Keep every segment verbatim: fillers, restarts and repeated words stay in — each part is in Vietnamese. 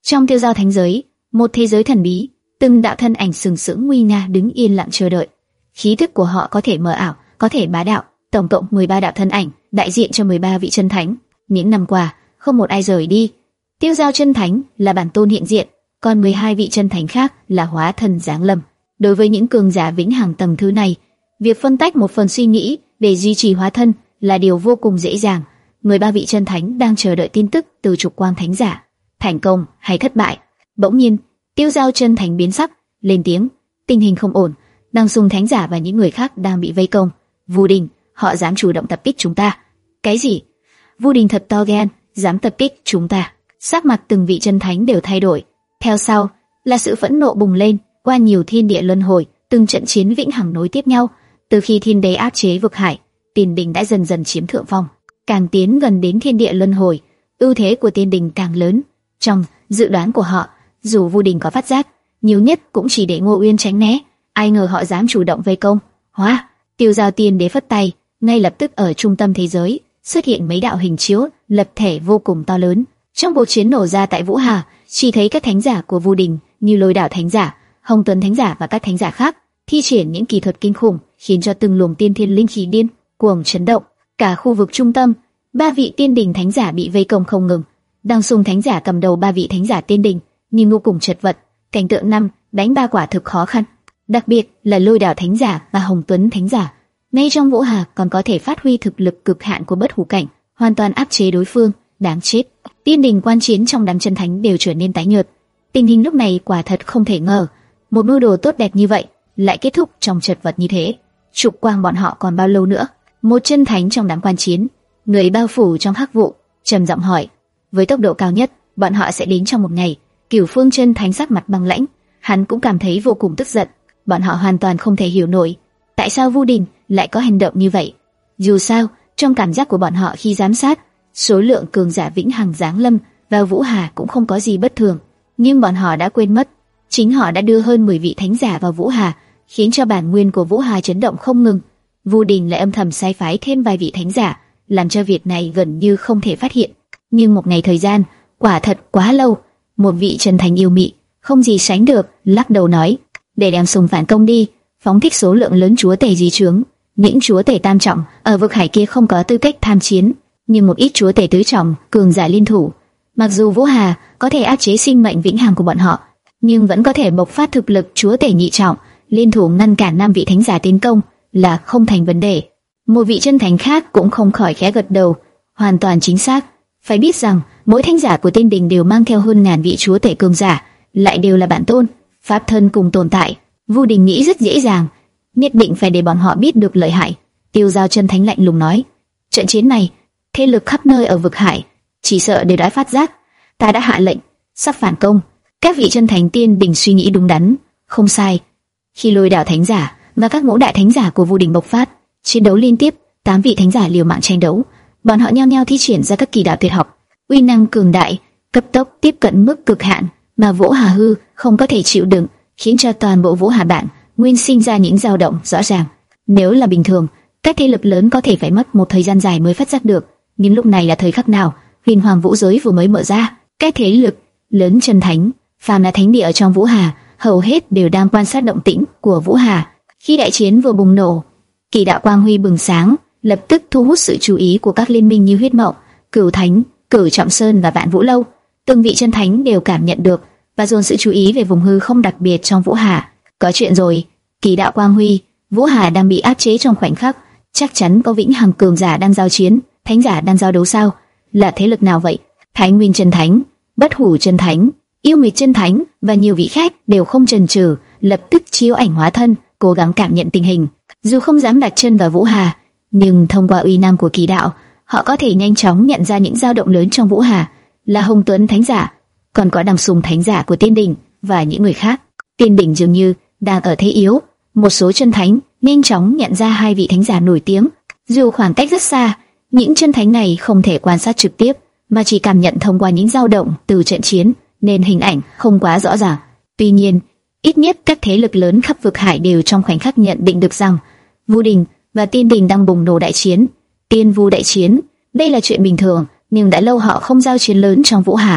Trong tiêu giao thánh giới, một thế giới thần bí, từng đạo thân ảnh sừng sững nguy nga đứng yên lặng chờ đợi. Khí thức của họ có thể mờ ảo, có thể bá đạo. Tổng cộng mười ba đạo thân ảnh, đại diện cho mười ba vị chân thánh. Những năm qua, không một ai rời đi. Tiêu giao chân thánh là bản tôn hiện diện, còn mười hai vị chân thánh khác là hóa thân giáng lâm. Đối với những cường giả vĩnh hằng tầng thứ này, việc phân tách một phần suy nghĩ để duy trì hóa thân là điều vô cùng dễ dàng. mười ba vị chân thánh đang chờ đợi tin tức từ trục quang thánh giả, thành công hay thất bại. Bỗng nhiên, tiêu giao chân thánh biến sắc, lên tiếng: tình hình không ổn, Đăng Sùng thánh giả và những người khác đang bị vây công. Vu Đình, họ dám chủ động tập kích chúng ta. Cái gì? Vu Đình thật to gan, dám tập kích chúng ta. Sắc mặt từng vị chân thánh đều thay đổi. Theo sau là sự phẫn nộ bùng lên. Qua nhiều thiên địa luân hồi, từng trận chiến vĩnh hằng nối tiếp nhau. Từ khi thiên đế áp chế vực hải, Tiên Đình đã dần dần chiếm thượng phong. Càng tiến gần đến thiên địa luân hồi, ưu thế của Tiên Đình càng lớn. Trong dự đoán của họ, dù Vu Đình có phát giác, nhiều nhất cũng chỉ để Ngô Uyên tránh né. Ai ngờ họ dám chủ động vây công. Hóa, Tiêu Giao Tiên Đế phất tay, ngay lập tức ở trung tâm thế giới xuất hiện mấy đạo hình chiếu lập thể vô cùng to lớn. Trong cuộc chiến nổ ra tại Vũ Hà, chỉ thấy các thánh giả của Vu Đình như Lôi Đạo Thánh giả, Hồng Tuấn Thánh giả và các thánh giả khác thi triển những kỳ thuật kinh khủng, khiến cho từng luồng tiên thiên linh khí điên cuồng chấn động. Cả khu vực trung tâm, ba vị Tiên Đình thánh giả bị vây công không ngừng. Đăng Sùng thánh giả cầm đầu ba vị thánh giả Tiên Đình, nhưng vô cùng chật vật. Cảnh tượng năm đánh ba quả thực khó khăn, đặc biệt là Lôi Đạo Thánh giả và Hồng Tuấn Thánh giả. Ngay trong Vũ Hà còn có thể phát huy thực lực cực hạn của Bất Hủ cảnh, hoàn toàn áp chế đối phương. Đáng chết! Tiên Đình quan chiến trong đám chân thánh đều trở nên tái nhợt. Tình hình lúc này quả thật không thể ngờ, một mưu đồ tốt đẹp như vậy lại kết thúc trong chật vật như thế. Trục quang bọn họ còn bao lâu nữa? Một chân thánh trong đám quan chiến, người bao phủ trong hắc vụ, trầm giọng hỏi. Với tốc độ cao nhất, bọn họ sẽ đến trong một ngày. Cửu Phương chân thánh sắc mặt băng lãnh, hắn cũng cảm thấy vô cùng tức giận. Bọn họ hoàn toàn không thể hiểu nổi tại sao Vu Đình lại có hành động như vậy. Dù sao, trong cảm giác của bọn họ khi giám sát, số lượng cường giả vĩnh hằng giáng lâm vào Vũ Hà cũng không có gì bất thường, nhưng bọn họ đã quên mất, chính họ đã đưa hơn mười vị thánh giả vào Vũ Hà, khiến cho bản nguyên của Vũ Hà chấn động không ngừng. Vu Đình lại âm thầm sai phái thêm vài vị thánh giả, làm cho việc này gần như không thể phát hiện. Nhưng một ngày thời gian, quả thật quá lâu. Một vị chân thánh yêu mị, không gì sánh được, lắc đầu nói: để đem Sùng phản công đi, phóng thích số lượng lớn chúa tể di chướng. Những chúa tể tam trọng ở vực hải kia không có tư cách tham chiến, nhưng một ít chúa tể tứ trọng cường giả liên thủ. Mặc dù Vũ Hà có thể áp chế sinh mệnh vĩnh hằng của bọn họ, nhưng vẫn có thể bộc phát thực lực chúa tể nhị trọng, liên thủ ngăn cản năm vị thánh giả tiến công là không thành vấn đề. Một vị chân thánh khác cũng không khỏi khẽ gật đầu, hoàn toàn chính xác. Phải biết rằng mỗi thánh giả của Tiên Đình đều mang theo hơn ngàn vị chúa tể cường giả, lại đều là bản tôn, pháp thân cùng tồn tại. Vu Đình nghĩ rất dễ dàng, nhất định phải để bọn họ biết được lợi hại. Tiêu Giao chân thánh lạnh lùng nói: trận chiến này, thế lực khắp nơi ở vực hải chỉ sợ đều đã phát giác, ta đã hạ lệnh sắp phản công. Các vị chân thánh Tiên Đình suy nghĩ đúng đắn, không sai. Khi Lôi Đạo Thánh giả và các ngũ đại thánh giả của Vu Đình bộc phát, chiến đấu liên tiếp, tám vị thánh giả liều mạng tranh đấu. Bọn họ nhao nhao thi triển ra các kỳ đạo tuyệt học, uy năng cường đại, cấp tốc tiếp cận mức cực hạn mà Vũ Hà hư không có thể chịu đựng, khiến cho toàn bộ Vũ Hà bản nguyên sinh ra những dao động rõ ràng. Nếu là bình thường, các thế lực lớn có thể phải mất một thời gian dài mới phát giác được, nhưng lúc này là thời khắc nào? Huyền Hoàng Vũ giới vừa mới mở ra, các thế lực lớn chân thánh, phàm là thánh địa ở trong Vũ Hà, hầu hết đều đang quan sát động tĩnh của Vũ Hà. Khi đại chiến vừa bùng nổ, kỳ đạo quang huy bừng sáng, lập tức thu hút sự chú ý của các liên minh như Huyết Mộng, Cửu Thánh, Cửu Trọng Sơn và Vạn Vũ Lâu. Từng vị chân thánh đều cảm nhận được và dồn sự chú ý về vùng hư không đặc biệt trong Vũ Hà. Có chuyện rồi, kỳ đạo quang huy, Vũ Hà đang bị áp chế trong khoảnh khắc, chắc chắn có vĩnh hằng cường giả đang giao chiến, thánh giả đang giao đấu sao? Là thế lực nào vậy? Thái Nguyên chân thánh, Bất Hủ chân thánh, Yêu Mịch chân thánh và nhiều vị khác đều không chần chừ, lập tức chiếu ảnh hóa thân, cố gắng cảm nhận tình hình. Dù không dám đặt chân vào Vũ Hà, nhưng thông qua uy năng của kỳ đạo, họ có thể nhanh chóng nhận ra những dao động lớn trong Vũ Hà. Là Hồng Tuấn thánh giả, còn có Đăng Sùng thánh giả của Tiên Đình và những người khác. Tiên Đình dường như đang ở thế yếu. Một số chân thánh nhanh chóng nhận ra hai vị thánh giả nổi tiếng. Dù khoảng cách rất xa, những chân thánh này không thể quan sát trực tiếp, mà chỉ cảm nhận thông qua những dao động từ trận chiến, nên hình ảnh không quá rõ ràng. Tuy nhiên, ít nhất các thế lực lớn khắp vực hải đều trong khoảnh khắc nhận định được rằng Vu Đình và Tiên Đình đang bùng nổ đại chiến, Tiên Vu đại chiến. Đây là chuyện bình thường, nhưng đã lâu họ không giao chiến lớn trong Vũ Hà.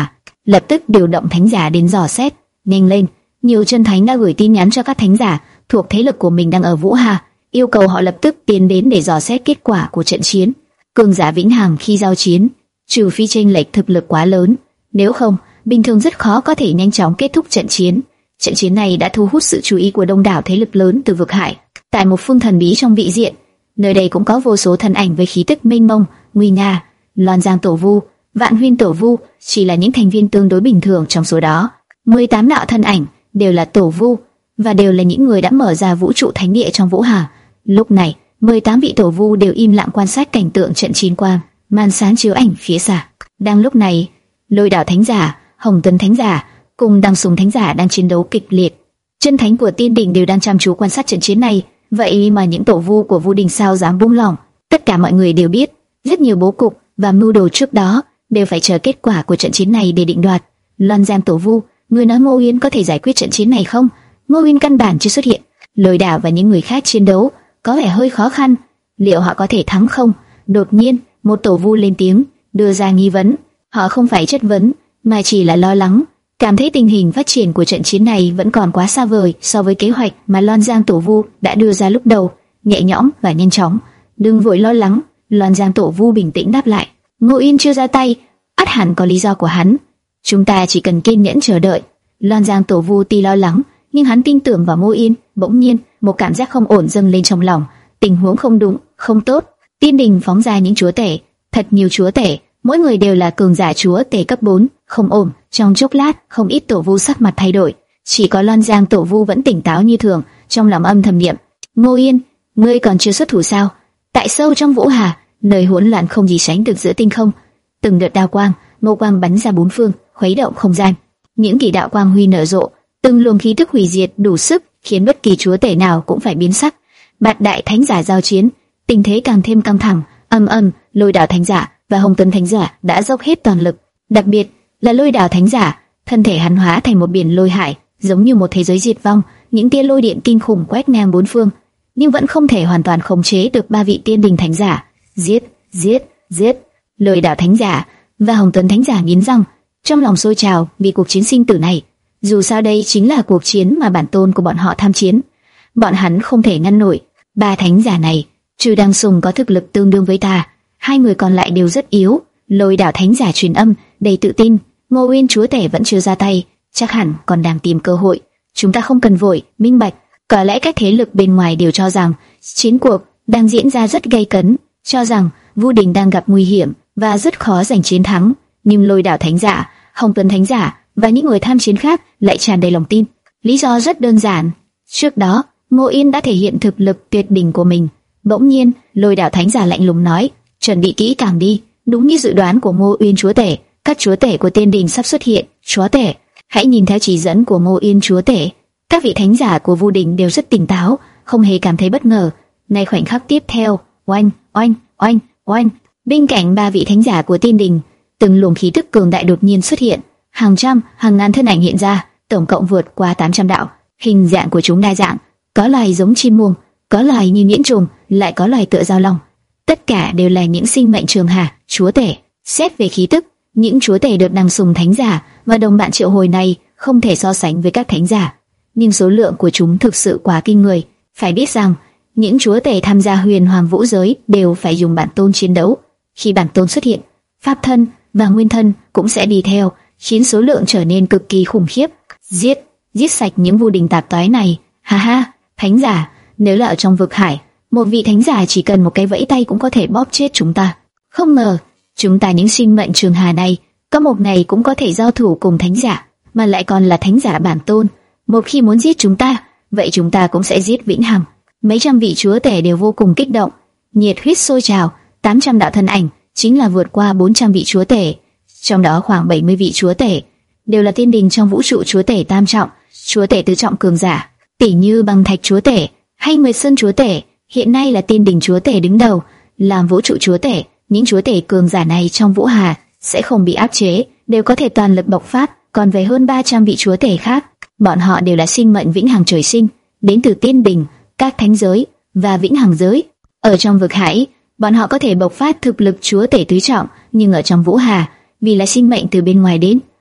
lập tức điều động thánh giả đến dò xét. Nhanh lên! Nhiều chân thánh đã gửi tin nhắn cho các thánh giả thuộc thế lực của mình đang ở Vũ Hà, yêu cầu họ lập tức tiến đến để dò xét kết quả của trận chiến. Cường giả vĩnh hằng khi giao chiến, trừ phi chênh lệch thực lực quá lớn, nếu không, bình thường rất khó có thể nhanh chóng kết thúc trận chiến. Trận chiến này đã thu hút sự chú ý của đông đảo thế lực lớn từ vực hải. Tại một phương thần bí trong vị diện, nơi đây cũng có vô số thân ảnh với khí tức mênh mông, nguy nga. Loan Giang Tổ Vu, Vạn Huyên Tổ Vu chỉ là những thành viên tương đối bình thường trong số đó. mười tám đạo thân ảnh đều là Tổ Vu và đều là những người đã mở ra vũ trụ thánh địa trong Vũ Hà. Lúc này, mười tám vị Tổ Vu đều im lặng quan sát cảnh tượng trận chiến quang, màn sáng chiếu ảnh phía xa. Đang lúc này, Lôi Đảo Thánh Giả, Hồng Tuấn Thánh Giả cùng Đăng Sùng Thánh Giả đang chiến đấu kịch liệt. Chân thánh của Tiên Đình đều đang chăm chú quan sát trận chiến này, vậy mà những Tổ Vu của Vu Đình sao dám buông lỏng? Tất cả mọi người đều biết, rất nhiều bố cục và mưu đồ trước đó đều phải chờ kết quả của trận chiến này để định đoạt. Loan Giang Tổ Vu, người nói Ngô Uyên có thể giải quyết trận chiến này không? Ngô Uyên căn bản chưa xuất hiện. Lôi Đảo và những người khác chiến đấu có vẻ hơi khó khăn, liệu họ có thể thắng không? Đột nhiên, một Tổ Vu lên tiếng, đưa ra nghi vấn. Họ không phải chất vấn, mà chỉ là lo lắng, cảm thấy tình hình phát triển của trận chiến này vẫn còn quá xa vời so với kế hoạch mà Loan Giang Tổ Vu đã đưa ra lúc đầu, nhẹ nhõm và nhanh chóng. Đừng vội lo lắng, Loan Giang Tổ Vu bình tĩnh đáp lại. Ngô Uyên chưa ra tay, ắt hẳn có lý do của hắn. Chúng ta chỉ cần kiên nhẫn chờ đợi. Loan Giang Tổ Vu tuy lo lắng, nhưng hắn tin tưởng vào Ngô Uyên. Bỗng nhiên, một cảm giác không ổn dâng lên trong lòng. Tình huống không đúng, không tốt. Tiên Đình phóng ra những chúa tể, thật nhiều chúa tể, mỗi người đều là cường giả chúa tể cấp bốn, không ổn. Trong chốc lát, không ít Tổ Vu sắc mặt thay đổi, chỉ có Loan Giang Tổ Vu vẫn tỉnh táo như thường, trong lòng âm thầm niệm: Ngô Uyên, ngươi còn chưa xuất thủ sao? Tại sâu trong Vũ Hà, nơi hỗn loạn không gì sánh được giữa tinh không, từng đợt đao quang, mâu quang bắn ra bốn phương, khuấy động không gian. Những kỳ đạo quang huy nở rộ, từng luồng khí tức hủy diệt đủ sức khiến bất kỳ chúa tể nào cũng phải biến sắc. Bát đại thánh giả giao chiến, tình thế càng thêm căng thẳng. Âm âm, Lôi Đảo Thánh Giả và Hồng Tuấn Thánh Giả đã dốc hết toàn lực, đặc biệt là Lôi Đảo Thánh Giả, thân thể hắn hóa thành một biển lôi hải, giống như một thế giới diệt vong. Những tia lôi điện kinh khủng quét ngang bốn phương, nhưng vẫn không thể hoàn toàn khống chế được ba vị Tiên Đình Thánh Giả. Giết, giết, giết! Lôi Đảo Thánh Giả và Hồng Tuấn Thánh Giả nghiến răng, trong lòng sôi trào vì cuộc chiến sinh tử này. Dù sao đây chính là cuộc chiến mà bản tôn của bọn họ tham chiến, bọn hắn không thể ngăn nổi. Ba thánh giả này, trừ Đăng Sùng có thực lực tương đương với ta, hai người còn lại đều rất yếu. Lôi Đảo Thánh Giả truyền âm, đầy tự tin: Ngô Uyên chúa tể vẫn chưa ra tay, chắc hẳn còn đang tìm cơ hội. Chúng ta không cần vội, minh bạch. Có lẽ các thế lực bên ngoài đều cho rằng chiến cuộc đang diễn ra rất gay cấn, cho rằng Vu Đình đang gặp nguy hiểm và rất khó giành chiến thắng. Nhưng Lôi Đảo Thánh Giả, Hồng Tuấn Thánh Giả và những người tham chiến khác lại tràn đầy lòng tin. Lý do rất đơn giản, trước đó Ngô Uyên đã thể hiện thực lực tuyệt đỉnh của mình. Bỗng nhiên, Lôi Đảo Thánh Giả lạnh lùng nói: chuẩn bị kỹ càng đi. Đúng như dự đoán của Ngô Uyên chúa tể, các chúa tể của Tiên Đình sắp xuất hiện. Chúa tể, hãy nhìn theo chỉ dẫn của Ngô Uyên chúa tể. Các vị thánh giả của Vu Đình đều rất tỉnh táo, không hề cảm thấy bất ngờ. Ngay khoảnh khắc tiếp theo, oanh, oanh, oanh, oanh, bên cạnh ba vị thánh giả của Tiên Đình, từng luồng khí tức cường đại đột nhiên xuất hiện, hàng trăm, hàng ngàn thân ảnh hiện ra, tổng cộng vượt qua tám trăm đạo. Hình dạng của chúng đa dạng, có loài giống chim muông, có loài như nhuyễn trùng, lại có loài tựa dao long. Tất cả đều là những sinh mệnh trường hà, chúa tể. Xét về khí tức, những chúa tể được Đăng Sùng Thánh Giả và đồng bạn triệu hồi này không thể so sánh với các thánh giả, nhưng số lượng của chúng thực sự quá kinh người. Phải biết rằng, những chúa tể tham gia Huyền Hoàng Vũ giới đều phải dùng bản tôn chiến đấu. Khi bản tôn xuất hiện, pháp thân và nguyên thân cũng sẽ đi theo, khiến số lượng trở nên cực kỳ khủng khiếp. Giết, giết sạch những Vu Đình tạp toái này. Ha ha, thánh giả, nếu là ở trong vực hải, một vị thánh giả chỉ cần một cái vẫy tay cũng có thể bóp chết chúng ta. Không ngờ, chúng ta những sinh mệnh trường hà này, có một ngày cũng có thể giao thủ cùng thánh giả, mà lại còn là thánh giả bản tôn. Một khi muốn giết chúng ta, vậy chúng ta cũng sẽ giết vĩnh hằng. Mấy trăm vị chúa tể đều vô cùng kích động, nhiệt huyết sôi trào. tám trăm đạo thân ảnh chính là vượt qua bốn trăm vị chúa tể, trong đó khoảng bảy mươi vị chúa tể đều là Tiên Đình trong vũ trụ chúa tể tam trọng, chúa tể tứ trọng cường giả, tỷ như Băng Thạch chúa tể hay Nguyệt Sơn chúa tể. Hiện nay là Tiên Đình chúa tể đứng đầu, làm vũ trụ chúa tể. Những chúa tể cường giả này trong Vũ Hà sẽ không bị áp chế, đều có thể toàn lực bộc phát. Còn về hơn ba trăm vị chúa tể khác, bọn họ đều là sinh mệnh vĩnh hằng trời sinh, đến từ Tiên Đình, các thánh giới và vĩnh hằng giới. Ở trong vực hải, bọn họ có thể bộc phát thực lực chúa tể tứ trọng, nhưng ở trong Vũ Hà, vì là sinh mệnh từ bên ngoài đến,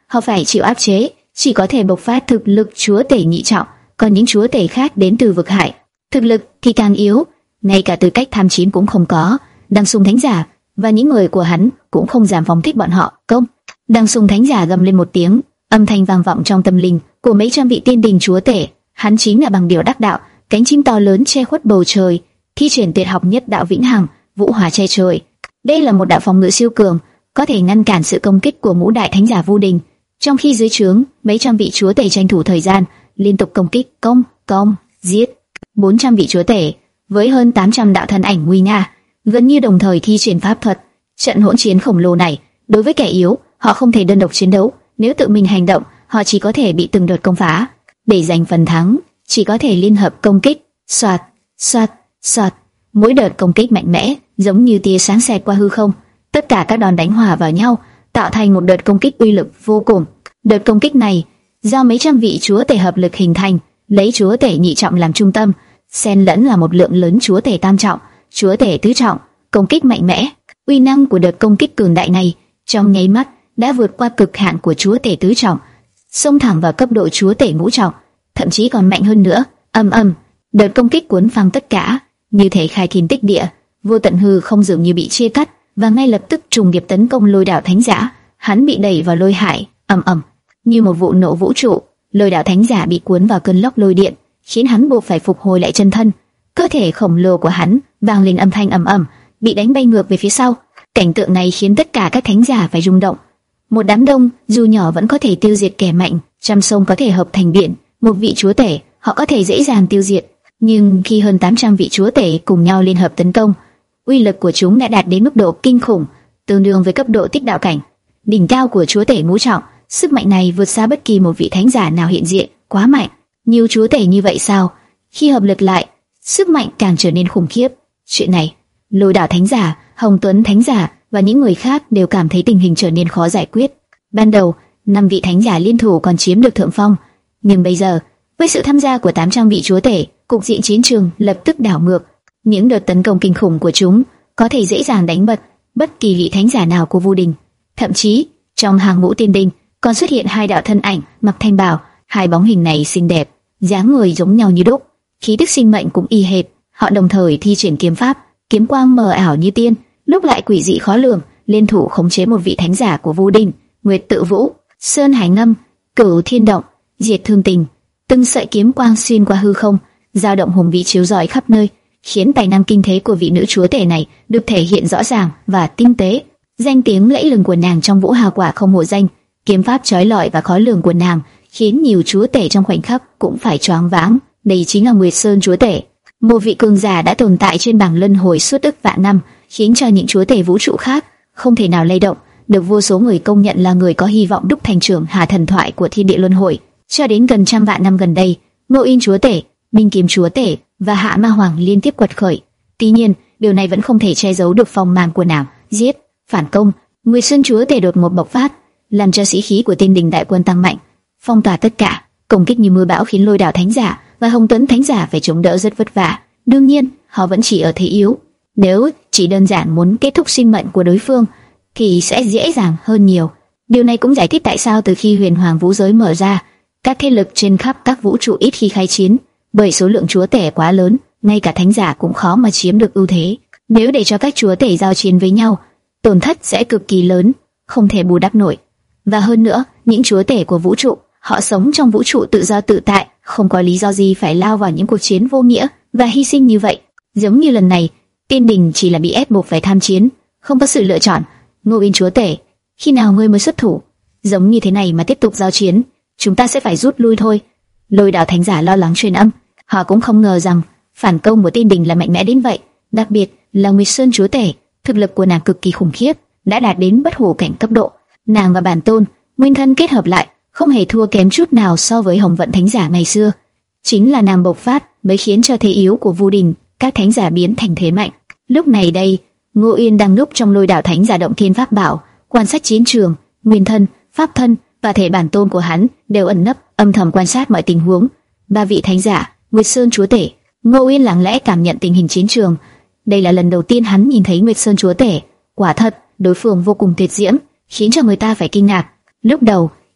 họ phải chịu áp chế, chỉ có thể bộc phát thực lực chúa tể nhị trọng, còn những chúa tể khác đến từ vực hải, thực lực thì càng yếu, ngay cả tư cách tham chiến cũng không có. Đăng Sung Thánh Giả và những người của hắn cũng không dám phóng thích bọn họ. Công! Đăng Sung Thánh Giả gầm lên một tiếng, âm thanh vang vọng trong tâm linh của mấy trăm vị tiên đình chúa tể. Hắn chính là bằng điều đắc đạo, cánh chim to lớn che khuất bầu trời, thi triển tuyệt học nhất đạo vĩnh hằng, vũ hỏa che trời. Đây là một đạo phòng ngự siêu cường, có thể ngăn cản sự công kích của ngũ đại thánh giả vô đình. Trong khi dưới trướng mấy trăm vị chúa tể tranh thủ thời gian, liên tục công kích, công, công, giết. bốn trăm vị chúa tể với hơn tám trăm đạo thân ảnh nguy nga, gần như đồng thời thi triển pháp thuật. Trận hỗn chiến khổng lồ này, đối với kẻ yếu, họ không thể đơn độc chiến đấu, nếu tự mình hành động, họ chỉ có thể bị từng đợt công phá. Để giành phần thắng, chỉ có thể liên hợp công kích, xoạt, xoạt, xoạt. Mỗi đợt công kích mạnh mẽ, giống như tia sáng xẹt qua hư không. Tất cả các đòn đánh hòa vào nhau, tạo thành một đợt công kích uy lực vô cùng. Đợt công kích này do mấy trăm vị chúa tể hợp lực hình thành, lấy chúa tể nhị trọng làm trung tâm, xen lẫn là một lượng lớn chúa tể tam trọng, chúa tể tứ trọng, công kích mạnh mẽ. Uy năng của đợt công kích cường đại này trong nháy mắt đã vượt qua cực hạn của chúa tể tứ trọng, xông thẳng vào cấp độ chúa tể ngũ trọng, thậm chí còn mạnh hơn nữa. Âm âm, đợt công kích cuốn phăng tất cả, như thể khai thiên tích địa, vô tận hư không dường như bị chia cắt, và ngay lập tức trùng điệp tấn công Lôi Đạo Thánh Giả. Hắn bị đẩy vào lôi hải, ầm ầm, như một vụ nổ vũ trụ. Lôi Đạo Thánh Giả bị cuốn vào cơn lốc lôi điện, khiến hắn buộc phải phục hồi lại chân thân. Cơ thể khổng lồ của hắn vang lên âm thanh ầm ầm, bị đánh bay ngược về phía sau. Cảnh tượng này khiến tất cả các thánh giả phải rung động. Một đám đông dù nhỏ vẫn có thể tiêu diệt kẻ mạnh, trăm sông có thể hợp thành biển. Một vị chúa tể họ có thể dễ dàng tiêu diệt, nhưng khi hơn tám trăm vị chúa tể cùng nhau liên hợp tấn công, uy lực của chúng đã đạt đến mức độ kinh khủng, tương đương với cấp độ tích đạo cảnh, đỉnh cao của chúa tể ngũ trọng. Sức mạnh này vượt xa bất kỳ một vị thánh giả nào hiện diện, quá mạnh. Nhiều chúa tể như vậy sao? Khi hợp lực lại, sức mạnh càng trở nên khủng khiếp. Chuyện này, Lôi Đạo Thánh Giả, Hồng Tuấn Thánh Giả và những người khác đều cảm thấy tình hình trở nên khó giải quyết. Ban đầu, năm vị thánh giả liên thủ còn chiếm được thượng phong, nhưng bây giờ, với sự tham gia của tám trăm vị chúa tể, cục diện chiến trường lập tức đảo ngược. Những đợt tấn công kinh khủng của chúng có thể dễ dàng đánh bật bất kỳ vị thánh giả nào của Vu Đình. Thậm chí, trong hàng ngũ tiên đình còn xuất hiện hai đạo thân ảnh mặc thanh bào. Hai bóng hình này xinh đẹp, dáng người giống nhau như đúc, khí tức sinh mệnh cũng y hệt. Họ đồng thời thi triển kiếm pháp, kiếm quang mờ ảo như tiên, lúc lại quỷ dị khó lường, liên thủ khống chế một vị thánh giả của Vu Đình, Nguyệt Tự Vũ, Sơn Hải Ngâm, Cửu Thiên Động, Diệt Thương Tình. Từng sợi kiếm quang xuyên qua hư không, dao động hùng vĩ chiếu rọi khắp nơi, khiến tài năng kinh thế của vị nữ chúa tể này được thể hiện rõ ràng và tinh tế. Danh tiếng lẫy lừng của nàng trong Vũ Hà Quả không hổ danh, kiếm pháp chói lọi và khó lường của nàng khiến nhiều chúa tể trong khoảnh khắc cũng phải choáng váng. Đây chính là Nguyệt Sơn chúa tể, một vị cường giả đã tồn tại trên bảng luân hồi suốt ức vạn năm, khiến cho những chúa tể vũ trụ khác không thể nào lay động, được vô số người công nhận là người có hy vọng đúc thành trưởng hà thần thoại của thiên địa luân hồi. Cho đến gần trăm vạn năm gần đây, Ngô Yên chúa tể, Minh Kiếm chúa tể và Hạ Ma Hoàng liên tiếp quật khởi. Tuy nhiên, điều này vẫn không thể che giấu được phong mang của nàng. Giết, phản công, Nguyệt Sơn chúa tể đột ngột bộc phát, làm cho sĩ khí của tiên đình đại quân tăng mạnh, phong tỏa tất cả, công kích như mưa bão khiến Lôi Đạo Thánh Giả và Hồng Tuấn Thánh Giả phải chống đỡ rất vất vả. Đương nhiên, họ vẫn chỉ ở thế yếu. Nếu chỉ đơn giản muốn kết thúc sinh mệnh của đối phương, thì sẽ dễ dàng hơn nhiều. Điều này cũng giải thích tại sao từ khi Huyền Hoàng vũ giới mở ra, các thế lực trên khắp các vũ trụ ít khi khai chiến, bởi số lượng chúa tể quá lớn, ngay cả thánh giả cũng khó mà chiếm được ưu thế. Nếu để cho các chúa tể giao chiến với nhau, tổn thất sẽ cực kỳ lớn, không thể bù đắp nổi. Và hơn nữa, những chúa tể của vũ trụ, họ sống trong vũ trụ tự do tự tại, không có lý do gì phải lao vào những cuộc chiến vô nghĩa và hy sinh như vậy. Giống như lần này, tiên đình chỉ là bị ép buộc phải tham chiến, không có sự lựa chọn. Ngô Yên chúa tể, khi nào ngươi mới xuất thủ? Giống như thế này mà tiếp tục giao chiến, chúng ta sẽ phải rút lui thôi. Lôi Đạo Thánh Giả lo lắng truyền âm. Họ cũng không ngờ rằng phản công của tiên đình là mạnh mẽ đến vậy, đặc biệt là Nguyệt Sơn chúa tể, thực lực của nàng cực kỳ khủng khiếp, đã đạt đến bất hủ cảnh cấp độ. Nàng và bản tôn nguyên thân kết hợp lại, không hề thua kém chút nào so với Hồng Vận Thánh Giả ngày xưa. Chính là nàng bộc phát mới khiến cho thế yếu của Vu Đình, các thánh giả biến thành thế mạnh. Lúc này đây, Ngô Yên đang núp trong Lôi Đạo Thánh Giả động thiên pháp bảo, quan sát chiến trường. Nguyên thân, pháp thân và thể bản tôn của hắn đều ẩn nấp, âm thầm quan sát mọi tình huống. Ba vị thánh giả, Nguyệt Sơn chúa tể, Ngô Yên lặng lẽ cảm nhận tình hình chiến trường. Đây là lần đầu tiên hắn nhìn thấy Nguyệt Sơn chúa tể, quả thật, đối phương vô cùng tuyệt diễm, khiến cho người ta phải kinh ngạc. Lúc đầu,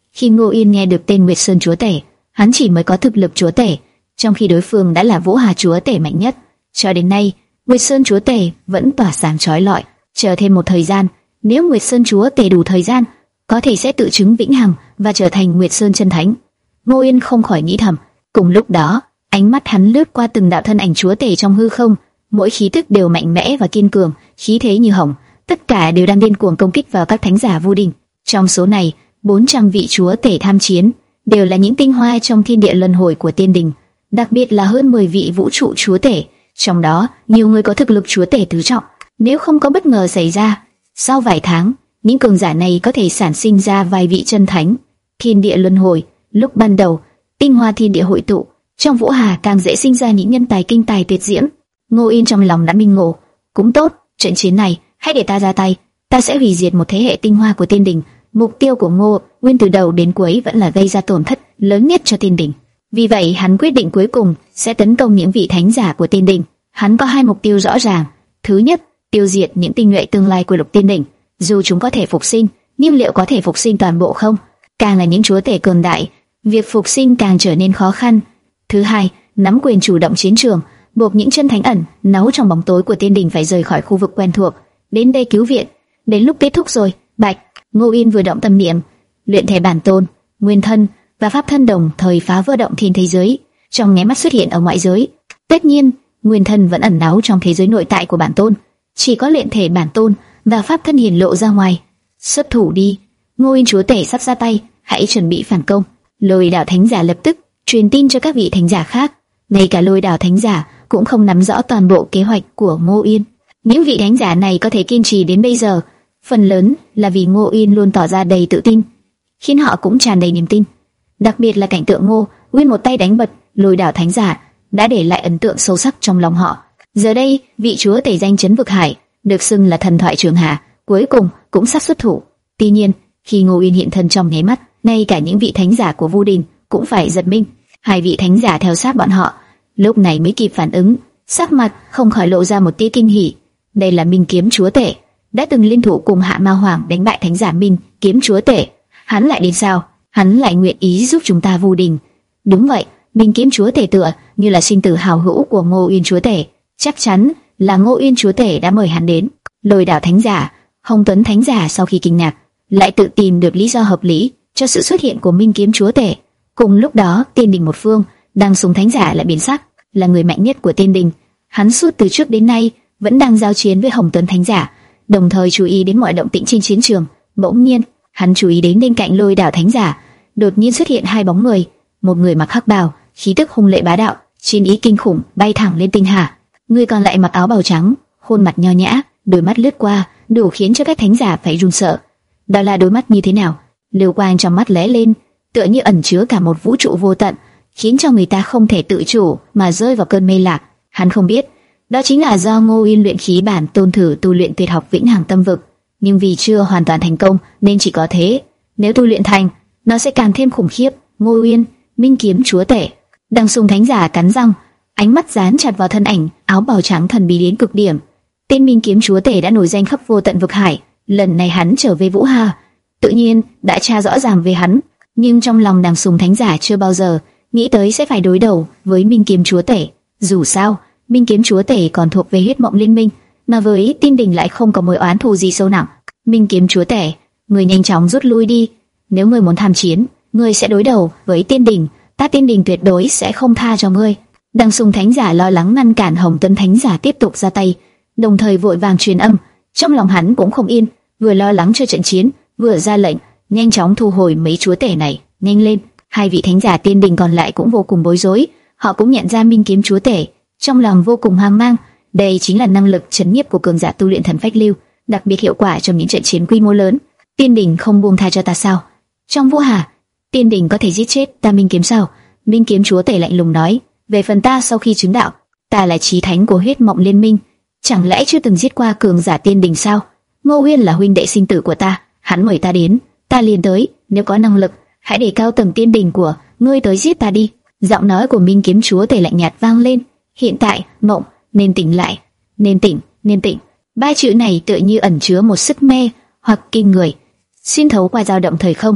Khi Ngô Yên nghe được tên Nguyệt Sơn chúa tể, hắn chỉ mới có thực lực chúa tể, trong khi đối phương đã là Vũ Hà chúa tể mạnh nhất. Cho đến nay, Nguyệt Sơn chúa tể vẫn tỏa sáng chói lọi. Chờ thêm một thời gian, nếu Nguyệt Sơn chúa tể đủ thời gian, có thể sẽ tự chứng vĩnh hằng và trở thành Nguyệt Sơn chân thánh. Ngô Yên không khỏi nghĩ thầm. Cùng lúc đó, ánh mắt hắn lướt qua từng đạo thân ảnh chúa tể trong hư không, mỗi khí tức đều mạnh mẽ và kiên cường, khí thế như hồng, tất cả đều đang điên cuồng công kích vào các thánh giả vô đỉnh. Trong số này, bốn trăm vị chúa tể tham chiến đều là những tinh hoa trong thiên địa luân hồi của Tiên Đình, đặc biệt là hơn mười vị vũ trụ chúa tể, trong đó nhiều người có thực lực chúa tể tứ trọng. Nếu không có bất ngờ xảy ra, sau vài tháng, những cường giả này có thể sản sinh ra vài vị chân thánh. Thiên địa luân hồi, lúc ban đầu, tinh hoa thiên địa hội tụ, trong Vũ Hà càng dễ sinh ra những nhân tài kinh tài tuyệt diễm. Ngô Yên trong lòng đã minh ngộ, cũng tốt, trận chiến này hãy để ta ra tay, ta sẽ hủy diệt một thế hệ tinh hoa của Tiên Đình. Mục tiêu của Ngô Nguyên từ đầu đến cuối vẫn là gây ra tổn thất lớn nhất cho Tiên Đình. Vì vậy, hắn quyết định cuối cùng sẽ tấn công những vị thánh giả của Tiên Đình. Hắn có hai mục tiêu rõ ràng. Thứ nhất, tiêu diệt những tinh nhuệ tương lai của Lục Tiên Đình. Dù chúng có thể phục sinh, nhưng liệu có thể phục sinh toàn bộ không? Càng là những chúa tể cường đại, việc phục sinh càng trở nên khó khăn. Thứ hai, nắm quyền chủ động chiến trường, buộc những chân thánh ẩn náu trong bóng tối của Tiên Đình phải rời khỏi khu vực quen thuộc, đến đây cứu viện. Đến lúc kết thúc rồi. Bạch. Ngô Yên vừa động tâm niệm, luyện thể bản tôn, nguyên thân và pháp thân đồng thời phá vỡ động thiên thế giới, trong nháy mắt xuất hiện ở ngoại giới. Tất nhiên, nguyên thân vẫn ẩn náu trong thế giới nội tại của bản tôn, chỉ có luyện thể bản tôn và pháp thân hiển lộ ra ngoài. Xuất thủ đi, Ngô Yên chúa tể sắp ra tay, hãy chuẩn bị phản công. Lôi Đảo thánh giả lập tức truyền tin cho các vị thánh giả khác. Ngay cả Lôi Đảo thánh giả cũng không nắm rõ toàn bộ kế hoạch của Ngô Yên. Những vị thánh giả này có thể kiên trì đến bây giờ, phần lớn là vì Ngô Yên luôn tỏ ra đầy tự tin, khiến họ cũng tràn đầy niềm tin. Đặc biệt là cảnh tượng Ngô Nguyên một tay đánh bật Lôi Đảo thánh giả đã để lại ấn tượng sâu sắc trong lòng họ. Giờ đây, vị chúa tể danh chấn vực hải, được xưng là thần thoại trường hạ, cuối cùng cũng sắp xuất thủ. Tuy nhiên, khi Ngô Yên hiện thân trong nháy mắt, ngay cả những vị thánh giả của Vu Đình cũng phải giật mình. Hai vị thánh giả theo sát bọn họ, lúc này mới kịp phản ứng, sắc mặt không khỏi lộ ra một tia kinh hỉ. Đây là Minh Kiếm chúa tể, đã từng liên thủ cùng Hạ Ma Hoàng đánh bại thánh giả Minh Kiếm chúa tể. Hắn lại đến sao? Hắn lại nguyện ý giúp chúng ta Vu Đình? Đúng vậy, Minh Kiếm chúa tể tựa như là sinh tử hào hữu của Ngô Yên chúa tể, chắc chắn là Ngô Yên chúa tể đã mời hắn đến. Lôi Đảo thánh giả, Hồng Tuấn thánh giả sau khi kinh ngạc, lại tự tìm được lý do hợp lý cho sự xuất hiện của Minh Kiếm chúa tể. Cùng lúc đó, Tiên Đình một phương, Đăng Sùng thánh giả lại biến sắc, là người mạnh nhất của Tiên Đình. Hắn suốt từ trước đến nay vẫn đang giao chiến với Hồng Tuấn thánh giả, đồng thời chú ý đến mọi động tĩnh trên chiến trường. Bỗng nhiên, hắn chú ý đến bên cạnh Lôi Đảo thánh giả, đột nhiên xuất hiện hai bóng người, một người mặc hắc bào, khí tức hung lệ bá đạo, chiến ý kinh khủng bay thẳng lên tinh hà. Người còn lại mặc áo bào trắng, khuôn mặt nho nhã, đôi mắt lướt qua, đủ khiến cho các thánh giả phải run sợ. Đó là đôi mắt như thế nào? Lưu quang trong mắt lóe lên, tựa như ẩn chứa cả một vũ trụ vô tận, khiến cho người ta không thể tự chủ mà rơi vào cơn mê lạc. Hắn không biết, đó chính là do Ngô Yên luyện khí bản tôn thử tu luyện tuyệt học Vĩnh Hằng Tâm Vực, nhưng vì chưa hoàn toàn thành công nên chỉ có thế. Nếu tu luyện thành, nó sẽ càng thêm khủng khiếp. Ngô Yên, Minh Kiếm chúa tể. Đăng Sùng thánh giả cắn răng, ánh mắt dán chặt vào thân ảnh áo bào trắng thần bí đến cực điểm. Tên Minh Kiếm chúa tể đã nổi danh khắp vô tận vực hải, lần này hắn trở về Vũ Hà, tự nhiên đã tra rõ ràng về hắn, nhưng trong lòng Đăng Sùng thánh giả chưa bao giờ nghĩ tới sẽ phải đối đầu với Minh Kiếm chúa tể. Dù sao, Minh Kiếm chúa tể còn thuộc về huyết mộng liên minh, mà với Tiên Đình lại không có mối oán thù gì sâu nặng. Minh Kiếm chúa tể, người nhanh chóng rút lui đi. Nếu người muốn tham chiến, người sẽ đối đầu với Tiên Đình, ta Tiên Đình tuyệt đối sẽ không tha cho ngươi. Đăng Sùng thánh giả lo lắng ngăn cản Hồng Tuấn thánh giả tiếp tục ra tay, đồng thời vội vàng truyền âm. Trong lòng hắn cũng không yên, vừa lo lắng cho trận chiến, vừa ra lệnh nhanh chóng thu hồi mấy chúa tể này. Nhanh lên! Hai vị thánh giả Tiên Đình còn lại cũng vô cùng bối rối, họ cũng nhận ra Minh Kiếm chúa tể, trong lòng vô cùng hoang mang. Đây chính là năng lực chấn nhiếp của cường giả tu luyện thần phách lưu, đặc biệt hiệu quả trong những trận chiến quy mô lớn. Tiên Đình không buông tha cho ta sao? Trong Vũ Hà, Tiên Đình có thể giết chết ta Minh Kiếm sao? Minh Kiếm chúa tể lạnh lùng nói. Về phần ta, sau khi chứng đạo, ta là chí thánh của huyết mộng liên minh, chẳng lẽ chưa từng giết qua cường giả Tiên Đình sao? Ngô Uyên là huynh đệ sinh tử của ta, hắn mời ta đến, ta liền tới. Nếu có năng lực, hãy để cao tầng Tiên Đình của ngươi tới giết ta đi. Giọng nói của Minh Kiếm chúa tể lạnh nhạt vang lên. Hiện tại, mộng nên tỉnh lại, nên tỉnh, nên tỉnh. Ba chữ này tựa như ẩn chứa một sức mê hoặc kinh người, xuyên thấu qua dao động thời không,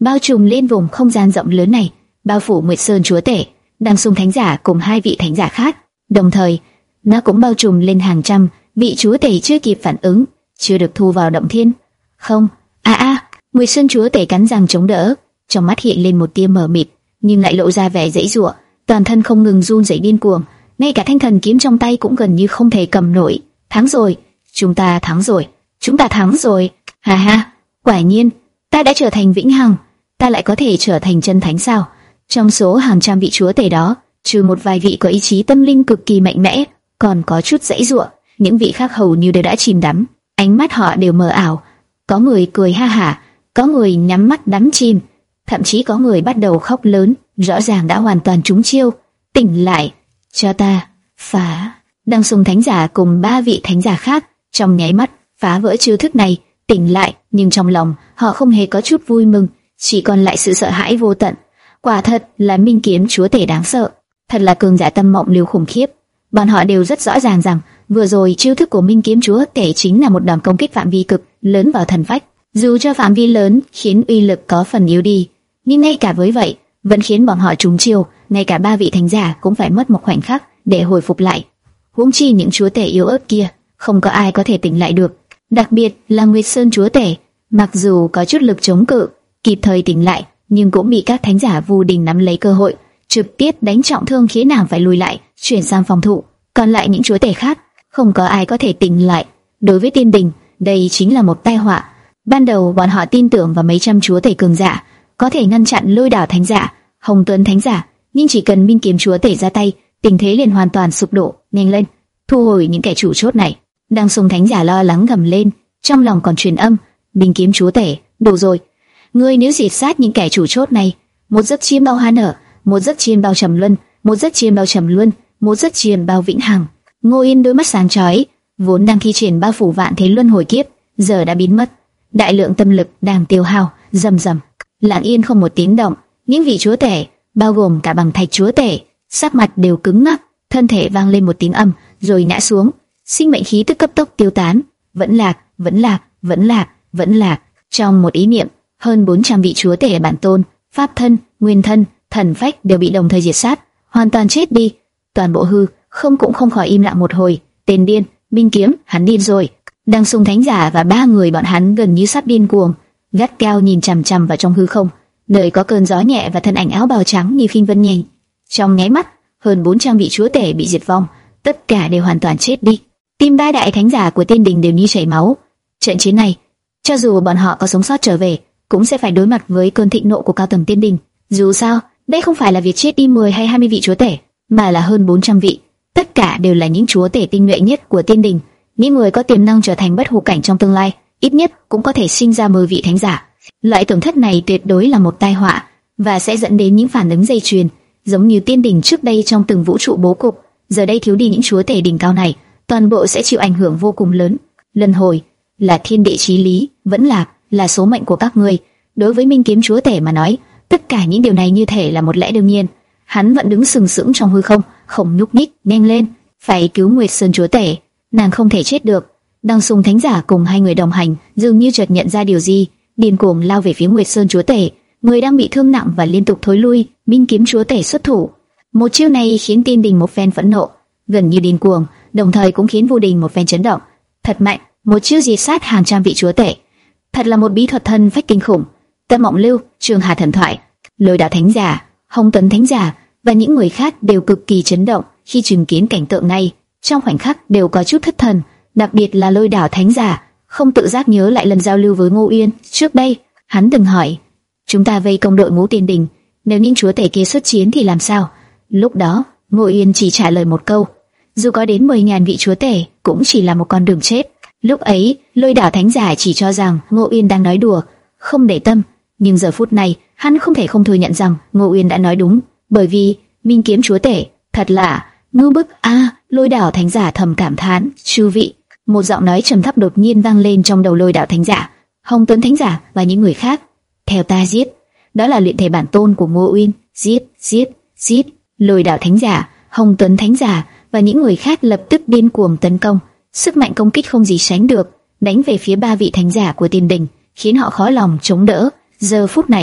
bao trùm lên vùng không gian rộng lớn này, bao phủ Nguyệt Sơn chúa tể, Đăng Sung thánh giả cùng hai vị thánh giả khác. Đồng thời, nó cũng bao trùm lên hàng trăm vị chúa tể chưa kịp phản ứng, chưa được thu vào động thiên. Không, a a, Nguyệt Sơn chúa tể cắn răng chống đỡ, trong mắt hiện lên một tia mờ mịt, nhưng lại lộ ra vẻ giãy giụa, toàn thân không ngừng run rẩy điên cuồng, ngay cả thanh thần kiếm trong tay cũng gần như không thể cầm nổi. Thắng rồi, chúng ta thắng rồi, chúng ta thắng rồi. Ha ha, quả nhiên, ta đã trở thành vĩnh hằng, ta lại có thể trở thành chân thánh sao? Trong số hàng trăm vị chúa tể đó, trừ một vài vị có ý chí tâm linh cực kỳ mạnh mẽ, còn có chút giãy giụa, những vị khác hầu như đều đã chìm đắm, ánh mắt họ đều mờ ảo. Có người cười ha hả, có người nhắm mắt đắm chìm, thậm chí có người bắt đầu khóc lớn, rõ ràng đã hoàn toàn trúng chiêu. Tỉnh lại, cho ta phá! Đăng Sung thánh giả cùng ba vị thánh giả khác trong nháy mắt phá vỡ chiêu thức này, tỉnh lại, nhưng trong lòng họ không hề có chút vui mừng, chỉ còn lại sự sợ hãi vô tận. Quả thật là Minh Kiếm chúa tể đáng sợ, thật là cường giả tâm mộng liều khủng khiếp. Bọn họ đều rất rõ ràng rằng vừa rồi chiêu thức của Minh Kiếm chúa tể chính là một đòn công kích phạm vi cực lớn vào thần phách. Dù cho phạm vi lớn khiến uy lực có phần yếu đi, nhưng ngay cả với vậy vẫn khiến bọn họ trúng chiêu. Ngay cả ba vị thánh giả cũng phải mất một khoảnh khắc để hồi phục lại. Huống chi những chúa tể yếu ớt kia, không có ai có thể tỉnh lại được. Đặc biệt là Nguyệt Sơn chúa tể, mặc dù có chút lực chống cự, kịp thời tỉnh lại, nhưng cũng bị các thánh giả Vu Đình nắm lấy cơ hội, trực tiếp đánh trọng thương khiến nàng phải lùi lại, chuyển sang phòng thủ. Còn lại những chúa tể khác, không có ai có thể tỉnh lại. Đối với Tiên Đình, đây chính là một tai họa. Ban đầu bọn họ tin tưởng vào mấy trăm chúa tể cường giả có thể ngăn chặn Lôi Đảo thánh giả, Hồng Tuấn thánh giả, nhưng chỉ cần Minh Kiếm chúa tể ra tay, tình thế liền hoàn toàn sụp đổ. Nhanh lên, thu hồi những kẻ chủ chốt này. Đăng Sung thánh giả lo lắng gầm lên, trong lòng còn truyền âm: Minh Kiếm chúa tể, đủ rồi, ngươi nếu diệt sát những kẻ chủ chốt này, một giấc chiêm bao hoa nở, một giấc chiêm bao trầm luân, một giấc chiêm bao trầm luân, một giấc chiêm bao vĩnh hằng. Ngô Yên đôi mắt sáng chói, vốn đang thi triển bao phủ vạn thế luân hồi kiếp, giờ đã biến mất. Đại lượng tâm lực đang tiêu hao, rầm rầm. Lặng yên không một tiếng động, những vị chúa tể, bao gồm cả Bằng Thạch chúa tể, sắc mặt đều cứng ngắc, thân thể vang lên một tiếng âm, rồi ngã xuống. Sinh mệnh khí tức cấp tốc tiêu tán, vẫn lạc, vẫn lạc, vẫn lạc, vẫn lạc. Trong một ý niệm, hơn bốn trăm vị chúa tể bản tôn, pháp thân, nguyên thân, thần phách đều bị đồng thời diệt sát, hoàn toàn chết đi. Toàn bộ hư không cũng không khỏi im lặng một hồi. Tên điên, Minh Kiếm, hắn điên rồi. Đăng Sung thánh giả và ba người bọn hắn gần như sắp điên cuồng, gắt cao nhìn chằm chằm vào trong hư không, nơi có cơn gió nhẹ và thân ảnh áo bào trắng như khinh vân nhảy. Trong nháy mắt, hơn bốn trăm vị chúa tể bị diệt vong, tất cả đều hoàn toàn chết đi. Tim ba đại thánh giả của Tiên Đình đều như chảy máu. Trận chiến này, cho dù bọn họ có sống sót trở về, cũng sẽ phải đối mặt với cơn thịnh nộ của cao tầng Tiên Đình. Dù sao, đây không phải là việc chết đi mười hay hai mươi vị chúa tể, mà là hơn bốn trăm vị. Tất cả đều là những chúa tể tinh nhuệ nhất của Tiên Đình, những người có tiềm năng trở thành bất hủ cảnh trong tương lai, ít nhất cũng có thể sinh ra mười vị thánh giả. Loại tổn thất này tuyệt đối là một tai họa và sẽ dẫn đến những phản ứng dây chuyền, giống như Tiên Đình trước đây trong từng vũ trụ bố cục. Giờ đây thiếu đi những chúa tể đỉnh cao này, toàn bộ sẽ chịu ảnh hưởng vô cùng lớn. Luân hồi là thiên địa chí lý, vẫn lạc là số mệnh của các ngươi. Đối với Minh Kiếm chúa tể mà nói, tất cả những điều này như thể là một lẽ đương nhiên. Hắn vẫn đứng sừng sững trong hư không, không nhúc nhích. Nhanh lên, phải cứu Nguyệt Sơn chúa tể, nàng không thể chết được. Đăng Sung thánh giả cùng hai người đồng hành dường như chợt nhận ra điều gì, điên cuồng lao về phía Nguyệt Sơn chúa tể, người đang bị thương nặng và liên tục thối lui. Minh Kiếm chúa tể xuất thủ, một chiêu này khiến Tiên Đình một phen phẫn nộ, gần như điên cuồng, đồng thời cũng khiến Vu Đình một phen chấn động. Thật mạnh, một chiêu diệt sát hàng trăm vị chúa tể, thật là một bí thuật thân phách kinh khủng. Tâm Mộng Lưu, Trường Hà thần thoại, Lôi Đạo thánh giả, Hồng Tuấn thánh giả và những người khác đều cực kỳ chấn động khi chứng kiến cảnh tượng này, trong khoảnh khắc đều có chút thất thần. Đặc biệt là Lôi Đảo thánh giả, không tự giác nhớ lại lần giao lưu với Ngô Uyên trước đây. Hắn từng hỏi: chúng ta vây công đội ngũ Tiên Đình, nếu những chúa tể kia xuất chiến thì làm sao? Lúc đó Ngô Uyên chỉ trả lời một câu: dù có đến mười ngàn vị chúa tể cũng chỉ là một con đường chết. Lúc ấy Lôi Đảo thánh giả chỉ cho rằng Ngô Uyên đang nói đùa, không để tâm. Nhưng giờ phút này hắn không thể không thừa nhận rằng Ngô Uyên đã nói đúng, bởi vì Minh Kiếm chúa tể thật là ngưu bức a. À, Lôi Đảo thánh giả thầm cảm thán: chư vị. Một giọng nói trầm thấp đột nhiên vang lên trong đầu Lôi Đạo thánh giả, Hồng Tuấn thánh giả và những người khác: theo ta giết. Đó là luyện thể bản tôn của Ngô Uyên. Giết, giết, giết. Lôi Đạo thánh giả, Hồng Tuấn thánh giả và những người khác lập tức điên cuồng tấn công, sức mạnh công kích không gì sánh được, đánh về phía ba vị thánh giả của Tiên Đình, khiến họ khó lòng chống đỡ. Giờ phút này,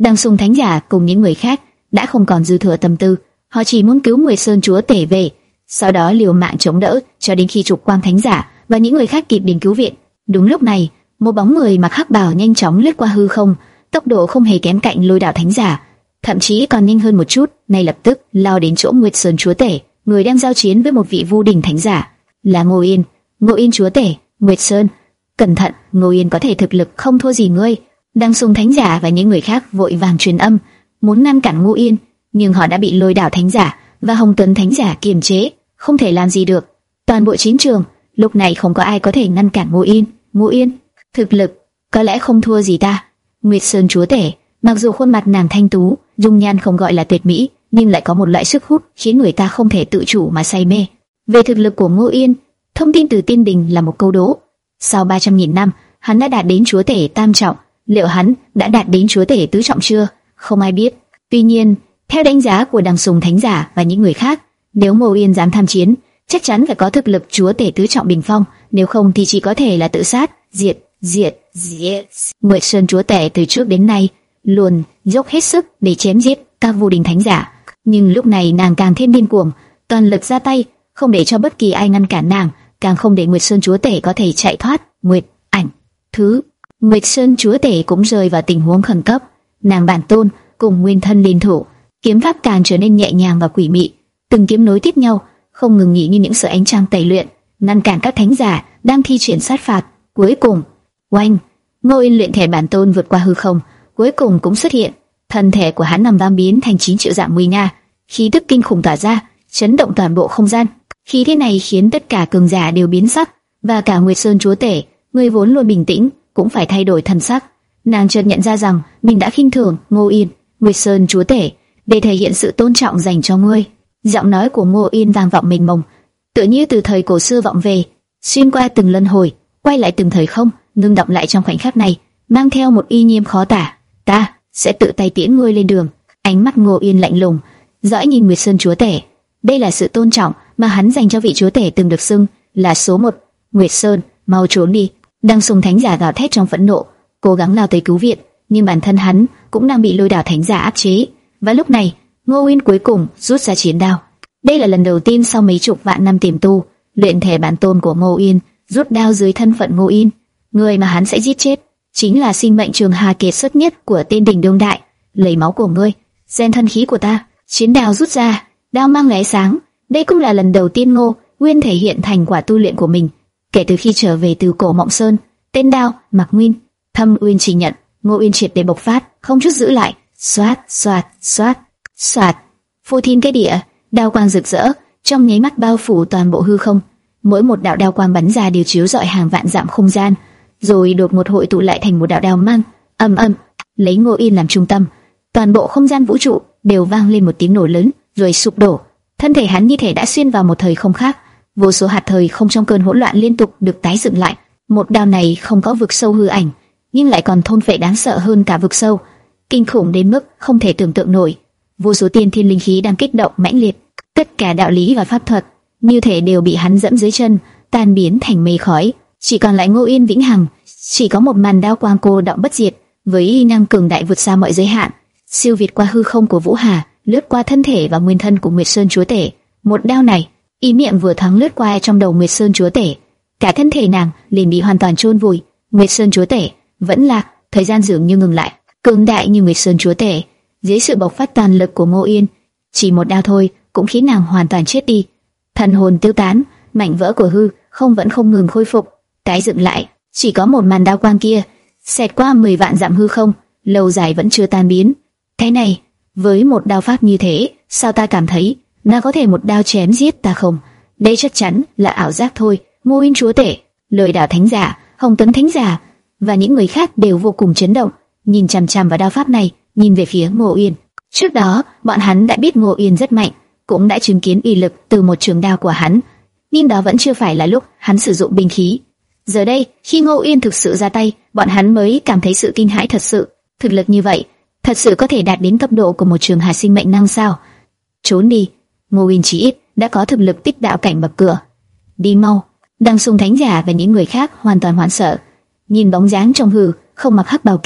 Đằng Sùng Thánh Giả cùng những người khác đã không còn dư thừa tâm tư, họ chỉ muốn cứu Nguyệt Sơn Chúa Tể về, sau đó liều mạng chống đỡ cho đến khi Trục Quang Thánh Giả và những người khác kịp đến cứu viện. Đúng lúc này, một bóng người mặc hắc bào nhanh chóng lướt qua hư không, tốc độ không hề kém cạnh Lôi Đạo Thánh Giả, thậm chí còn nhanh hơn một chút, ngay lập tức lao đến chỗ Nguyệt Sơn Chúa Tể, người đang giao chiến với một vị Vu Đình Thánh Giả, là Ngô Yên. Ngô Yên Chúa Tể, Nguyệt Sơn, cẩn thận, Ngô Yên có thể thực lực không thua gì ngươi. Đằng Sùng Thánh Giả và những người khác vội vàng truyền âm, muốn ngăn cản Ngô Yên, nhưng họ đã bị Lôi Đạo Thánh Giả và Hồng Tuấn Thánh Giả kiềm chế, không thể làm gì được. Toàn bộ chiến trường lúc này không có ai có thể ngăn cản Ngô Yên. Ngô Yên, thực lực có lẽ không thua gì ta. Nguyệt Sơn Chúa Tể, mặc dù khuôn mặt nàng thanh tú, dung nhan không gọi là tuyệt mỹ, nhưng lại có một loại sức hút khiến người ta không thể tự chủ mà say mê. Về thực lực của Ngô Yên, thông tin từ Tiên Đình là một câu đố. Sau ba trăm nghìn năm, hắn đã đạt đến Chúa Tể tam trọng. Liệu hắn đã đạt đến Chúa Tể tứ trọng chưa? Không ai biết. Tuy nhiên, theo đánh giá của Đằng Sùng Thánh Giả và những người khác, nếu Ngô Yên dám tham chiến, chắc chắn phải có thực lực Chúa Tể tứ trọng bình phong, nếu không thì chỉ có thể là tự sát, diệt, diệt, diệt. Nguyệt Sơn Chúa Tể từ trước đến nay luôn dốc hết sức để chém giết các Vu Đình Thánh Giả, nhưng lúc này nàng càng thêm điên cuồng, toàn lực ra tay, không để cho bất kỳ ai ngăn cản nàng, càng không để Nguyệt Sơn Chúa Tể có thể chạy thoát. Nguyệt Ảnh thứ Nguyệt Sơn Chúa Tể cũng rơi vào tình huống khẩn cấp, nàng bản tôn cùng nguyên thân liên thủ, kiếm pháp càng trở nên nhẹ nhàng và quỷ mị, từng kiếm nối tiếp nhau, không ngừng nghỉ như những sợi ánh trăng tẩy luyện, ngăn cản các thánh giả đang thi triển sát phạt. Cuối cùng, oanh, Ngô Yên luyện thể bản tôn vượt qua hư không, cuối cùng cũng xuất hiện. Thân thể của hắn nằm vam biến thành chín triệu dạng nguy nga, khí tức kinh khủng tỏa ra, chấn động toàn bộ không gian. Khí thế này khiến tất cả cường giả đều biến sắc, và cả Nguyệt Sơn Chúa Tể, người vốn luôn bình tĩnh, cũng phải thay đổi thần sắc. Nàng chợt nhận ra rằng mình đã khinh thường Ngô Yên. Nguyệt Sơn Chúa Tể, để thể hiện sự tôn trọng dành cho ngươi. Giọng nói của Ngô Yên vang vọng mênh mông, tựa như từ thời cổ xưa vọng về, xuyên qua từng luân hồi, quay lại từng thời không, ngưng đọng lại trong khoảnh khắc này, mang theo một uy nghiêm khó tả. Ta sẽ tự tay tiễn ngươi lên đường. Ánh mắt Ngô Yên lạnh lùng, dõi nhìn Nguyệt Sơn Chúa Tể. Đây là sự tôn trọng mà hắn dành cho vị Chúa Tể từng được xưng là số một. Nguyệt Sơn, mau trốn đi! Đằng Sùng Thánh Giả gào thét trong phẫn nộ, cố gắng lao tới cứu viện, nhưng bản thân hắn cũng đang bị Lôi Đạo Thánh Giả áp chế. Và lúc này, Ngô Yên cuối cùng rút ra chiến đao. Đây là lần đầu tiên sau mấy chục vạn năm tiềm tu, luyện thể bản tôn của Ngô Yên rút đao dưới thân phận Ngô Yên. Người mà hắn sẽ giết chết chính là sinh mệnh trường hà kiệt xuất nhất của Tiên Đình đương đại. Lấy máu của ngươi, gen thân khí của ta. Chiến đao rút ra, đao mang lóe sáng. Đây cũng là lần đầu tiên Ngô Nguyên thể hiện thành quả tu luyện của mình kể từ khi trở về từ Cổ Mộng Sơn. Tên đao Mạc Nguyên, Thâm Uyên chỉ nhận. Ngô Uyên triệt để bộc phát, không chút giữ lại. Xoát, xoát, xoát, xoát. Phô thiên cái địa, đao quang rực rỡ, trong nháy mắt bao phủ toàn bộ hư không. Mỗi một đạo đao quang bắn ra đều chiếu rọi hàng vạn dặm không gian, rồi đột ngột hội tụ lại thành một đạo đao mang. Âm âm, lấy Ngô Yên làm trung tâm, toàn bộ không gian vũ trụ đều vang lên một tiếng nổ lớn, rồi sụp đổ. Thân thể hắn như thể đã xuyên vào một thời không khác, vô số hạt thời không trong cơn hỗn loạn liên tục được tái dựng lại. Một đao này không có vực sâu hư ảnh, nhưng lại còn thôn phệ đáng sợ hơn cả vực sâu, kinh khủng đến mức không thể tưởng tượng nổi. Vô số tiên thiên linh khí đang kích động mãnh liệt, tất cả đạo lý và pháp thuật như thể đều bị hắn dẫm dưới chân, tan biến thành mây khói. Chỉ còn lại Ngô Yên vĩnh hằng, chỉ có một màn đao quang cô động bất diệt, với uy năng cường đại vượt xa mọi giới hạn, siêu việt qua hư không của Vũ Hà, lướt qua thân thể và nguyên thân của Nguyệt Sơn Chúa Tể. Một đao này, ý niệm vừa thoáng lướt qua trong đầu Nguyệt Sơn Chúa Tể, cả thân thể nàng liền bị hoàn toàn chôn vùi. Nguyệt Sơn Chúa Tể vẫn lạc, thời gian dường như ngừng lại. Cường đại như Nguyệt Sơn Chúa Tể, dưới sự bộc phát toàn lực của Ngô Yên, chỉ một đao thôi cũng khiến nàng hoàn toàn chết đi. Thần hồn tiêu tán, mảnh vỡ của hư không vẫn không ngừng khôi phục, tái dựng lại. Chỉ có một màn đao quang kia xẹt qua mười vạn dặm hư không, lâu dài vẫn chưa tan biến. Cái này, với một đao pháp như thế, sao ta cảm thấy nó có thể một đao chém giết ta không? Đây chắc chắn là ảo giác thôi. Ngô Yên Chúa Tể, Lôi Đạo Thánh Giả, Hồng Tuấn Thánh Giả và những người khác đều vô cùng chấn động, nhìn chằm chằm vào đao pháp này, nhìn về phía Ngô Yên. Trước đó, bọn hắn đã biết Ngô Yên rất mạnh, cũng đã chứng kiến uy lực từ một trường đao của hắn, nhưng đó vẫn chưa phải là lúc hắn sử dụng binh khí. Giờ đây, khi Ngô Yên thực sự ra tay, bọn hắn mới cảm thấy sự kinh hãi thật sự. Thực lực như vậy, thật sự có thể đạt đến cấp độ của một trường hà sinh mệnh năng sao? Trốn đi! Ngô Yên chỉ ít đã có thực lực tích đạo cảnh bậc cửa. Đi mau! Đằng Sùng Thánh Giả và những người khác hoàn toàn hoảng sợ, nhìn bóng dáng trong hư không mặc hắc bào kia,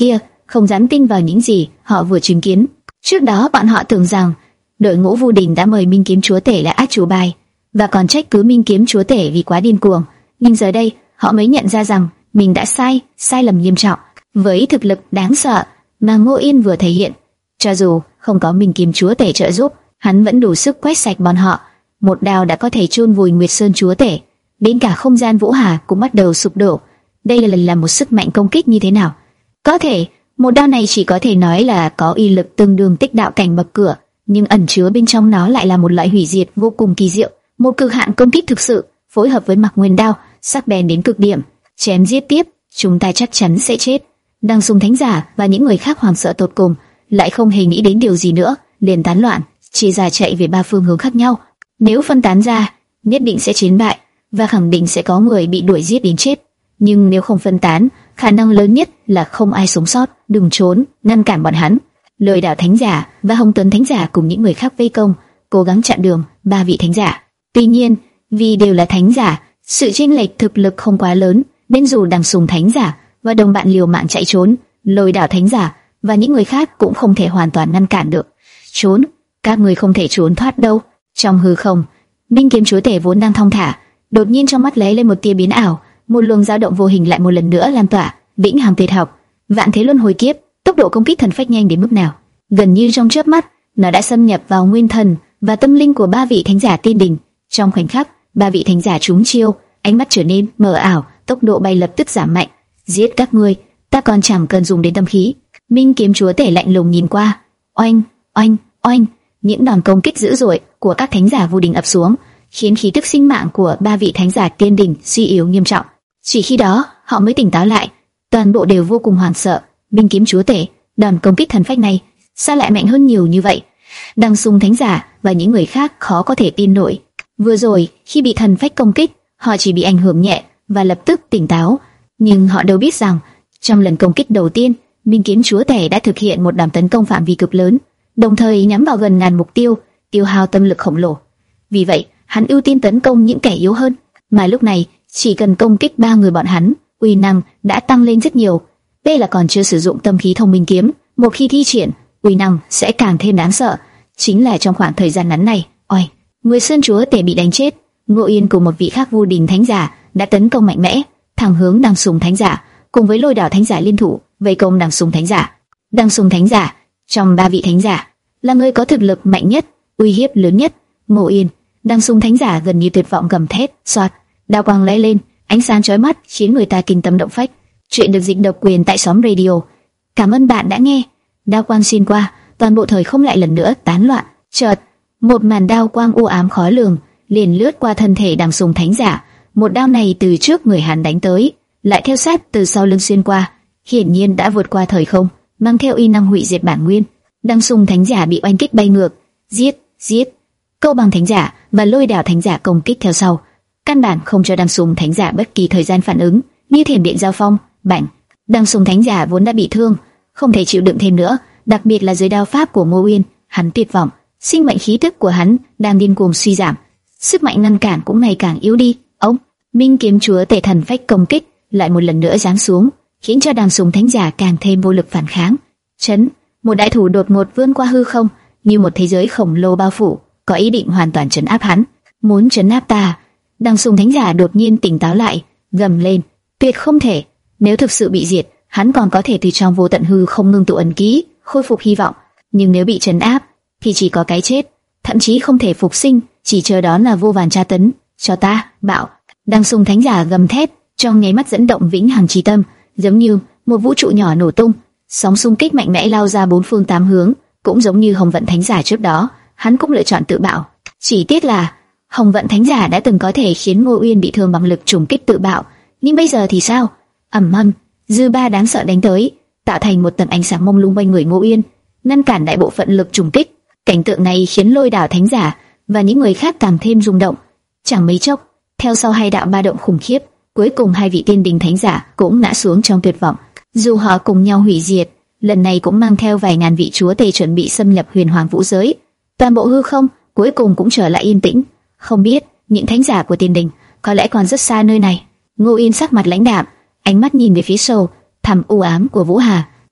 không dám tin vào những gì họ vừa chứng kiến. Trước đó bọn họ tưởng rằng đội ngũ Vu Đình đã mời Minh Kiếm Chúa Tể là át chủ bài và còn trách cứ Minh Kiếm Chúa Tể vì quá điên cuồng, nhưng giờ đây họ mới nhận ra rằng mình đã sai, sai lầm nghiêm trọng. Với thực lực đáng sợ mà Ngô Yên vừa thể hiện, cho dù không có Minh Kiếm Chúa Tể trợ giúp, hắn vẫn đủ sức quét sạch bọn họ. Một đao đã có thể chôn vùi Nguyệt Sơn Chúa Tể, đến cả không gian Vũ Hà cũng bắt đầu sụp đổ. Đây là là một sức mạnh công kích như thế nào? Có thể một đao này chỉ có thể nói là có uy lực tương đương Tích Đạo cảnh bậc cửa, nhưng ẩn chứa bên trong nó lại là một loại hủy diệt vô cùng kỳ diệu, một cực hạn công kích thực sự, phối hợp với Mặc Nguyên đao, sắc bén đến cực điểm, chém giết tiếp, chúng ta chắc chắn sẽ chết. Đằng Sùng Thánh Giả và những người khác hoảng sợ tột cùng, lại không hề nghĩ đến điều gì nữa, liền tán loạn, chia ra chạy về ba phương hướng khác nhau. Nếu phân tán ra, nhất định sẽ chiến bại và khẳng định sẽ có người bị đuổi giết đến chết. Nhưng nếu không phân tán, khả năng lớn nhất là không ai sống sót. Đừng trốn, ngăn cản bọn hắn. Lôi Đạo Thánh Giả và Hồng Tuấn Thánh Giả cùng những người khác vây công, cố gắng chặn đường ba vị thánh giả. Tuy nhiên, vì đều là thánh giả, sự chênh lệch thực lực không quá lớn, nên dù Đằng Sùng Thánh Giả và đồng bạn liều mạng chạy trốn, Lôi Đạo Thánh Giả và những người khác cũng không thể hoàn toàn ngăn cản được. Trốn, các người không thể trốn thoát đâu. Trong hư không, Minh Kiếm Chúa Tể vốn đang thong thả, đột nhiên trong mắt lóe lên một tia biến ảo, một luồng dao động vô hình lại một lần nữa lan tỏa. Vĩnh hằng tuyệt học, vạn thế luân hồi kiếp, tốc độ công kích thần phách nhanh đến mức nào? Gần như trong chớp mắt, nó đã xâm nhập vào nguyên thần và tâm linh của ba vị thánh giả tiên đình. Trong khoảnh khắc, ba vị thánh giả trúng chiêu, ánh mắt trở nên mờ ảo, tốc độ bay lập tức giảm mạnh. Giết các ngươi, ta còn chẳng cần dùng đến tâm khí. Minh Kiếm Chúa Tể lạnh lùng nhìn qua, oanh, oanh, oanh, những đòn công kích dữ dội của các thánh giả Vu Đình ập xuống, khiến khí tức sinh mạng của ba vị thánh giả tiên đình suy yếu nghiêm trọng. Chỉ khi đó, họ mới tỉnh táo lại, toàn bộ đều vô cùng hoảng sợ. Minh Kiếm Chúa Tể, đòn công kích thần phách này sao lại mạnh hơn nhiều như vậy? Đằng Sùng Thánh Giả và những người khác khó có thể tin nổi. Vừa rồi, khi bị thần phách công kích, họ chỉ bị ảnh hưởng nhẹ và lập tức tỉnh táo, nhưng họ đâu biết rằng trong lần công kích đầu tiên, Minh Kiếm Chúa Tể đã thực hiện một đòn tấn công phạm vi cực lớn, đồng thời nhắm vào gần ngàn mục tiêu, tiêu hao tâm lực khổng lồ. Vì vậy, hắn ưu tiên tấn công những kẻ yếu hơn, mà lúc này chỉ cần công kích ba người bọn hắn, uy năng đã tăng lên rất nhiều. Đây là còn chưa sử dụng tâm khí thông minh kiếm, một khi thi triển, uy năng sẽ càng thêm đáng sợ. Chính là trong khoảng thời gian ngắn này, oi, Nguyệt Sơn Chúa Tể bị đánh chết, Ngô Yên cùng một vị khác Vu Đình Thánh Giả đã tấn công mạnh mẽ, thẳng hướng Đằng Sùng Thánh Giả, cùng với Lôi Đạo Thánh Giả liên thủ vây công Đằng Sùng Thánh Giả. Đằng Sùng Thánh Giả trong ba vị thánh giả là người có thực lực mạnh nhất, uy hiếp lớn nhất. Ngô Yên, Đằng Sùng Thánh Giả gần như tuyệt vọng gầm thét, xoạt, đao quang lóe lên, ánh sáng chói mắt khiến người ta kinh tâm động phách. Chuyện được dịch độc quyền tại xóm radio. Cảm ơn bạn đã nghe. Đao quang xuyên qua, toàn bộ thời không lại lần nữa tán loạn. Chợt, một màn đao quang u ám khó lường liền lướt qua thân thể Đằng Sùng Thánh Giả. Một đao này từ trước người hắn đánh tới, lại theo sát từ sau lưng xuyên qua, hiển nhiên đã vượt qua thời không, mang theo uy năng hủy diệt bản nguyên. Đằng Sùng Thánh Giả bị oanh kích bay ngược, giết, giết. Câu Bằng Thánh Giả và Lôi Đạo Thánh Giả công kích theo sau, căn bản không cho Đằng Sùng Thánh Giả bất kỳ thời gian phản ứng, như thiểm điện giao phong. Bảnh, Đằng Sùng Thánh Giả vốn đã bị thương, không thể chịu đựng thêm nữa, đặc biệt là dưới đao pháp của Ngô Uyên, hắn tuyệt vọng, sinh mệnh khí tức của hắn đang điên cuồng suy giảm, sức mạnh ngăn cản cũng ngày càng yếu đi. Ông, Minh Kiếm Chúa Tể thần phách công kích lại một lần nữa giáng xuống, khiến cho Đằng Sùng Thánh Giả càng thêm vô lực phản kháng. Chấn, một đại thủ đột ngột vươn qua hư không, như một thế giới khổng lồ bao phủ, có ý định hoàn toàn trấn áp hắn. Muốn trấn áp ta? Đằng Sùng Thánh Giả đột nhiên tỉnh táo lại, gầm lên, tuyệt không thể. Nếu thực sự bị diệt, hắn còn có thể từ trong vô tận hư không ngưng tụ ẩn ký, khôi phục hy vọng. Nhưng nếu bị trấn áp, thì chỉ có cái chết, thậm chí không thể phục sinh, chỉ chờ đó là vô vàn tra tấn. Cho ta, bạo! Đằng Sùng Thánh Giả gầm thét, trong nháy mắt dẫn động vĩnh hằng chi tâm, giống như một vũ trụ nhỏ nổ tung, sóng xung kích mạnh mẽ lao ra bốn phương tám hướng. Cũng giống như Hồng Vận Thánh Giả trước đó, hắn cũng lựa chọn tự bạo. Chỉ tiếc là Hồng Vận Thánh Giả đã từng có thể khiến Ngô Uyên bị thương bằng lực trùng kích tự bạo, nhưng bây giờ thì sao? Ầm ầm, dư ba đáng sợ đánh tới, tạo thành một tầng ánh sáng mông lung quanh người Ngô Uyên, ngăn cản đại bộ phận lực trùng kích. Cảnh tượng này khiến Lôi Đạo Thánh Giả và những người khác càng thêm rung động. Chẳng mấy chốc, theo sau hai đạo ba động khủng khiếp, cuối cùng hai vị tiên đình thánh giả cũng ngã xuống trong tuyệt vọng. Dù họ cùng nhau hủy diệt, lần này cũng mang theo vài ngàn vị chúa tể chuẩn bị xâm nhập huyền hoàng vũ giới. Toàn bộ hư không cuối cùng cũng trở lại yên tĩnh. Không biết những thánh giả của tiên đình có lẽ còn rất xa nơi này. Ngô Yên sắc mặt lãnh đạm, ánh mắt nhìn về phía sâu thẳm u ám của Vũ Hà.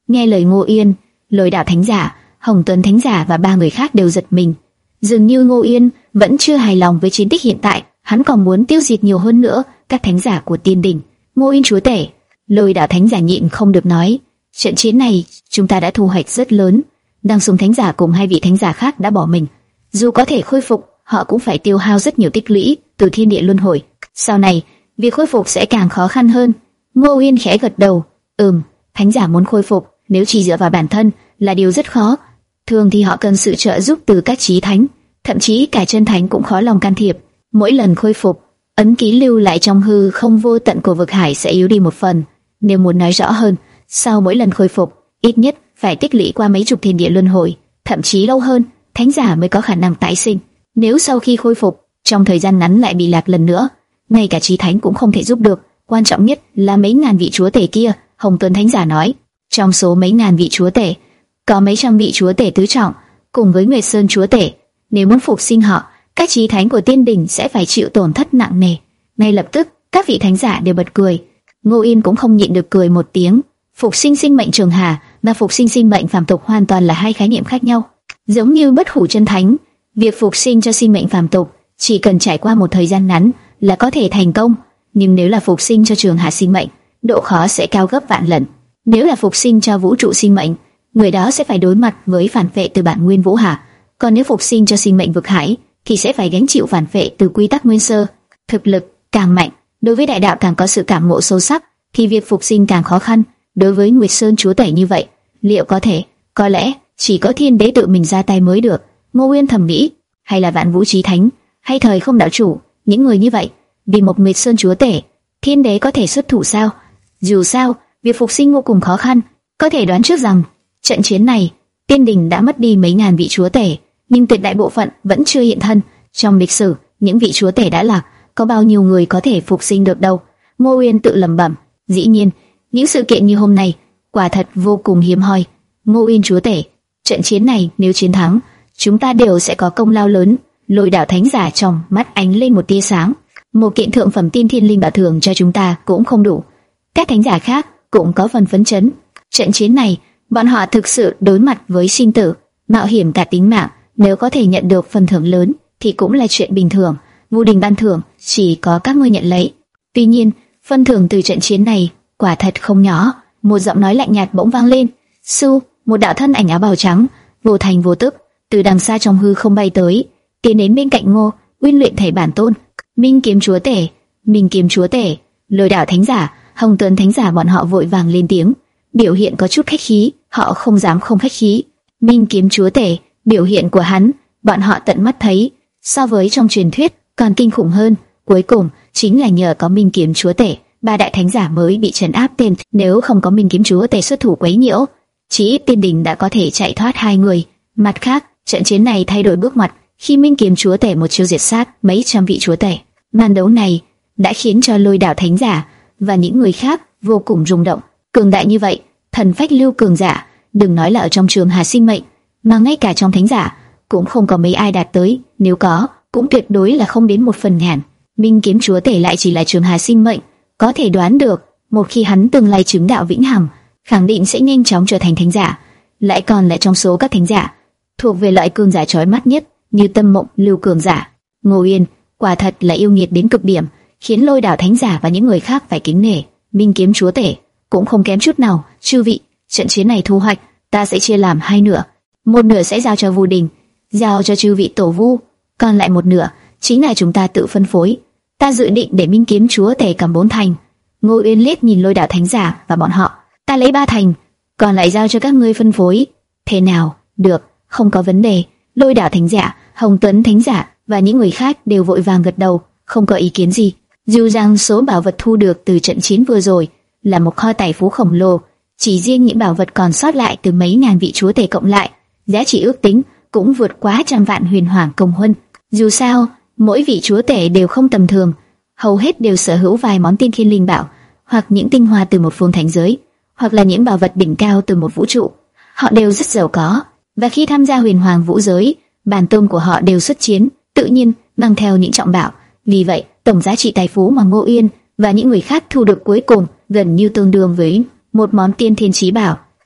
Nghe lời Ngô Yên, Lôi Đạo Thánh Giả, Hồng Tuấn Thánh Giả và ba người khác đều giật mình. Dường như Ngô Yên vẫn chưa hài lòng với chiến tích hiện tại, hắn còn muốn tiêu diệt nhiều hơn nữa các thánh giả của Tiên Đình. Ngô Yên chúa tể, Lôi Đạo Thánh Giả nhịn không được nói, trận chiến này chúng ta đã thu hoạch rất lớn. Đăng Sùng Thánh Giả cùng hai vị thánh giả khác đã bỏ mình, dù có thể khôi phục, họ cũng phải tiêu hao rất nhiều tích lũy từ thiên địa luân hồi. Sau này, việc khôi phục sẽ càng khó khăn hơn. Ngô Yên khẽ gật đầu, ừm, thánh giả muốn khôi phục, nếu chỉ dựa vào bản thân là điều rất khó. Thường thì họ cần sự trợ giúp từ các chí thánh, thậm chí cả chân thánh cũng khó lòng can thiệp. Mỗi lần khôi phục, ấn ký lưu lại trong hư không vô tận của vực hải sẽ yếu đi một phần. Nếu muốn nói rõ hơn, sau mỗi lần khôi phục, ít nhất phải tích lũy qua mấy chục thiên địa luân hồi, thậm chí lâu hơn, thánh giả mới có khả năng tái sinh. Nếu sau khi khôi phục, trong thời gian ngắn lại bị lạc lần nữa, ngay cả chí thánh cũng không thể giúp được. Quan trọng nhất là mấy ngàn vị chúa tể kia, Hồng Tuấn Thánh Giả nói. Trong số mấy ngàn vị chúa tể, có mấy trăm vị chúa tể tứ trọng, cùng với Nguyệt Sơn chúa tể. Nếu muốn phục sinh họ, các chí thánh của Tiên Đình sẽ phải chịu tổn thất nặng nề. Ngay lập tức, các vị thánh giả đều bật cười. Ngô Yên cũng không nhịn được cười một tiếng. Phục sinh sinh mệnh trường hà và phục sinh sinh mệnh phàm tục hoàn toàn là hai khái niệm khác nhau. Giống như bất hủ chân thánh, việc phục sinh cho sinh mệnh phàm tục chỉ cần trải qua một thời gian ngắn là có thể thành công, nhưng nếu là phục sinh cho trường hà sinh mệnh, độ khó sẽ cao gấp vạn lần. Nếu là phục sinh cho vũ trụ sinh mệnh, người đó sẽ phải đối mặt với phản vệ từ bản nguyên vũ hà. Còn nếu phục sinh cho sinh mệnh vực hải, thì sẽ phải gánh chịu phản vệ từ quy tắc nguyên sơ. Thực lực càng mạnh, đối với đại đạo càng có sự cảm ngộ sâu sắc, thì việc phục sinh càng khó khăn. Đối với Nguyệt Sơn chúa tể như vậy, liệu có thể? Có lẽ chỉ có Thiên Đế tự mình ra tay mới được. Ngô Uyên thầm nghĩ, hay là Vạn Vũ Chí Thánh, hay Thời Không đạo chủ, những người như vậy, vì một Nguyệt Sơn chúa tể, Thiên Đế có thể xuất thủ sao? Dù sao, việc phục sinh vô cùng khó khăn. Có thể đoán trước rằng trận chiến này, Tiên Đình đã mất đi mấy ngàn vị chúa tể, nhưng tuyệt đại bộ phận vẫn chưa hiện thân. Trong lịch sử, những vị chúa tể đã lạc, có bao nhiêu người có thể phục sinh được đâu? Ngô Uyên tự lẩm bẩm. Dĩ nhiên, những sự kiện như hôm nay quả thật vô cùng hiếm hoi. Ngô Uyên chúa tể, trận chiến này nếu chiến thắng, chúng ta đều sẽ có công lao lớn. Lôi Đạo Thánh Giả trong mắt ánh lên một tia sáng. Một kiện thượng phẩm tiên thiên linh bảo thường cho chúng ta cũng không đủ. Các thánh giả khác cũng có phần phấn chấn. Trận chiến này, bọn họ thực sự đối mặt với sinh tử, mạo hiểm cả tính mạng. Nếu có thể nhận được phần thưởng lớn, thì cũng là chuyện bình thường. Vu Đình ban thưởng chỉ có các ngươi nhận lấy. Tuy nhiên, phần thưởng từ trận chiến này quả thật không nhỏ. Một giọng nói lạnh nhạt bỗng vang lên. Su, một đạo thân ảnh áo bào trắng, vô thành vô tức, từ đằng xa trong hư không bay tới, tiến đến bên cạnh Ngô Uyên luyện thể bản tôn. Minh Kiếm chúa tể, Minh Kiếm chúa tể, Lôi Đạo Thánh Giả, Hồng Tuấn Thánh Giả bọn họ vội vàng lên tiếng, biểu hiện có chút khách khí. Họ không dám không khách khí. Minh Kiếm chúa tể, biểu hiện của hắn, bọn họ tận mắt thấy, so với trong truyền thuyết còn kinh khủng hơn. Cuối cùng chính là nhờ có Minh Kiếm chúa tể, ba đại thánh giả mới bị trấn áp tên. Nếu không có Minh Kiếm chúa tể xuất thủ quấy nhiễu, chỉ ít Tiên Đình đã có thể chạy thoát hai người. Mặt khác, trận chiến này thay đổi bước ngoặt khi Minh Kiếm chúa tể một chiêu diệt sát mấy trăm vị chúa tể. Màn đấu này đã khiến cho Lôi Đạo Thánh Giả và những người khác vô cùng rung động. Cường đại như vậy, thần phách lưu cường giả, đừng nói là ở trong trường hà sinh mệnh, mà ngay cả trong thánh giả cũng không có mấy ai đạt tới. Nếu có, cũng tuyệt đối là không đến một phần ngàn. Minh Kiếm chúa tể lại chỉ là trường hà sinh mệnh, có thể đoán được, một khi hắn tương lai chứng đạo vĩnh hằng, khẳng định sẽ nhanh chóng trở thành thánh giả. Lại còn là trong số các thánh giả thuộc về loại cường giả chói mắt nhất, như Tâm Mộng lưu cường giả. Ngô Uyên quả thật là yêu nghiệt đến cực điểm, khiến Lôi Đạo Thánh Giả và những người khác phải kính nể. Minh Kiếm chúa tể cũng không kém chút nào. Chư vị, trận chiến này thu hoạch ta sẽ chia làm hai nửa, một nửa sẽ giao cho Vu Đình, giao cho chư vị tổ vu, còn lại một nửa chính là chúng ta tự phân phối. Ta dự định để Minh Kiếm chúa tể cầm bốn thành. Ngô Uyên liếc nhìn Lôi Đạo Thánh Giả và bọn họ. Ta lấy ba thành, còn lại giao cho các ngươi phân phối. Thế nào? Được, không có vấn đề. Lôi Đạo Thánh Giả, Hồng Tuấn Thánh Giả và những người khác đều vội vàng gật đầu, không có ý kiến gì. Dù rằng số bảo vật thu được từ trận chiến vừa rồi là một kho tài phú khổng lồ, chỉ riêng những bảo vật còn sót lại từ mấy ngàn vị chúa tể cộng lại, giá trị ước tính cũng vượt quá trăm vạn huyền hoàng công huân. Dù sao, mỗi vị chúa tể đều không tầm thường, hầu hết đều sở hữu vài món tiên thiên linh bảo, hoặc những tinh hoa từ một phương thánh giới, hoặc là những bảo vật đỉnh cao từ một vũ trụ. Họ đều rất giàu có, và khi tham gia huyền hoàng vũ giới, bản tôn của họ đều xuất chiến, tự nhiên mang theo những trọng bảo. Vì vậy, tổng giá trị tài phú mà Ngô Uyên và những người khác thu được cuối cùng gần như tương đương với một món tiên thiên chí bảo.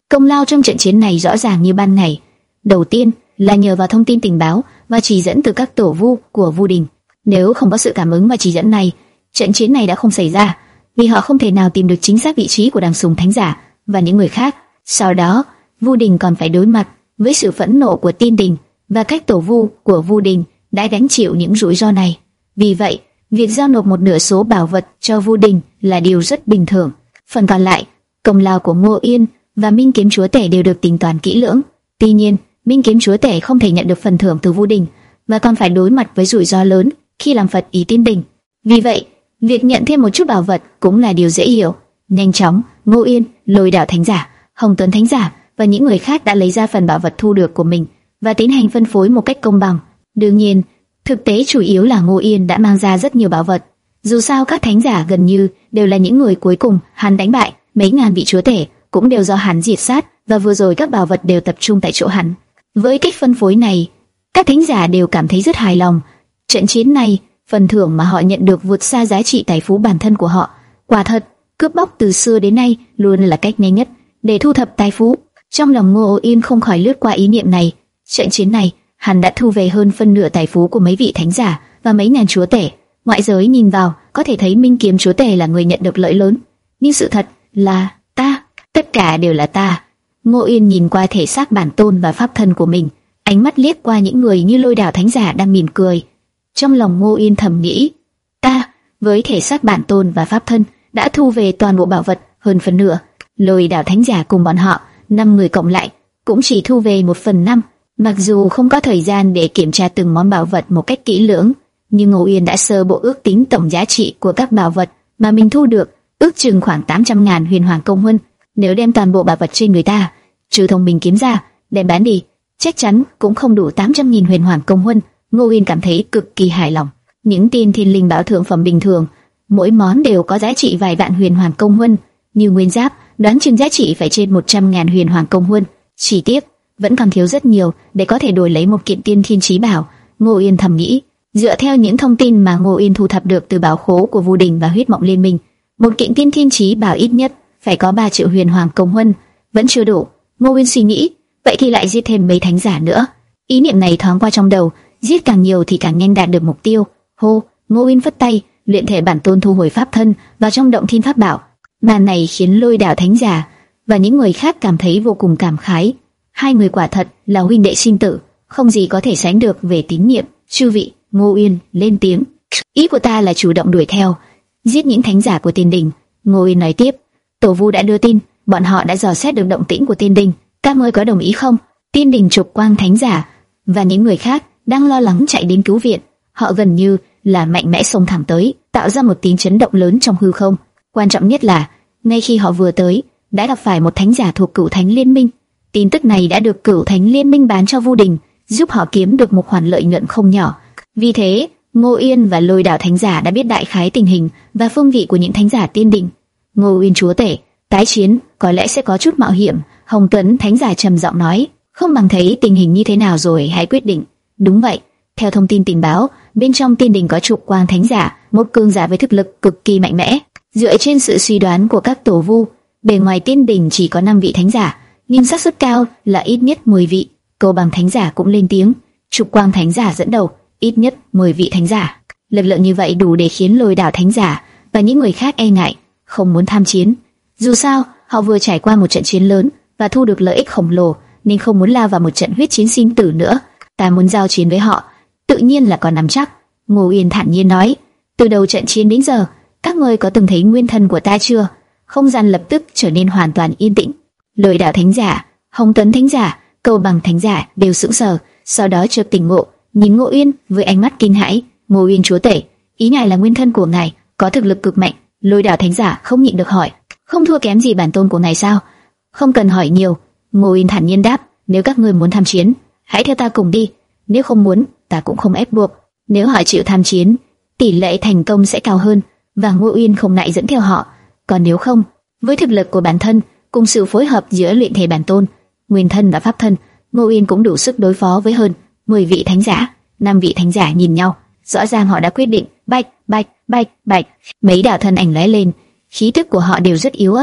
Công lao trong trận chiến này rõ ràng như ban ngày. Đầu tiên là nhờ vào thông tin tình báo và chỉ dẫn từ các tổ vu của Vu Đình. Nếu không có sự cảm ứng và chỉ dẫn này, trận chiến này đã không xảy ra, vì họ không thể nào tìm được chính xác vị trí của Đằng Sùng Thánh Giả và những người khác. Sau đó, Vu Đình còn phải đối mặt với sự phẫn nộ của Tiên Đình và các tổ vu của Vu Đình đã gánh chịu những rủi ro này. Vì vậy, việc giao nộp một nửa số bảo vật cho Vu Đình là điều rất bình thường. Phần còn lại, công lao của Ngô Yên và Minh Kiếm Chúa Tể đều được tính toán kỹ lưỡng. Tuy nhiên, Minh Kiếm Chúa Tể không thể nhận được phần thưởng từ Vu Đình và còn phải đối mặt với rủi ro lớn khi làm Phật ý Tiên Đình. Vì vậy, việc nhận thêm một chút bảo vật cũng là điều dễ hiểu. Nhanh chóng, Ngô Yên, Lôi Đạo Thánh Giả, Hồng Tuấn Thánh Giả và những người khác đã lấy ra phần bảo vật thu được của mình và tiến hành phân phối một cách công bằng. Đương nhiên, thực tế chủ yếu là Ngô Yên đã mang ra rất nhiều bảo vật. Dù sao các thánh giả gần như đều là những người cuối cùng hắn đánh bại, mấy ngàn vị chúa tể cũng đều do hắn diệt sát, và vừa rồi các bảo vật đều tập trung tại chỗ hắn. Với cách phân phối này, các thánh giả đều cảm thấy rất hài lòng. Trận chiến này, phần thưởng mà họ nhận được vượt xa giá trị tài phú bản thân của họ. Quả thật, cướp bóc từ xưa đến nay luôn là cách nhanh nhất để thu thập tài phú. Trong lòng Ngô Yên không khỏi lướt qua ý niệm này. Trận chiến này, hắn đã thu về hơn phân nửa tài phú của mấy vị thánh giả và mấy ngàn chúa tể. Ngoại giới nhìn vào có thể thấy Minh Kiếm Chúa Tể là người nhận được lợi lớn, nhưng sự thật là ta, tất cả đều là ta. Ngô Yên nhìn qua thể xác bản tôn và pháp thân của mình, ánh mắt liếc qua những người như Lôi Đạo Thánh Giả đang mỉm cười. Trong lòng Ngô Yên thầm nghĩ, ta với thể xác bản tôn và pháp thân đã thu về toàn bộ bảo vật hơn phần nửa. Lôi Đạo Thánh Giả cùng bọn họ năm người cộng lại cũng chỉ thu về một phần năm. Mặc dù không có thời gian để kiểm tra từng món bảo vật một cách kỹ lưỡng, nhưng Ngô Yên đã sơ bộ ước tính tổng giá trị của các bảo vật mà mình thu được, ước chừng khoảng tám trăm ngàn huyền hoàng công huân. Nếu đem toàn bộ bảo vật trên người ta, trừ thông minh kiếm ra, đem bán đi, chắc chắn cũng không đủ tám trăm nghìn huyền hoàng công huân. Ngô Yên cảm thấy cực kỳ hài lòng. Những tiên thiên linh bảo thượng phẩm bình thường, mỗi món đều có giá trị vài vạn huyền hoàng công huân. Như nguyên giáp, đoán chừng giá trị phải trên một trăm ngàn huyền hoàng công huân. Chỉ tiếc, vẫn còn thiếu rất nhiều để có thể đổi lấy một kiện tiên thiên chí bảo. Ngô Yên thầm nghĩ. Dựa theo những thông tin mà Ngô Yên thu thập được từ bảo khố của Vu Đình và Huyết Mộng Liên Minh, một kiện tiên thiên chí bảo ít nhất phải có ba triệu huyền hoàng công huân, vẫn chưa đủ. Ngô Yên suy nghĩ, vậy thì lại giết thêm mấy thánh giả nữa. Ý niệm này thoáng qua trong đầu, giết càng nhiều thì càng nhanh đạt được mục tiêu. Hô, Ngô Yên phất tay, luyện thể bản tôn thu hồi pháp thân vào trong động thiên pháp bảo. Màn này khiến Lôi Đạo Thánh Giả và những người khác cảm thấy vô cùng cảm khái. Hai người quả thật là huynh đệ sinh tử, không gì có thể sánh được về tín nhiệm. Chư vị, Ngô Yên lên tiếng, ý của ta là chủ động đuổi theo, giết những thánh giả của Tiên Đình. Ngô Yên nói tiếp, tổ vu đã đưa tin, bọn họ đã dò xét được động tĩnh của Tiên Đình, các ngươi có đồng ý không? Tiên Đình trục quang thánh giả và những người khác đang lo lắng chạy đến cứu viện, họ gần như là mạnh mẽ xông thẳng tới, tạo ra một tiếng chấn động lớn trong hư không. Quan trọng nhất là, ngay khi họ vừa tới, đã gặp phải một thánh giả thuộc Cửu Thánh Liên Minh. Tin tức này đã được Cửu Thánh Liên Minh bán cho Vu Đình, giúp họ kiếm được một khoản lợi nhuận không nhỏ. Vì thế, Ngô Yên và Lôi Đạo Thánh Giả đã biết đại khái tình hình và phương vị của những thánh giả Tiên Đình. Ngô Yên chúa tể, tái chiến có lẽ sẽ có chút mạo hiểm. Hồng Tuấn Thánh Giả trầm giọng nói, không bằng thấy tình hình như thế nào rồi hãy quyết định. Đúng vậy, theo thông tin tình báo, bên trong Tiên Đình có Trục Quang Thánh Giả, một cường giả với thực lực cực kỳ mạnh mẽ. Dựa trên sự suy đoán của các tổ vu, bề ngoài Tiên Đình chỉ có năm vị thánh giả, nhưng xác suất cao là ít nhất mười vị. Câu Bằng Thánh Giả cũng lên tiếng, Trục Quang Thánh Giả dẫn đầu, ít nhất mười vị thánh giả. Lực lượng như vậy đủ để khiến Lôi Đạo Thánh Giả và những người khác e ngại, không muốn tham chiến. Dù sao, họ vừa trải qua một trận chiến lớn và thu được lợi ích khổng lồ, nên không muốn lao vào một trận huyết chiến sinh tử nữa. Ta muốn giao chiến với họ, tự nhiên là có nắm chắc. Ngô Yên thản nhiên nói, từ đầu trận chiến đến giờ, các ngươi có từng thấy nguyên thân của ta chưa? Không gian lập tức trở nên hoàn toàn yên tĩnh. Lôi Đạo Thánh Giả, Hồng Tuấn Thánh Giả, Câu Bằng Thánh Giả đều sững sờ, sau đó chợt tỉnh ngộ, nhìn Ngô Yên với ánh mắt kinh hãi. Ngô Yên chúa tể, ý ngài là nguyên thân của ngài có thực lực cực mạnh? Lôi Đạo Thánh Giả không nhịn được hỏi, không thua kém gì bản tôn của ngài sao? Không cần hỏi nhiều, Ngô Yên thản nhiên đáp, nếu các ngươi muốn tham chiến, hãy theo ta cùng đi, nếu không muốn, ta cũng không ép buộc. Nếu họ chịu tham chiến, tỷ lệ thành công sẽ cao hơn, và Ngô Yên không ngại dẫn theo họ. Còn nếu không, với thực lực của bản thân cùng sự phối hợp giữa luyện thể bản tôn, nguyên thân và pháp thân, Ngô Yên cũng đủ sức đối phó với hơn mười vị thánh giả. Năm vị thánh giả nhìn nhau, rõ ràng họ đã quyết định. Bạch, bạch, bạch, bạch, mấy đạo thân ảnh lóe lên, khí tức của họ đều rất yếu ớt,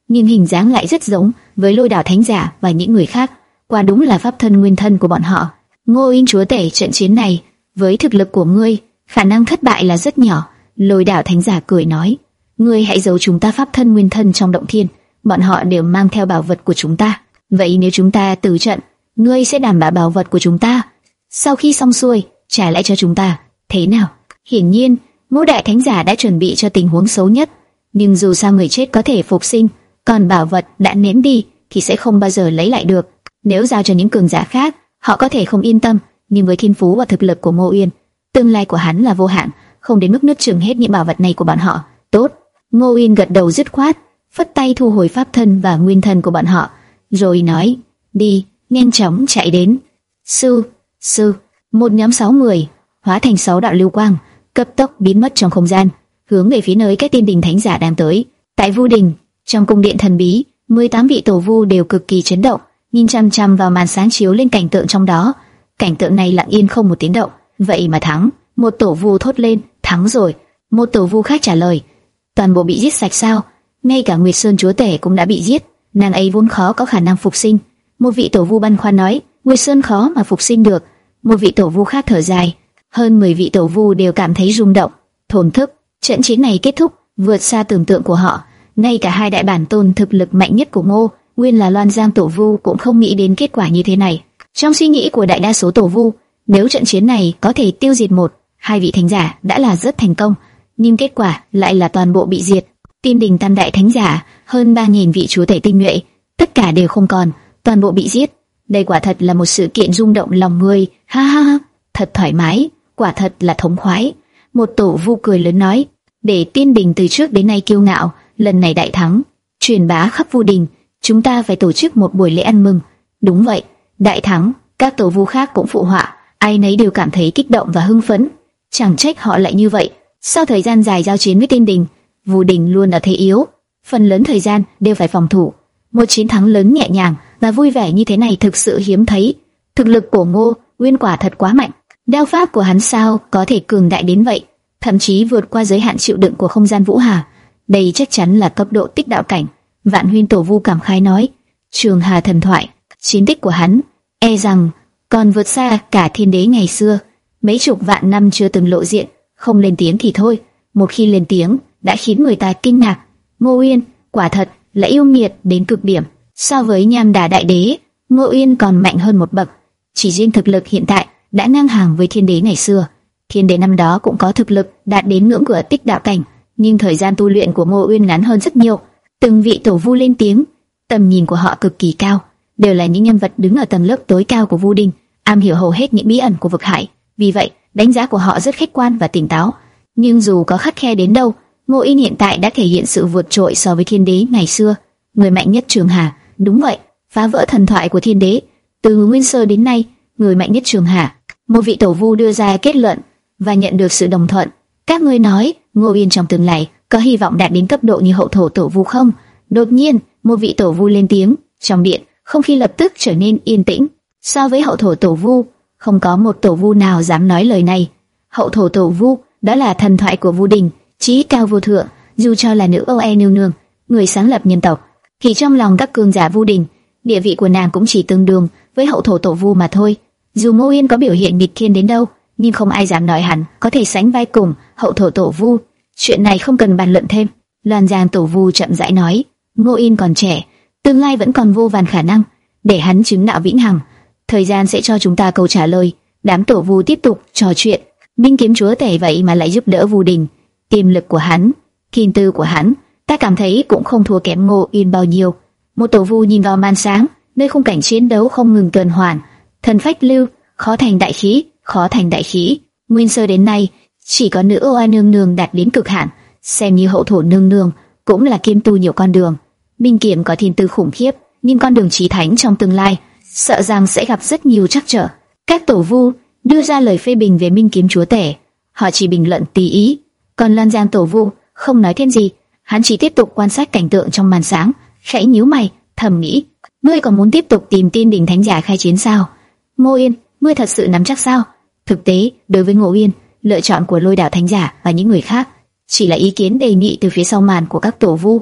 nhưng hình dáng lại rất giống với Lôi Đảo Thánh Giả và những người khác. Quả đúng là pháp thân nguyên thân của bọn họ. Ngô Yên chúa tể, trận chiến này với thực lực của ngươi, khả năng thất bại là rất nhỏ. Lôi Đảo Thánh Giả cười nói, ngươi hãy giấu chúng ta pháp thân nguyên thân trong động thiên, bọn họ đều mang theo bảo vật của chúng ta. Vậy nếu chúng ta tử trận, ngươi sẽ đảm bảo bảo vật của chúng ta, sau khi xong xuôi trả lại cho chúng ta, thế nào? Hiển nhiên, Ngũ Đại Thánh Giả đã chuẩn bị cho tình huống xấu nhất, nhưng dù sao người chết có thể phục sinh, còn bảo vật đã ném đi thì sẽ không bao giờ lấy lại được. Nếu giao cho những cường giả khác, họ có thể không yên tâm, nhưng với thiên phú và thực lực của Ngô Uyên, tương lai của hắn là vô hạn, không đến mức nuốt chửng hết những bảo vật này của bọn họ. Tốt. Ngô Uyên gật đầu dứt khoát, phất tay thu hồi pháp thân và nguyên thân của bọn họ, rồi nói, đi, nhanh chóng chạy đến. Sư, sư, một nhóm sáu người hóa thành sáu đạo lưu quang, cấp tốc biến mất trong không gian, hướng về phía nơi các tiên đình thánh giả đang tới. Tại Vu Đình, trong cung điện thần bí, mười tám vị tổ vu đều cực kỳ chấn động, nhìn chăm chăm vào màn sáng chiếu lên cảnh tượng trong đó. Cảnh tượng này lặng yên không một tiếng động. Vậy mà thắng? Một tổ vu thốt lên, thắng rồi. Một tổ vu khác trả lời, toàn bộ bị giết sạch sao? Ngay cả Nguyệt Sơn chúa tể cũng đã bị giết, nàng ấy vốn khó có khả năng phục sinh. Một vị tổ vu băn khoăn nói, Nguyệt Sơn khó mà phục sinh được. Một vị tổ vu khác thở dài. Hơn mười vị tổ vu đều cảm thấy rung động, thổn thức. Trận chiến này kết thúc vượt xa tưởng tượng của họ. Ngay cả hai đại bản tôn thực lực mạnh nhất của Ngô Nguyên là Loan Giang tổ vu cũng không nghĩ đến kết quả như thế này. Trong suy nghĩ của đại đa số tổ vu, nếu trận chiến này có thể tiêu diệt một, hai vị thánh giả đã là rất thành công, nhưng kết quả lại là toàn bộ bị diệt. Tiên đình tam đại thánh giả, hơn ba nghìn vị chúa tể tinh nhuệ, tất cả đều không còn, toàn bộ bị giết. Đây quả thật là một sự kiện rung động lòng người. Ha ha ha, thật thoải mái, quả thật là thống khoái. Một tổ vu cười lớn nói, để tiên đình từ trước đến nay kiêu ngạo, lần này đại thắng, truyền bá khắp Vu Đình, chúng ta phải tổ chức một buổi lễ ăn mừng. Đúng vậy, đại thắng. Các tổ vu khác cũng phụ họa, ai nấy đều cảm thấy kích động và hưng phấn. Chẳng trách họ lại như vậy. Sau thời gian dài giao chiến với tiên đình, Vu Đình luôn ở thế yếu, phần lớn thời gian đều phải phòng thủ. Một chiến thắng lớn nhẹ nhàng và vui vẻ như thế này thực sự hiếm thấy. Thực lực của Ngô Nguyên quả thật quá mạnh. Đao pháp của hắn sao có thể cường đại đến vậy, thậm chí vượt qua giới hạn chịu đựng của không gian Vũ Hà. Đây chắc chắn là cấp độ tích đạo cảnh. Vạn Huyên tổ vu cảm khái nói, Trường Hà thần thoại, chiến tích của hắn e rằng còn vượt xa cả thiên đế ngày xưa. Mấy chục vạn năm chưa từng lộ diện, không lên tiếng thì thôi, một khi lên tiếng đã khiến người ta kinh ngạc. Ngô Uyên quả thật là yêu nghiệt đến cực điểm. So với Nham Đà đại đế, Ngô Uyên còn mạnh hơn một bậc. Chỉ riêng thực lực hiện tại đã ngang hàng với thiên đế ngày xưa. Thiên đế năm đó cũng có thực lực đạt đến ngưỡng cửa tích đạo cảnh, nhưng thời gian tu luyện của Ngô Uyên ngắn hơn rất nhiều. Từng vị tổ vu lên tiếng, tầm nhìn của họ cực kỳ cao, đều là những nhân vật đứng ở tầng lớp tối cao của Vu Đình, am hiểu hầu hết những bí ẩn của vực hải. Vì vậy, đánh giá của họ rất khách quan và tỉnh táo. Nhưng dù có khắt khe đến đâu, Ngô Uyên hiện tại đã thể hiện sự vượt trội so với thiên đế ngày xưa, người mạnh nhất Trường Hà. Đúng vậy, phá vỡ thần thoại của thiên đế. Từ nguyên sơ đến nay, người mạnh nhất Trường Hà. Một vị tổ vu đưa ra kết luận và nhận được sự đồng thuận. Các ngươi nói, Ngô Uyên trong tương lai có hy vọng đạt đến cấp độ như hậu thổ tổ vu không? Đột nhiên, một vị tổ vu lên tiếng. Trong điện, không khí lập tức trở nên yên tĩnh. So với hậu thổ tổ vu, không có một tổ vu nào dám nói lời này. Hậu thổ tổ vu, đó là thần thoại của Vu Đình, chí cao vô thượng. Dù cho là nữ Âu E nương nương, người sáng lập nhân tộc, thì trong lòng các cường giả Vu Đình, địa vị của nàng cũng chỉ tương đương với hậu thổ tổ vu mà thôi. Dù Ngô Uyên có biểu hiện nghịch thiên đến đâu, nhưng không ai dám nói hắn có thể sánh vai cùng hậu thổ tổ vu. Chuyện này không cần bàn luận thêm. Loan Giang tổ vu chậm rãi nói, Ngô Uyên còn trẻ, tương lai vẫn còn vô vàn khả năng, để hắn chứng đạo vĩnh hằng. Thời gian sẽ cho chúng ta câu trả lời. Đám tổ vu tiếp tục trò chuyện. Minh kiếm chúa tể vậy mà lại giúp đỡ Vu Đình. Tiềm lực của hắn, thiên tư của hắn, ta cảm thấy cũng không thua kém Ngô Uyên bao nhiêu. Một tổ vu nhìn vào màn sáng, nơi khung cảnh chiến đấu không ngừng tuần hoàn, thần phách lưu, khó thành đại khí, khó thành đại khí. Nguyên sơ đến nay, chỉ có nữ Oa nương nương đạt đến cực hạn, xem như hậu thổ nương nương cũng là kiêm tu nhiều con đường. Minh kiếm có thiên tư khủng khiếp, nhưng con đường chí thánh trong tương lai sợ rằng sẽ gặp rất nhiều trắc trở. Các tổ vu đưa ra lời phê bình về Minh kiếm chúa tể, họ chỉ bình luận tùy ý. Còn Lan Giang tổ vu không nói thêm gì, hắn chỉ tiếp tục quan sát cảnh tượng trong màn sáng, khẽ nhíu mày, thầm nghĩ: ngươi còn muốn tiếp tục tìm tiên đỉnh thánh giả khai chiến sao? Ngô Uyên, ngươi thật sự nắm chắc sao? Thực tế, đối với Ngô Uyên, lựa chọn của Lôi Đạo thánh giả và những người khác chỉ là ý kiến đề nghị từ phía sau màn của các tổ vu.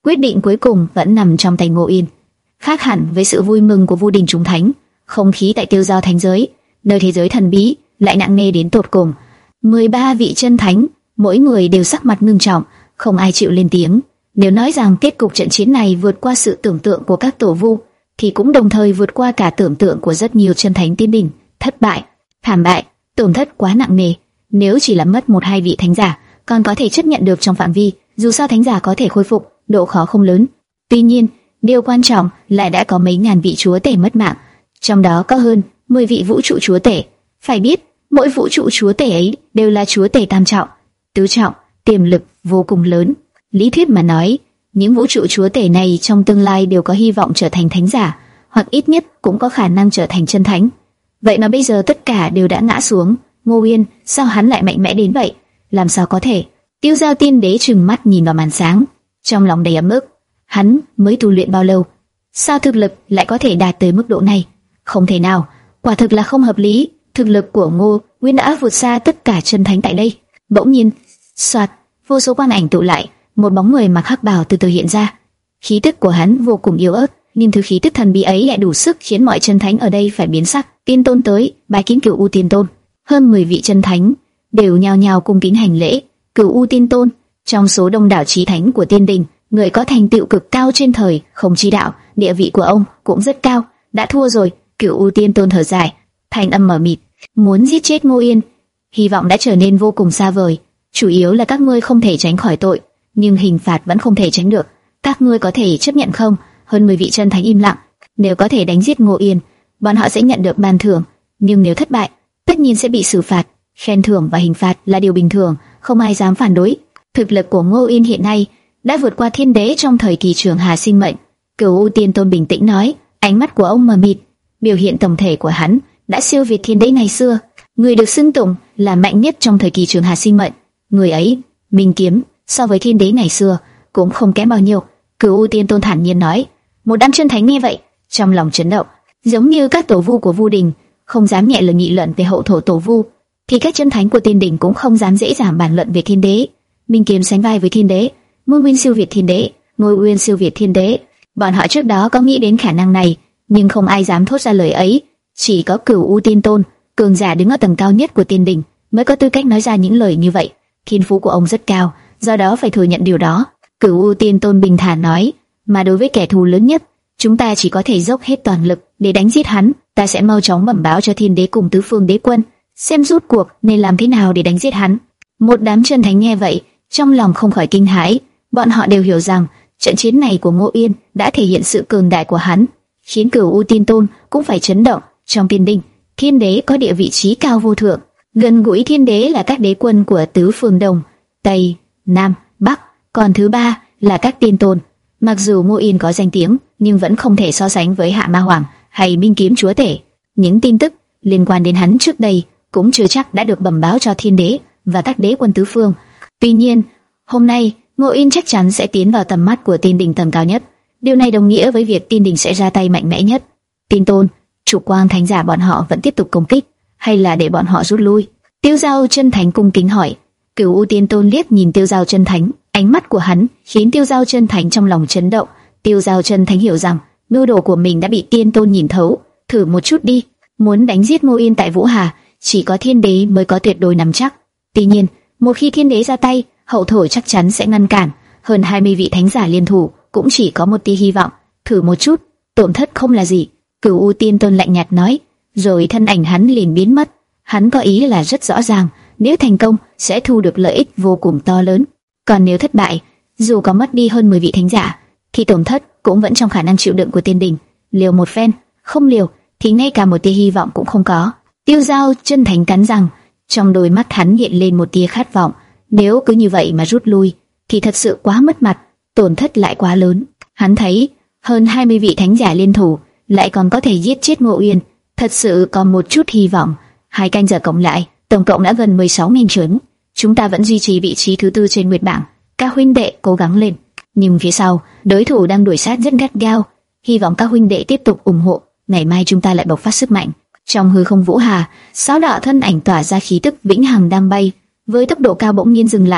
quyết định cuối cùng vẫn nằm trong tay Ngô Yên. Khác hẳn với sự vui mừng của Vu Đình trúng thánh, không khí tại Tiêu Giao Thánh giới, nơi thế giới thần bí, lại nặng nề đến tột cùng. mười ba vị chân thánh, mỗi người đều sắc mặt ngưng trọng, không ai chịu lên tiếng. Nếu nói rằng kết cục trận chiến này vượt qua sự tưởng tượng của các tổ vu, thì cũng đồng thời vượt qua cả tưởng tượng của rất nhiều chân thánh tiên đỉnh. Thất bại, thảm bại, tổn thất quá nặng nề. Nếu chỉ là mất một hai vị thánh giả, còn có thể chấp nhận được trong phạm vi, dù sao thánh giả có thể khôi phục, độ khó không lớn. Tuy nhiên, điều quan trọng là đã có mấy ngàn vị chúa tể mất mạng, trong đó có hơn mười vị vũ trụ chúa tể. Phải biết, mỗi vũ trụ chúa tể ấy đều là chúa tể tam trọng, tứ trọng, tiềm lực vô cùng lớn. Lý thuyết mà nói, những vũ trụ chúa tể này trong tương lai đều có hy vọng trở thành thánh giả, hoặc ít nhất cũng có khả năng trở thành chân thánh. Vậy mà bây giờ tất cả đều đã ngã xuống. Ngô Yên, sao hắn lại mạnh mẽ đến vậy? Làm sao có thể? Tiêu Giao Tiên Đế trừng mắt nhìn vào màn sáng, trong lòng đầy ấm ức. Hắn mới tu luyện bao lâu? Sao thực lực lại có thể đạt tới mức độ này? Không thể nào, quả thực là không hợp lý. Thực lực của Ngô Nguyên đã vượt xa tất cả chân thánh tại đây. Bỗng nhiên, soạt, vô số quang ảnh tụ lại, một bóng người mặc hắc bào từ từ hiện ra. Khí tức của hắn vô cùng yếu ớt, nhưng thứ khí tức thần bí ấy lại đủ sức khiến mọi chân thánh ở đây phải biến sắc. Tiên Tôn tới, bái kiến Cửu U Tiên Tôn. Hơn mười vị chân thánh đều nhao nhao cung kính hành lễ. Cửu U Tiên Tôn, trong số đông đảo chí thánh của tiên đình, người có thành tựu cực cao trên thời không chi đạo, địa vị của ông cũng rất cao. Đã thua rồi. Cửu U Tiên Tôn thở dài, thanh âm mờ mịt, muốn giết chết Ngô Yên, hy vọng đã trở nên vô cùng xa vời. Chủ yếu là các ngươi không thể tránh khỏi tội, nhưng hình phạt vẫn không thể tránh được. Các ngươi có thể chấp nhận không? Hơn mười vị chân thánh im lặng. Nếu có thể đánh giết Ngô Yên, bọn họ sẽ nhận được ban thưởng, nhưng nếu thất bại, tất nhiên sẽ bị xử phạt. Khen thưởng và hình phạt là điều bình thường, không ai dám phản đối. Thực lực của Ngô Yên hiện nay đã vượt qua thiên đế trong thời kỳ trường hà sinh mệnh. Cửu U Tiên Tôn bình tĩnh nói, ánh mắt của ông mờ mịt. Biểu hiện tổng thể của hắn đã siêu việt thiên đế ngày xưa. Người được xưng tụng là mạnh nhất trong thời kỳ trường hà sinh mệnh, người ấy, Minh Kiếm, so với thiên đế ngày xưa cũng không kém bao nhiêu. Cửu U Tiên Tôn thản nhiên nói. Một đám chân thánh nghe vậy, trong lòng chấn động, giống như các tổ vu của Vu Đình không dám nhẹ lời nghị luận về hậu thổ tổ vu, thì các chân thánh của tiên đình cũng không dám dễ dàng bàn luận về thiên đế. Minh Kiếm sánh vai với thiên đế, Ngô Nguyên siêu việt thiên đế, Ngô Nguyên siêu việt thiên đế. Bọn họ trước đó có nghĩ đến khả năng này, nhưng không ai dám thốt ra lời ấy. Chỉ có Cửu U Tiên Tôn, cường giả đứng ở tầng cao nhất của tiên đình, mới có tư cách nói ra những lời như vậy. Thiên phú của ông rất cao, do đó phải thừa nhận điều đó. Cửu U Tiên Tôn bình thản nói, mà đối với kẻ thù lớn nhất, chúng ta chỉ có thể dốc hết toàn lực để đánh giết hắn. Ta sẽ mau chóng bẩm báo cho thiên đế cùng tứ phương đế quân, xem rút cuộc nên làm thế nào để đánh giết hắn. Một đám chân thánh nghe vậy, trong lòng không khỏi kinh hãi. Bọn họ đều hiểu rằng trận chiến này của Ngô Yên đã thể hiện sự cường đại của hắn, khiến Cửu U Tiên Tôn cũng phải chấn động. Trong tiên đình, thiên đế có địa vị trí cao vô thượng, gần gũi thiên đế là các đế quân của tứ phương Đông, Tây, Nam, Bắc, còn thứ ba là các tiên tôn. Mặc dù Ngô Yên có danh tiếng, nhưng vẫn không thể so sánh với Hạ Ma Hoàng hay Minh Kiếm Chúa Tể. Những tin tức liên quan đến hắn trước đây cũng chưa chắc đã được bẩm báo cho thiên đế và các đế quân tứ phương. Tuy nhiên, hôm nay Ngô Yên chắc chắn sẽ tiến vào tầm mắt của tiên đình tầm cao nhất. Điều này đồng nghĩa với việc tiên đình sẽ ra tay mạnh mẽ nhất. Tiên tôn, Trục Quang thánh giả bọn họ vẫn tiếp tục công kích, hay là để bọn họ rút lui? Tiêu Giao Chân Thánh cung kính hỏi. Cửu U Tiên Tôn liếc nhìn Tiêu Giao Chân Thánh, ánh mắt của hắn khiến Tiêu Giao Chân Thánh trong lòng chấn động. Tiêu Giao Chân Thánh hiểu rằng mưu đồ của mình đã bị Tiên Tôn nhìn thấu. Thử một chút đi, muốn đánh giết Ngô Yên tại Vũ Hà, chỉ có thiên đế mới có tuyệt đối nắm chắc. Tuy nhiên, một khi thiên đế ra tay, hậu thổ chắc chắn sẽ ngăn cản. Hơn hai mươi vị thánh giả liên thủ cũng chỉ có một tia hy vọng. Thử một chút, tổn thất không là gì. Cửu U Tiên Tôn lạnh nhạt nói, rồi thân ảnh hắn liền biến mất. Hắn có ý là rất rõ ràng, nếu thành công sẽ thu được lợi ích vô cùng to lớn. Còn nếu thất bại, dù có mất đi hơn mười vị thánh giả, thì tổn thất cũng vẫn trong khả năng chịu đựng của tiên đình. Liều một phen, không liều thì ngay cả một tia hy vọng cũng không có. Tiêu Giao Chân Thánh cắn răng, trong đôi mắt hắn hiện lên một tia khát vọng. Nếu cứ như vậy mà rút lui, thì thật sự quá mất mặt, tổn thất lại quá lớn. Hắn thấy hơn hai mươi vị thánh giả liên thủ lại còn có thể giết chết Ngô Uyên, thật sự còn một chút hy vọng. Hai canh giờ cộng lại, tổng cộng đã gần mười sáu nghìn trứng. Chúng ta vẫn duy trì vị trí thứ tư trên nguyệt bảng. Các huynh đệ cố gắng lên. Nhưng phía sau, đối thủ đang đuổi sát rất gắt gao. Hy vọng các huynh đệ tiếp tục ủng hộ. Ngày mai chúng ta lại bộc phát sức mạnh. Trong hư không Vũ Hà, sáu đạo thân ảnh tỏa ra khí tức vĩnh hằng đang bay, với tốc độ cao bỗng nhiên dừng lại.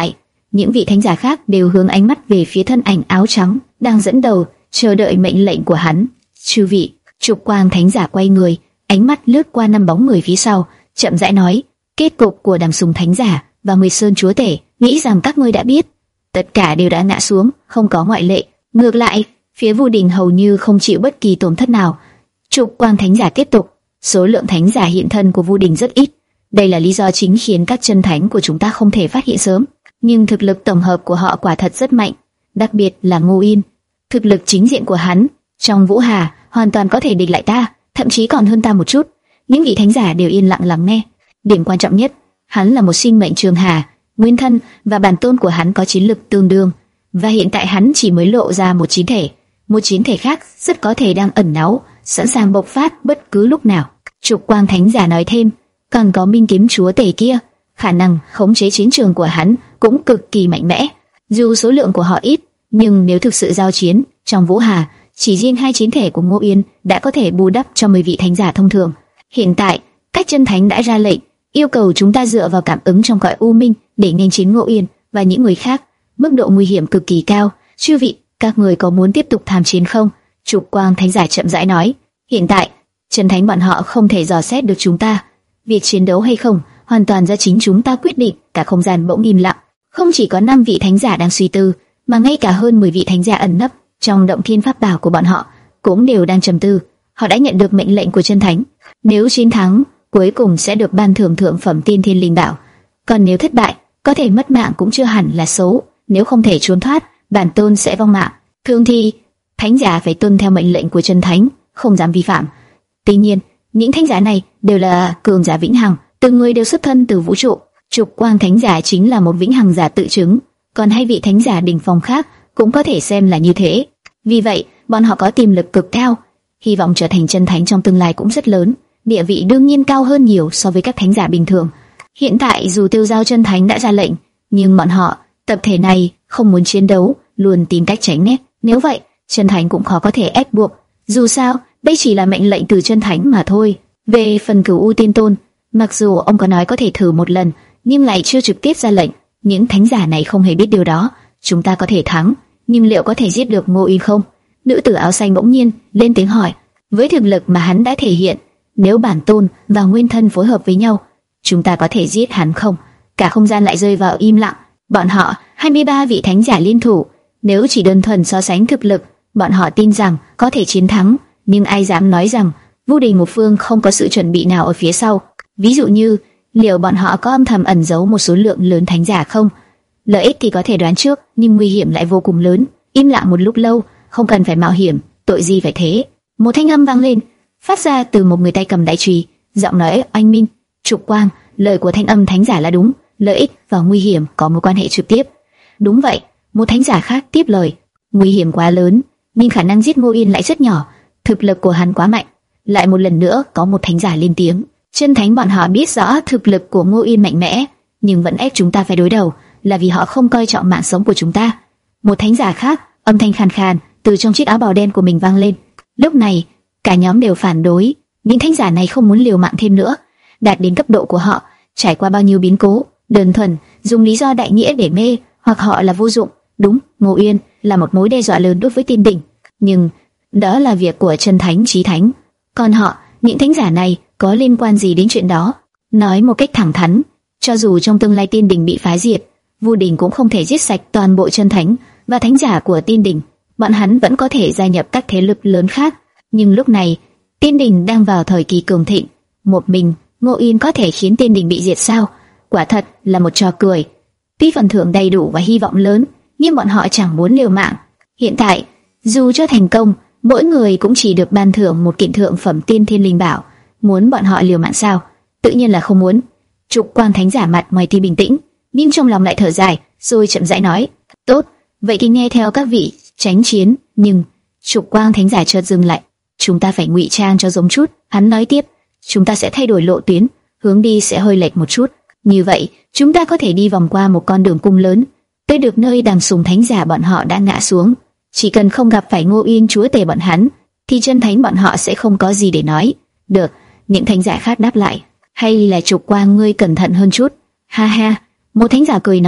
Những vị thánh giả khác đều hướng ánh mắt về phía thân ảnh áo trắng đang dẫn đầu, chờ đợi mệnh lệnh của hắn. Chư vị, Trục Quang thánh giả quay người, ánh mắt lướt qua năm bóng người phía sau, chậm rãi nói: kết cục của Đàm Sùng thánh giả và Mười Sơn chúa tể, nghĩ rằng các ngươi đã biết. Tất cả đều đã ngã xuống, không có ngoại lệ. Ngược lại, phía Vu Đình hầu như không chịu bất kỳ tổn thất nào. Trục Quang thánh giả tiếp tục: số lượng thánh giả hiện thân của Vu Đình rất ít. Đây là lý do chính khiến các chân thánh của chúng ta không thể phát hiện sớm. Nhưng thực lực tổng hợp của họ quả thật rất mạnh, đặc biệt là Ngô Yên. Thực lực chính diện của hắn trong Vũ Hà hoàn toàn có thể địch lại ta, thậm chí còn hơn ta một chút. Những vị thánh giả đều yên lặng lắng nghe. Điểm quan trọng nhất, hắn là một sinh mệnh trường hà, nguyên thân và bản tôn của hắn có chiến lực tương đương, và hiện tại hắn chỉ mới lộ ra một chiến thể, một chiến thể khác rất có thể đang ẩn náu, sẵn sàng bộc phát bất cứ lúc nào. Trục Quang thánh giả nói thêm, còn có Minh Kiếm chúa tể kia, khả năng khống chế chiến trường của hắn cũng cực kỳ mạnh mẽ. Dù số lượng của họ ít, nhưng nếu thực sự giao chiến trong Vũ Hà, chỉ riêng hai chiến thể của Ngô Yên đã có thể bù đắp cho mười vị thánh giả thông thường. Hiện tại, các chân thánh đã ra lệnh, yêu cầu chúng ta dựa vào cảm ứng trong cõi u minh để nghênh chiến Ngô Yên và những người khác. Mức độ nguy hiểm cực kỳ cao. Chư vị, các người có muốn tiếp tục tham chiến không? Trục Quang thánh giả chậm rãi nói. Hiện tại, chân thánh bọn họ không thể dò xét được chúng ta. Việc chiến đấu hay không, hoàn toàn do chính chúng ta quyết định. Cả không gian bỗng im lặng. Không chỉ có năm vị thánh giả đang suy tư, mà ngay cả hơn mười vị thánh giả ẩn nấp trong động thiên pháp bảo của bọn họ cũng đều đang trầm tư. Họ đã nhận được mệnh lệnh của chân thánh. Nếu chiến thắng, cuối cùng sẽ được ban thưởng thượng phẩm tiên thiên linh bảo. Còn nếu thất bại, có thể mất mạng cũng chưa hẳn là xấu. Nếu không thể trốn thoát, bản tôn sẽ vong mạng. Thường thì thánh giả phải tuân theo mệnh lệnh của chân thánh, không dám vi phạm. Tuy nhiên, những thánh giả này đều là cường giả vĩnh hằng, từng người đều xuất thân từ vũ trụ. Trục Quang thánh giả chính là một vĩnh hằng giả tự chứng, còn hai vị thánh giả đỉnh phong khác cũng có thể xem là như thế. Vì vậy, bọn họ có tiềm lực cực cao, hy vọng trở thành chân thánh trong tương lai cũng rất lớn, địa vị đương nhiên cao hơn nhiều so với các thánh giả bình thường. Hiện tại dù Tiêu Giao chân thánh đã ra lệnh, nhưng bọn họ, tập thể này không muốn chiến đấu, luôn tìm cách tránh né. Nếu vậy, chân thánh cũng khó có thể ép buộc. Dù sao, đây chỉ là mệnh lệnh từ chân thánh mà thôi. Về phần Cửu U Tiên Tôn, mặc dù ông có nói có thể thử một lần, nhưng lại chưa trực tiếp ra lệnh. Những thánh giả này không hề biết điều đó. Chúng ta có thể thắng, nhưng liệu có thể giết được Ngô Yên không? Nữ tử áo xanh bỗng nhiên lên tiếng hỏi. Với thực lực mà hắn đã thể hiện, nếu bản tôn và nguyên thân phối hợp với nhau, chúng ta có thể giết hắn không? Cả không gian lại rơi vào im lặng. Bọn họ, hai mươi ba vị thánh giả liên thủ, nếu chỉ đơn thuần so sánh thực lực, bọn họ tin rằng có thể chiến thắng, nhưng ai dám nói rằng Vu Đình một phương không có sự chuẩn bị nào ở phía sau? Ví dụ như, liệu bọn họ có âm thầm ẩn giấu một số lượng lớn thánh giả không? Lợi ích thì có thể đoán trước, nhưng nguy hiểm lại vô cùng lớn. Im lặng một lúc lâu, không cần phải mạo hiểm, tội gì phải thế? Một thanh âm vang lên, phát ra từ một người tay cầm đại chùy, giọng nói oanh minh. Trục Quang, lời của thanh âm thánh giả là đúng, lợi ích và nguy hiểm có mối quan hệ trực tiếp. Đúng vậy, một thánh giả khác tiếp lời. Nguy hiểm quá lớn, nhưng khả năng giết Ngô Yên lại rất nhỏ. Thực lực của hắn quá mạnh. Lại một lần nữa có một thánh giả lên tiếng. Chân thánh bọn họ biết rõ thực lực của Ngô Yên mạnh mẽ, nhưng vẫn ép chúng ta phải đối đầu, là vì họ không coi trọng mạng sống của chúng ta. Một thánh giả khác, âm thanh khàn khàn từ trong chiếc áo bào đen của mình vang lên. Lúc này, cả nhóm đều phản đối. Những thánh giả này không muốn liều mạng thêm nữa. Đạt đến cấp độ của họ, trải qua bao nhiêu biến cố, đơn thuần dùng lý do đại nghĩa để mê, hoặc họ là vô dụng. Đúng, Ngô Yên là một mối đe dọa lớn đối với Tiên Đỉnh, nhưng đó là việc của chân thánh chí thánh. Còn họ, những thánh giả này có liên quan gì đến chuyện đó? Nói một cách thẳng thắn, cho dù trong tương lai Tiên Đỉnh bị phá diệt, Vu Đình cũng không thể giết sạch toàn bộ chân thánh và thánh giả của Tiên Đỉnh. Bọn hắn vẫn có thể gia nhập các thế lực lớn khác, nhưng lúc này Tiên Đỉnh đang vào thời kỳ cường thịnh. Một mình Ngô Yên có thể khiến Tiên Đỉnh bị diệt sao? Quả thật là một trò cười. Tuy phần thưởng đầy đủ và hy vọng lớn, nhưng bọn họ chẳng muốn liều mạng. Hiện tại, dù cho thành công, mỗi người cũng chỉ được ban thưởng một kiện thượng phẩm tiên thiên linh bảo. Muốn bọn họ liều mạng sao? Tự nhiên là không muốn. Trục Quang thánh giả mặt ngoài thì bình tĩnh, nhưng trong lòng lại thở dài, rồi chậm rãi nói: tốt, vậy thì nghe theo các vị, tránh chiến. Nhưng Trục Quang thánh giả chợt dừng lại. Chúng ta phải ngụy trang cho giống chút. Hắn nói tiếp: chúng ta sẽ thay đổi lộ tuyến, hướng đi sẽ hơi lệch một chút. Như vậy, chúng ta có thể đi vòng qua một con đường cung lớn, tới được nơi Đàm Sùng thánh giả bọn họ đã ngã xuống. Chỉ cần không gặp phải Ngô Yên chúa tể bọn hắn, thì chân thánh bọn họ sẽ không có gì để nói. Được, những thánh giả khác đáp lại. Hay là Trục Quang ngươi cẩn thận hơn chút? Ha ha, một thánh giả cười nói,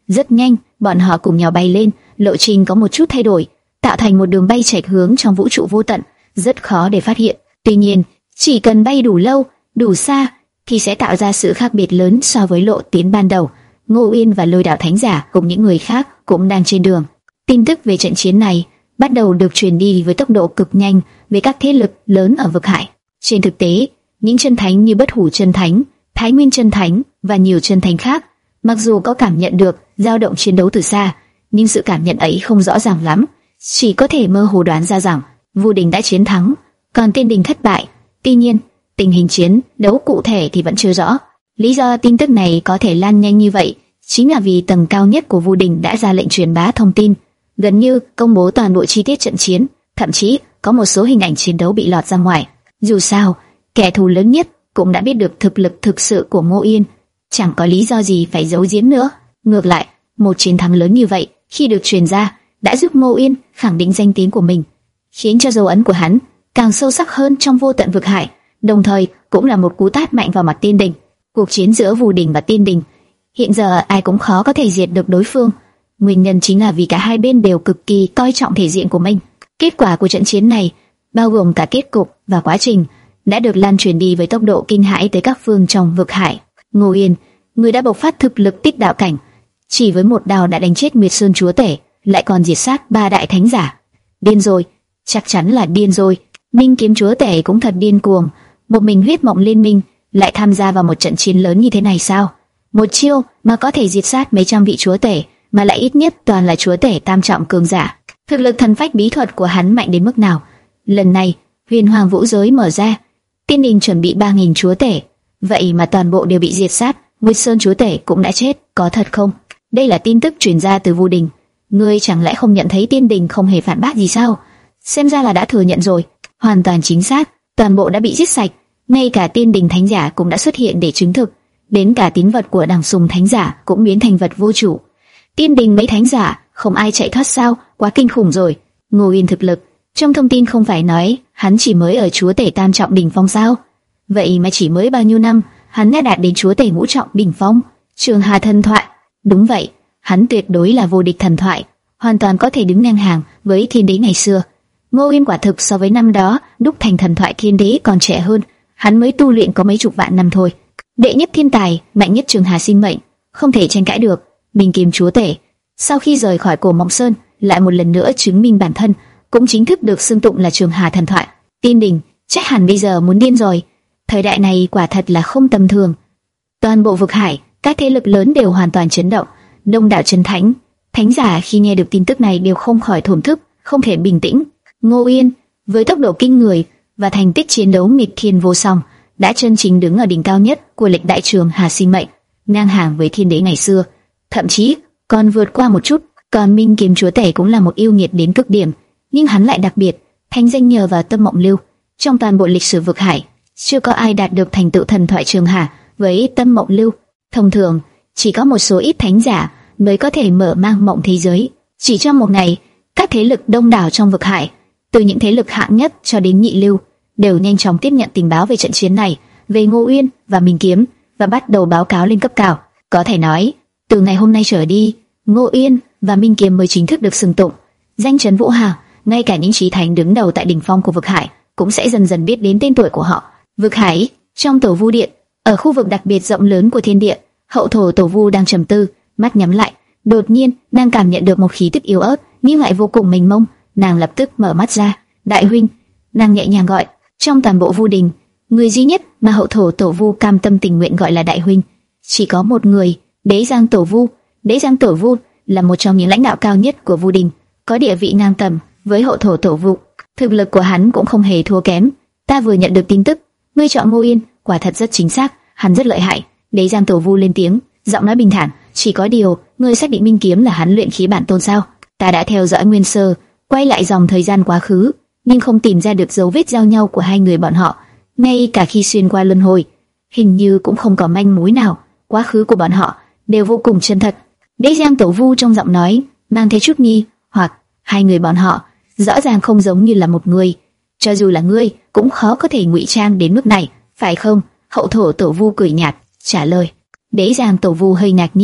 Rất nhanh, bọn họ cùng nhau bay lên, lộ trình có một chút thay đổi, tạo thành một đường bay chệch hướng trong vũ trụ vô tận, rất khó để phát hiện. Tuy nhiên, chỉ cần bay đủ lâu, đủ xa, thì sẽ tạo ra sự khác biệt lớn so với lộ tuyến ban đầu. Ngô Uyên và Lôi Đạo Thánh Giả cùng những người khác cũng đang trên đường. Tin tức về trận chiến này bắt đầu được truyền đi với tốc độ cực nhanh về các thế lực lớn ở vực hải. Trên thực tế, những chân thánh như Bất Hủ chân thánh, Thái Nguyên chân thánh và nhiều chân thánh khác, mặc dù có cảm nhận được dao động chiến đấu từ xa, nhưng sự cảm nhận ấy không rõ ràng lắm, chỉ có thể mơ hồ đoán ra rằng Vu Đình đã chiến thắng, còn Tiên Đình thất bại. Tuy nhiên, tình hình chiến đấu cụ thể thì vẫn chưa rõ. Lý do tin tức này có thể lan nhanh như vậy chính là vì tầng cao nhất của Vu Đình đã ra lệnh truyền bá thông tin, gần như công bố toàn bộ chi tiết trận chiến, thậm chí có một số hình ảnh chiến đấu bị lọt ra ngoài. Dù sao, kẻ thù lớn nhất cũng đã biết được thực lực thực sự của Ngô Uyên, chẳng có lý do gì phải giấu giếm nữa. Ngược lại, một chiến thắng lớn như vậy khi được truyền ra đã giúp Ngô Uyên khẳng định danh tiếng của mình, khiến cho dấu ấn của hắn càng sâu sắc hơn trong vô tận vực hải, đồng thời cũng là một cú tát mạnh vào mặt Tiên Đình. Cuộc chiến giữa Vu Đình và Tiên Đình hiện giờ ai cũng khó có thể diệt được đối phương. Nguyên nhân chính là vì cả hai bên đều cực kỳ coi trọng thể diện của mình. Kết quả của trận chiến này, bao gồm cả kết cục và quá trình, đã được lan truyền đi với tốc độ kinh hãi tới các phương trong vực hải. Ngô Uyên, người đã bộc phát thực lực tích đạo cảnh, chỉ với một đao đã đánh chết Nguyệt Sơn chúa tể, lại còn diệt sát ba đại thánh giả. Điên rồi, chắc chắn là điên rồi. Minh Kiếm chúa tể cũng thật điên cuồng, một mình huyết mộng liên minh lại tham gia vào một trận chiến lớn như thế này sao? Một chiêu mà có thể diệt sát mấy trăm vị chúa tể, mà lại ít nhất toàn là chúa tể tam trọng cường giả. Thực lực thần phách bí thuật của hắn mạnh đến mức nào? Lần này, Huyền Hoàng vũ giới mở ra, Tiên Đình chuẩn bị ba nghìn chúa tể, vậy mà toàn bộ đều bị diệt sát. Nguyệt Sơn chúa tể cũng đã chết, có thật không? Đây là tin tức truyền ra từ Vu Đình. Ngươi chẳng lẽ không nhận thấy Tiên Đình không hề phản bác gì sao? Xem ra là đã thừa nhận rồi. Hoàn toàn chính xác, toàn bộ đã bị giết sạch, ngay cả Tiên Đình thánh giả cũng đã xuất hiện để chứng thực, đến cả tín vật của Đằng Sùng thánh giả cũng biến thành vật vô chủ. Tiên Đình mấy thánh giả, không ai chạy thoát sao? Quá kinh khủng rồi. Ngô Uyên thực lực, trong thông tin không phải nói hắn chỉ mới ở chúa tể tam trọng đỉnh phong sao? Vậy mà chỉ mới bao nhiêu năm, hắn đã đạt đến chúa tể ngũ trọng đỉnh phong? Trường Hà thần thoại, đúng vậy, hắn tuyệt đối là vô địch thần thoại, hoàn toàn có thể đứng ngang hàng với thiên đế ngày xưa. Ngô Uyên quả thực so với năm đó đúc thành thần thoại thiên đế còn trẻ hơn, hắn mới tu luyện có mấy chục vạn năm thôi. Đệ nhất thiên tài, mạnh nhất Trường Hà sinh mệnh, không thể tranh cãi được. Minh Kiếm chúa tể, sau khi rời khỏi Cổ Mộng Sơn, lại một lần nữa chứng minh bản thân, cũng chính thức được xưng tụng là Trường Hà thần thoại. Tiên Đình, chắc hẳn bây giờ muốn điên rồi. Thời đại này quả thật là không tầm thường. Toàn bộ vực hải, các thế lực lớn đều hoàn toàn chấn động. Đông đảo chân thánh, thánh giả khi nghe được tin tức này đều không khỏi thổn thức, không thể bình tĩnh. Ngô Uyên, với tốc độ kinh người và thành tích chiến đấu nghịch thiên vô song, đã chân chính đứng ở đỉnh cao nhất của lịch đại Trường Hà sinh mệnh, ngang hàng với thiên đế ngày xưa, thậm chí còn vượt qua một chút. Còn Minh Kiếm chúa tể cũng là một yêu nghiệt đến cực điểm, nhưng hắn lại đặc biệt, thành danh nhờ vào Tâm Mộng Lưu. Trong toàn bộ lịch sử vực hải, chưa có ai đạt được thành tựu thần thoại Trường Hà với Tâm Mộng Lưu. Thông thường, chỉ có một số ít thánh giả mới có thể mở mang mộng thế giới. Chỉ trong một ngày, các thế lực đông đảo trong vực hải, từ những thế lực hạng nhất cho đến nhị lưu, đều nhanh chóng tiếp nhận tình báo về trận chiến này, về Ngô Uyên và Minh Kiếm, và bắt đầu báo cáo lên cấp cao. Có thể nói, từ ngày hôm nay trở đi, Ngô Uyên và Minh Kiếm mới chính thức được xưng tụng danh chấn vũ hà. Ngay cả những chí thánh đứng đầu tại đỉnh phong của vực hải cũng sẽ dần dần biết đến tên tuổi của họ. Vực hải, trong Tổ Vu Điện, ở khu vực đặc biệt rộng lớn của thiên địa, hậu thổ Tổ Vu đang trầm tư, mắt nhắm lại. Đột nhiên, nàng cảm nhận được một khí tức yếu ớt nhưng lại vô cùng mênh mông. Nàng lập tức mở mắt ra. Đại huynh, nàng nhẹ nhàng gọi. Trong toàn bộ Vu Đình, người duy nhất mà hậu thổ Tổ Vu cam tâm tình nguyện gọi là đại huynh, chỉ có một người, Đế Giang Tổ Vu. Đế Giang Tổ Vu là một trong những lãnh đạo cao nhất của Vu Đình, có địa vị ngang tầm với hậu thổ Tổ Vu. Thực lực của hắn cũng không hề thua kém. Ta vừa nhận được tin tức, ngươi chọn Ngô Uyên, quả thật rất chính xác, hắn rất lợi hại. Đế Giang Tổ Vu lên tiếng, giọng nói bình thản. Chỉ có điều, ngươi xác định Minh Kiếm là hắn luyện khí bản tôn sao? Ta đã theo dõi nguyên sơ, quay lại dòng thời gian quá khứ, nhưng không tìm ra được dấu vết giao nhau của hai người bọn họ. Ngay cả khi xuyên qua luân hồi, hình như cũng không có manh mối nào. Quá khứ của bọn họ đều vô cùng chân thật. Đế Giang Tổ Vu trong giọng nói mang theo chút nghi hoặc. Hai người bọn họ rõ ràng không giống như là một người. Cho dù là ngươi, cũng khó có thể ngụy trang đến mức này, phải không? Hậu thổ Tổ Vu cười nhạt trả lời. Đế Giang Tổ Vu hơi ngạc nhiên,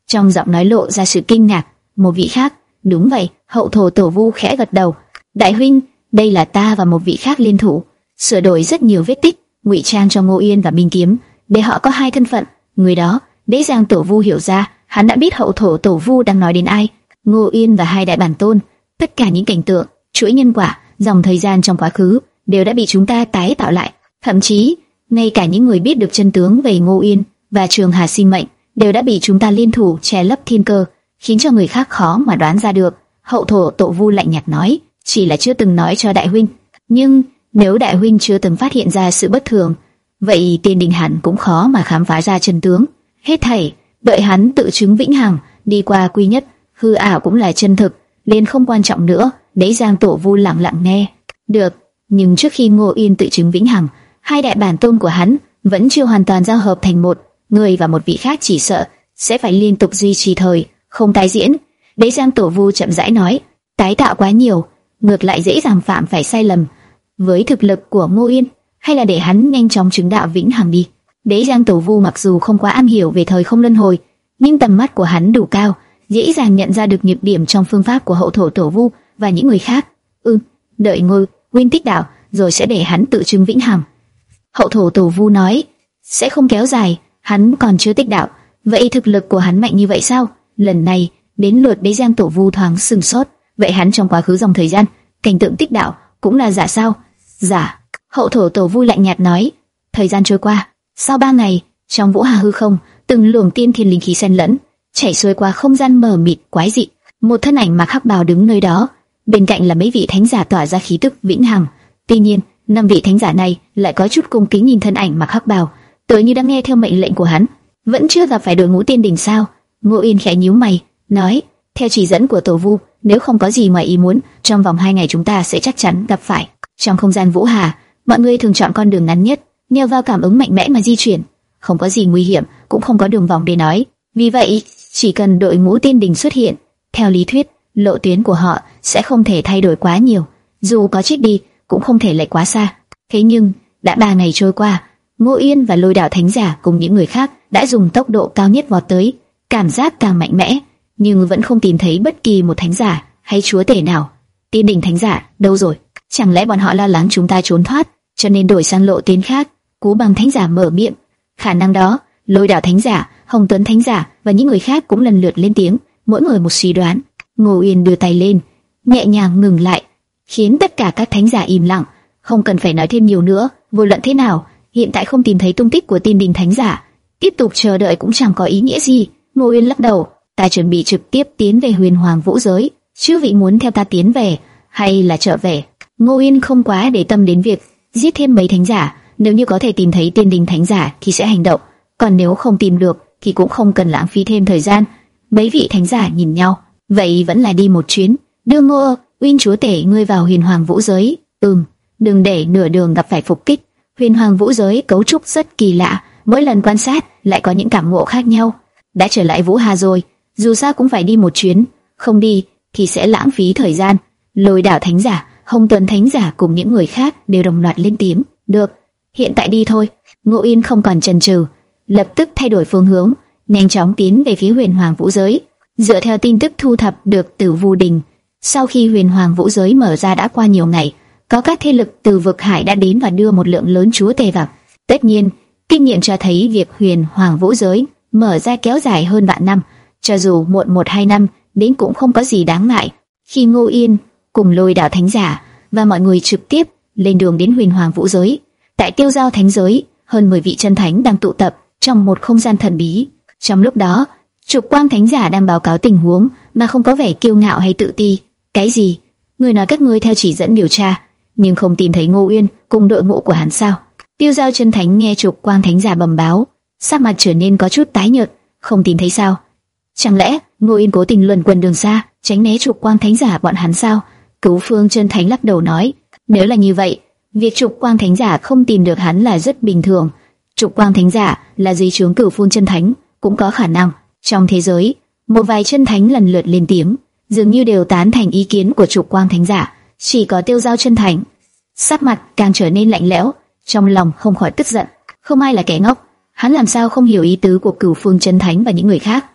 trong giọng nói lộ ra sự kinh ngạc. Một vị khác, đúng vậy, Hậu thổ tổ vu khẽ gật đầu. Đại huynh, đây là ta và một vị khác liên thủ, sửa đổi rất nhiều vết tích, ngụy trang cho Ngô Yên và Minh Kiếm, để họ có hai thân phận. Người đó, dễ dàng tổ vu hiểu ra, hắn đã biết Hậu thổ tổ vu đang nói đến ai. Ngô Yên và hai đại bản tôn, tất cả những cảnh tượng, chuỗi nhân quả, dòng thời gian trong quá khứ đều đã bị chúng ta tái tạo lại. Thậm chí, ngay cả những người biết được chân tướng về Ngô Yên và Trường Hà sinh mệnh đều đã bị chúng ta liên thủ che lấp thiên cơ, khiến cho người khác khó mà đoán ra được. Hậu thổ tổ vu lạnh nhạt nói, chỉ là chưa từng nói cho đại huynh. Nhưng nếu đại huynh chưa từng phát hiện ra sự bất thường, vậy Tiên Đình hẳn cũng khó mà khám phá ra chân tướng. Hết thảy đợi hắn tự chứng vĩnh hằng, đi qua quy nhất, hư ảo cũng là chân thực, nên không quan trọng nữa. Đế Giang tổ vu lặng lặng nghe. Được, nhưng trước khi Ngô Yên tự chứng vĩnh hằng, hai đại bản tôn của hắn vẫn chưa hoàn toàn giao hợp thành một người, và một vị khác chỉ sợ sẽ phải liên tục duy trì thời không tái diễn. Đế Giang tổ vu chậm rãi nói, tái tạo quá nhiều, ngược lại dễ dàng phạm phải sai lầm. Với thực lực của Ngô Yên, hay là để hắn nhanh chóng chứng đạo vĩnh hằng đi. Đế Giang tổ vu mặc dù không quá am hiểu về thời không luân hồi, nhưng tầm mắt của hắn đủ cao, dễ dàng nhận ra được nhược điểm trong phương pháp của Hậu thổ tổ vu và những người khác. Ừ, đợi Ngô Nguyên tích đạo rồi sẽ để hắn tự chứng vĩnh hằng. Hậu thổ tổ vu nói, sẽ không kéo dài, hắn còn chưa tích đạo. Vậy thực lực của hắn mạnh như vậy sao? Lần này đến lượt Đế Giang tổ vu thoáng sừng sốt. Vậy hắn trong quá khứ dòng thời gian, cảnh tượng tích đạo cũng là giả sao? Giả. Hậu thổ tổ vu lạnh nhạt nói. Thời gian trôi qua, sau ba ngày, trong vũ hà hư không, từng luồng tiên thiên linh khí xen lẫn, chảy xuôi qua không gian mờ mịt quái dị. Một thân ảnh mặc hắc bào đứng nơi đó, bên cạnh là mấy vị thánh giả tỏa ra khí tức vĩnh hằng. Tuy nhiên, năm vị thánh giả này lại có chút cung kính nhìn thân ảnh mặc hắc bào, tựa như đang nghe theo mệnh lệnh của hắn. Vẫn chưa gặp phải đội ngũ tiên đình sao? Ngô Yên khẽ nhíu mày, nói, theo chỉ dẫn của tổ vu, nếu không có gì ngoài ý muốn, trong vòng hai ngày chúng ta sẽ chắc chắn gặp phải. Trong không gian vũ hà, mọi người thường chọn con đường ngắn nhất, nhờ vào cảm ứng mạnh mẽ mà di chuyển, không có gì nguy hiểm, cũng không có đường vòng để nói. Vì vậy, chỉ cần đội ngũ tiên đình xuất hiện, theo lý thuyết, lộ tuyến của họ sẽ không thể thay đổi quá nhiều, dù có trích đi, cũng không thể lệch quá xa. Thế nhưng, đã ba ngày trôi qua, Ngô Yên và Lôi Đạo Thánh Giả cùng những người khác đã dùng tốc độ cao nhất vọt tới, cảm giác càng mạnh mẽ, nhưng vẫn không tìm thấy bất kỳ một thánh giả hay chúa tể nào. Tiên đình thánh giả đâu rồi? Chẳng lẽ bọn họ lo lắng chúng ta trốn thoát, cho nên đổi sang lộ tuyến khác? Cú Bằng Thánh Giả mở miệng. Khả năng đó. Lôi Đạo Thánh Giả, Hồng Tuấn Thánh Giả và những người khác cũng lần lượt lên tiếng, mỗi người một suy đoán. Ngô Yên đưa tay lên, nhẹ nhàng ngừng lại, khiến tất cả các thánh giả im lặng. Không cần phải nói thêm nhiều nữa. Vô luận thế nào, hiện tại không tìm thấy tung tích của Tiên đình thánh giả, tiếp tục chờ đợi cũng chẳng có ý nghĩa gì. Ngô Yên lắc đầu. Ta chuẩn bị trực tiếp tiến về Huyền Hoàng Vũ Giới. Chư vị muốn theo ta tiến về hay là trở về? Ngô Yên không quá để tâm đến việc giết thêm mấy thánh giả. Nếu như có thể tìm thấy Tiên đình thánh giả thì sẽ hành động, còn nếu không tìm được thì cũng không cần lãng phí thêm thời gian. Mấy vị thánh giả nhìn nhau, vậy vẫn là đi một chuyến. Đưa Ngô Uyên chúa tể ngươi vào Huyền Hoàng Vũ Giới. Ừm, đừng để nửa đường gặp phải phục kích. Huyền Hoàng Vũ Giới cấu trúc rất kỳ lạ, mỗi lần quan sát lại có những cảm ngộ khác nhau. Đã trở lại Vũ Hà rồi, dù sao cũng phải đi một chuyến, không đi thì sẽ lãng phí thời gian. Lôi Đạo Thánh Giả, Hồng Tuấn Thánh Giả cùng những người khác đều đồng loạt lên tiếng. Được, hiện tại đi thôi. Ngô Yên không còn chần chừ, lập tức thay đổi phương hướng, nhanh chóng tiến về phía Huyền Hoàng Vũ Giới. Dựa theo tin tức thu thập được từ Vu Đình, sau khi Huyền Hoàng Vũ Giới mở ra đã qua nhiều ngày, có các thế lực từ vực hải đã đến và đưa một lượng lớn chúa tể vào. Tất nhiên, kinh nghiệm cho thấy việc Huyền Hoàng Vũ Giới mở ra kéo dài hơn vạn năm, cho dù muộn một hai năm đến cũng không có gì đáng ngại. Khi Ngô Yên cùng Lôi Đạo Thánh Giả và mọi người trực tiếp lên đường đến Huyền Hoàng Vũ Giới, tại Tiêu Giao Thánh Giới, hơn mười vị chân thánh đang tụ tập trong một không gian thần bí. Trong lúc đó, Trục Quang Thánh Giả đang báo cáo tình huống mà không có vẻ kiêu ngạo hay tự ti. Cái gì? Người nói các ngươi theo chỉ dẫn điều tra, nhưng không tìm thấy Ngô Uyên cùng đội ngũ của hắn sao? Tiêu Giao chân thánh nghe Trục Quang Thánh Giả bẩm báo, sắc mặt trở nên có chút tái nhợt. Không tìm thấy sao? Chẳng lẽ Ngô Uyên cố tình luẩn quẩn đường xa, tránh né Trục Quang Thánh Giả bọn hắn sao? Cứu Phương chân thánh lắc đầu nói, nếu là như vậy, việc Trục Quang Thánh Giả không tìm được hắn là rất bình thường. Trục Quang Thánh Giả là dưới trướng Cửu Phương chân thánh, cũng có khả năng. Trong thế giới, một vài chân thánh lần lượt lên tiếng, dường như đều tán thành ý kiến của Trục Quang Thánh Giả. Chỉ có Tiêu Giao chân thánh sắc mặt càng trở nên lạnh lẽo, trong lòng không khỏi tức giận. Không ai là kẻ ngốc, hắn làm sao không hiểu ý tứ của Cửu Phương chân thánh và những người khác.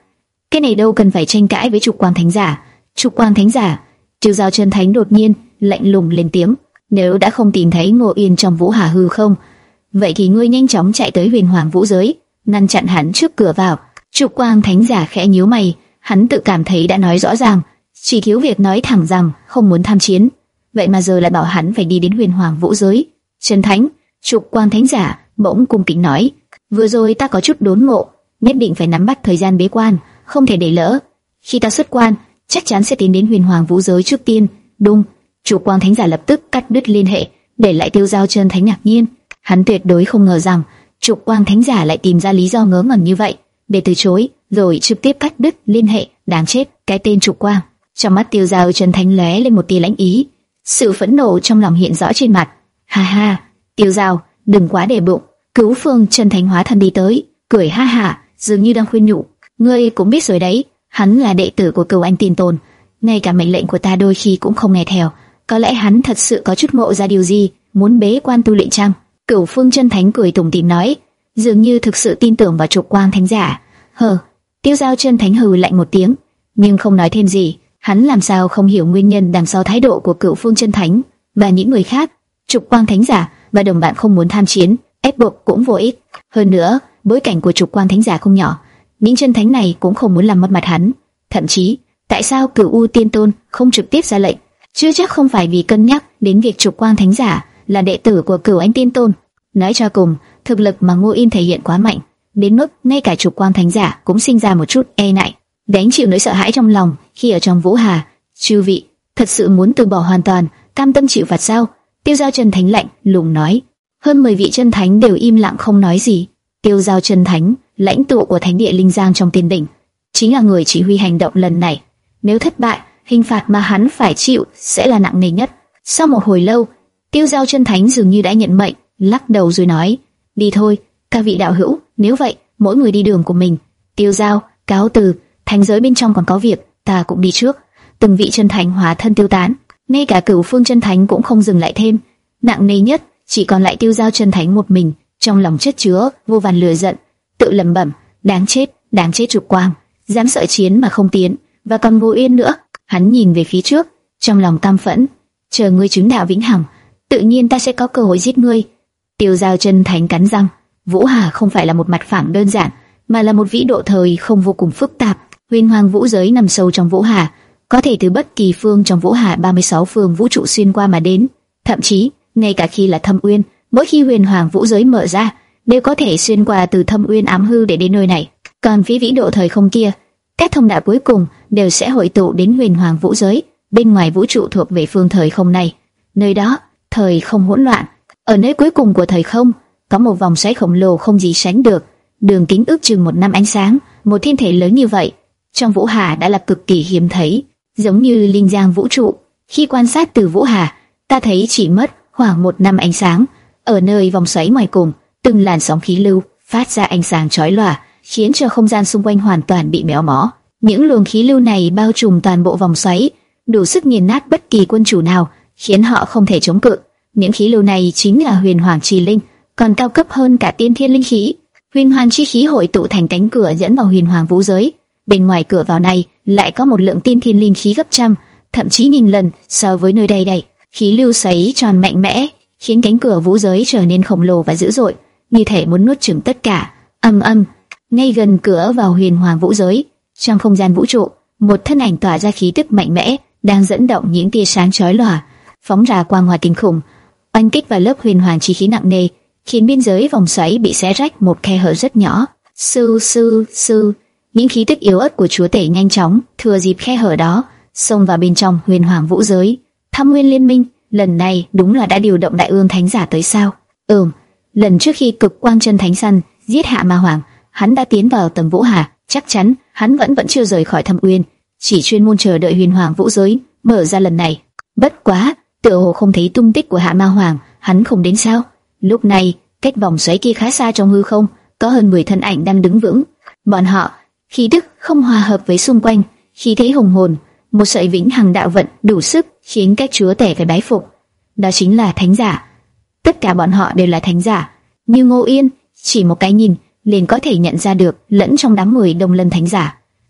Cái này đâu cần phải tranh cãi với Trục Quang Thánh Giả. Trục Quang Thánh Giả, Tiêu Giao Chân Thánh đột nhiên lạnh lùng lên tiếng, nếu đã không tìm thấy Ngô Yên trong Vũ Hà hư không, vậy thì ngươi nhanh chóng chạy tới Huyền Hoàng Vũ giới, ngăn chặn hắn trước cửa vào. Trục Quang Thánh Giả khẽ nhíu mày, hắn tự cảm thấy đã nói rõ ràng, chỉ thiếu việc nói thẳng rằng không muốn tham chiến, vậy mà giờ lại bảo hắn phải đi đến Huyền Hoàng Vũ giới. Chân Thánh, Trục Quang Thánh Giả bỗng cung kính nói, vừa rồi ta có chút đốn ngộ, nhất định phải nắm bắt thời gian bế quan, không thể để lỡ. Khi ta xuất quan, chắc chắn sẽ tiến đến Huyền Hoàng Vũ giới trước tiên. Đung, Trục Quang Thánh Giả lập tức cắt đứt liên hệ, để lại Tiêu Giao Chân Thánh ngạc nhiên. Hắn tuyệt đối không ngờ rằng Trục Quang Thánh Giả lại tìm ra lý do ngớ ngẩn như vậy để từ chối, rồi trực tiếp cắt đứt liên hệ. Đáng chết, cái tên Trục Quang. Trong mắt Tiêu Giao Chân Thánh lóe lên một tia lãnh ý, sự phẫn nộ trong lòng hiện rõ trên mặt. Ha ha, Tiêu Giao, đừng quá để bụng. Cứu Phương Chân Thánh hóa thân đi tới, cười ha ha, dường như đang khuyên nhủ. Ngươi cũng biết rồi đấy, hắn là đệ tử của Cửu Anh Tiên Tôn, ngay cả mệnh lệnh của ta đôi khi cũng không nghe theo. Có lẽ hắn thật sự có chút ngộ ra điều gì, muốn bế quan tu luyện chăng? Cửu Phương Chân Thánh cười tủm tỉm nói, dường như thực sự tin tưởng vào Trục Quang Thánh Giả. Hờ, Tiêu Giao Chân Thánh hừ lạnh một tiếng, nhưng không nói thêm gì. Hắn làm sao không hiểu nguyên nhân đằng sau thái độ của Cửu Phương Chân Thánh và những người khác. Trục Quang Thánh Giả và đồng bạn không muốn tham chiến, ép buộc cũng vô ích. Hơn nữa, bối cảnh của Trục Quang Thánh Giả không nhỏ, những chân thánh này cũng không muốn làm mất mặt hắn. Thậm chí, tại sao Cửu U Tiên Tôn không trực tiếp ra lệnh? Chưa chắc không phải vì cân nhắc đến việc Trục Quang Thánh Giả là đệ tử của Cửu Anh Tiên Tôn. Nói cho cùng, thực lực mà Ngô Yên thể hiện quá mạnh, đến mức ngay cả Trục Quang Thánh Giả cũng sinh ra một chút e ngại, gánh chịu nỗi sợ hãi trong lòng khi ở trong Vũ Hà. Chư vị, thật sự muốn từ bỏ hoàn toàn, cam tâm chịu phạt sao? Tiêu Giao Chân Thánh lạnh lùng nói. Hơn mười vị chân thánh đều im lặng không nói gì. Tiêu Giao Chân Thánh, lãnh tụ của Thánh địa Linh Giang trong Tiên Đỉnh, chính là người chỉ huy hành động lần này. Nếu thất bại, hình phạt mà hắn phải chịu sẽ là nặng nề nhất. Sau một hồi lâu, Tiêu Giao Chân Thánh dường như đã nhận mệnh, lắc đầu rồi nói: đi thôi, các vị đạo hữu, nếu vậy, mỗi người đi đường của mình. Tiêu Giao, cáo từ, thánh giới bên trong còn có việc, ta cũng đi trước. Từng vị chân thánh hóa thân tiêu tán, ngay cả Cửu Phương Chân Thánh cũng không dừng lại thêm. Nặng nề nhất chỉ còn lại Tiêu Giao Chân Thánh một mình, trong lòng chất chứa vô vàn lửa giận, tự lẩm bẩm: đáng chết, đáng chết Trục Quang, dám sợ chiến mà không tiến, và còn Ngô Yên nữa. Hắn nhìn về phía trước, trong lòng căm phẫn, chờ ngươi chứng đạo vĩnh hằng, tự nhiên ta sẽ có cơ hội giết ngươi. Tiêu Giao Chân Thánh cắn răng, Vũ Hà không phải là một mặt phẳng đơn giản, mà là một vĩ độ thời không vô cùng phức tạp. Huyền Hoàng Vũ giới nằm sâu trong Vũ Hà, có thể từ bất kỳ phương trong Vũ Hà ba mươi sáu phương vũ trụ xuyên qua mà đến. Thậm chí, ngay cả khi là Thâm Uyên, mỗi khi Huyền Hoàng Vũ giới mở ra, đều có thể xuyên qua từ Thâm Uyên ám hư để đến nơi này. Còn phía vĩ độ thời không kia, các thông đạo cuối cùng đều sẽ hội tụ đến Huyền Hoàng Vũ giới, bên ngoài vũ trụ thuộc về phương thời không này. Nơi đó, thời không hỗn loạn. Ở nơi cuối cùng của thời không, có một vòng xoáy khổng lồ không gì sánh được, đường kính ước chừng một năm ánh sáng. Một thiên thể lớn như vậy, trong Vũ Hà đã là cực kỳ hiếm thấy, giống như Linh Giang vũ trụ. Khi quan sát từ Vũ Hà, ta thấy chỉ mất khoảng một năm ánh sáng. Ở nơi vòng xoáy ngoài cùng, từng làn sóng khí lưu phát ra ánh sáng chói lòa, khiến cho không gian xung quanh hoàn toàn bị méo mó. Những luồng khí lưu này bao trùm toàn bộ vòng xoáy, đủ sức nghiền nát bất kỳ quân chủ nào, khiến họ không thể chống cự. Những khí lưu này chính là Huyền Hoàng chi linh, còn cao cấp hơn cả tiên thiên linh khí. Huyền Hoàng chi khí hội tụ thành cánh cửa dẫn vào Huyền Hoàng Vũ giới. Bên ngoài cửa vào này lại có một lượng tiên thiên linh khí gấp trăm, thậm chí nghìn lần so với nơi đây đây. Khí lưu xoáy tròn mạnh mẽ, khiến cánh cửa vũ giới trở nên khổng lồ và dữ dội, như thể muốn nuốt chửng tất cả. Âm âm, ngay gần cửa vào Huyền Hoàng Vũ giới, trong không gian vũ trụ, một thân ảnh tỏa ra khí tức mạnh mẽ, đang dẫn động những tia sáng chói lòa, phóng ra quang hoa kinh khủng, oanh kích vào lớp huyền hoàng chi khí nặng nề, khiến biên giới vòng xoáy bị xé rách một khe hở rất nhỏ. Sư sư sư, những khí tức yếu ớt của chúa tể nhanh chóng thừa dịp khe hở đó xông vào bên trong Huyền Hoàng Vũ giới. Thâm Nguyên Liên Minh lần này đúng là đã điều động Đại Ương Thánh Giả tới sao? Ừm, lần trước khi Cực Quang Chân Thánh săn giết Hạ Ma Hoàng, hắn đã tiến vào tầng Vũ Hà, chắc chắn hắn vẫn vẫn chưa rời khỏi Thâm Uyên, chỉ chuyên môn chờ đợi Huyền Hoàng Vũ giới mở ra lần này. Bất quá, tựa hồ không thấy tung tích của Hạ Ma Hoàng, hắn không đến sao? Lúc này, cách vòng xoáy kia khá xa trong hư không, có hơn mười thân ảnh đang đứng vững. Bọn họ khí tức không hòa hợp với xung quanh, khí thế hùng hồn, một sợi vĩnh hằng đạo vận đủ sức khiến các chúa tể phải bái phục. Đó chính là thánh giả. Tất cả bọn họ đều là thánh giả. Như Ngô Yên, chỉ một cái nhìn liền có thể nhận ra được lẫn trong đám người Đông Lân thánh giả.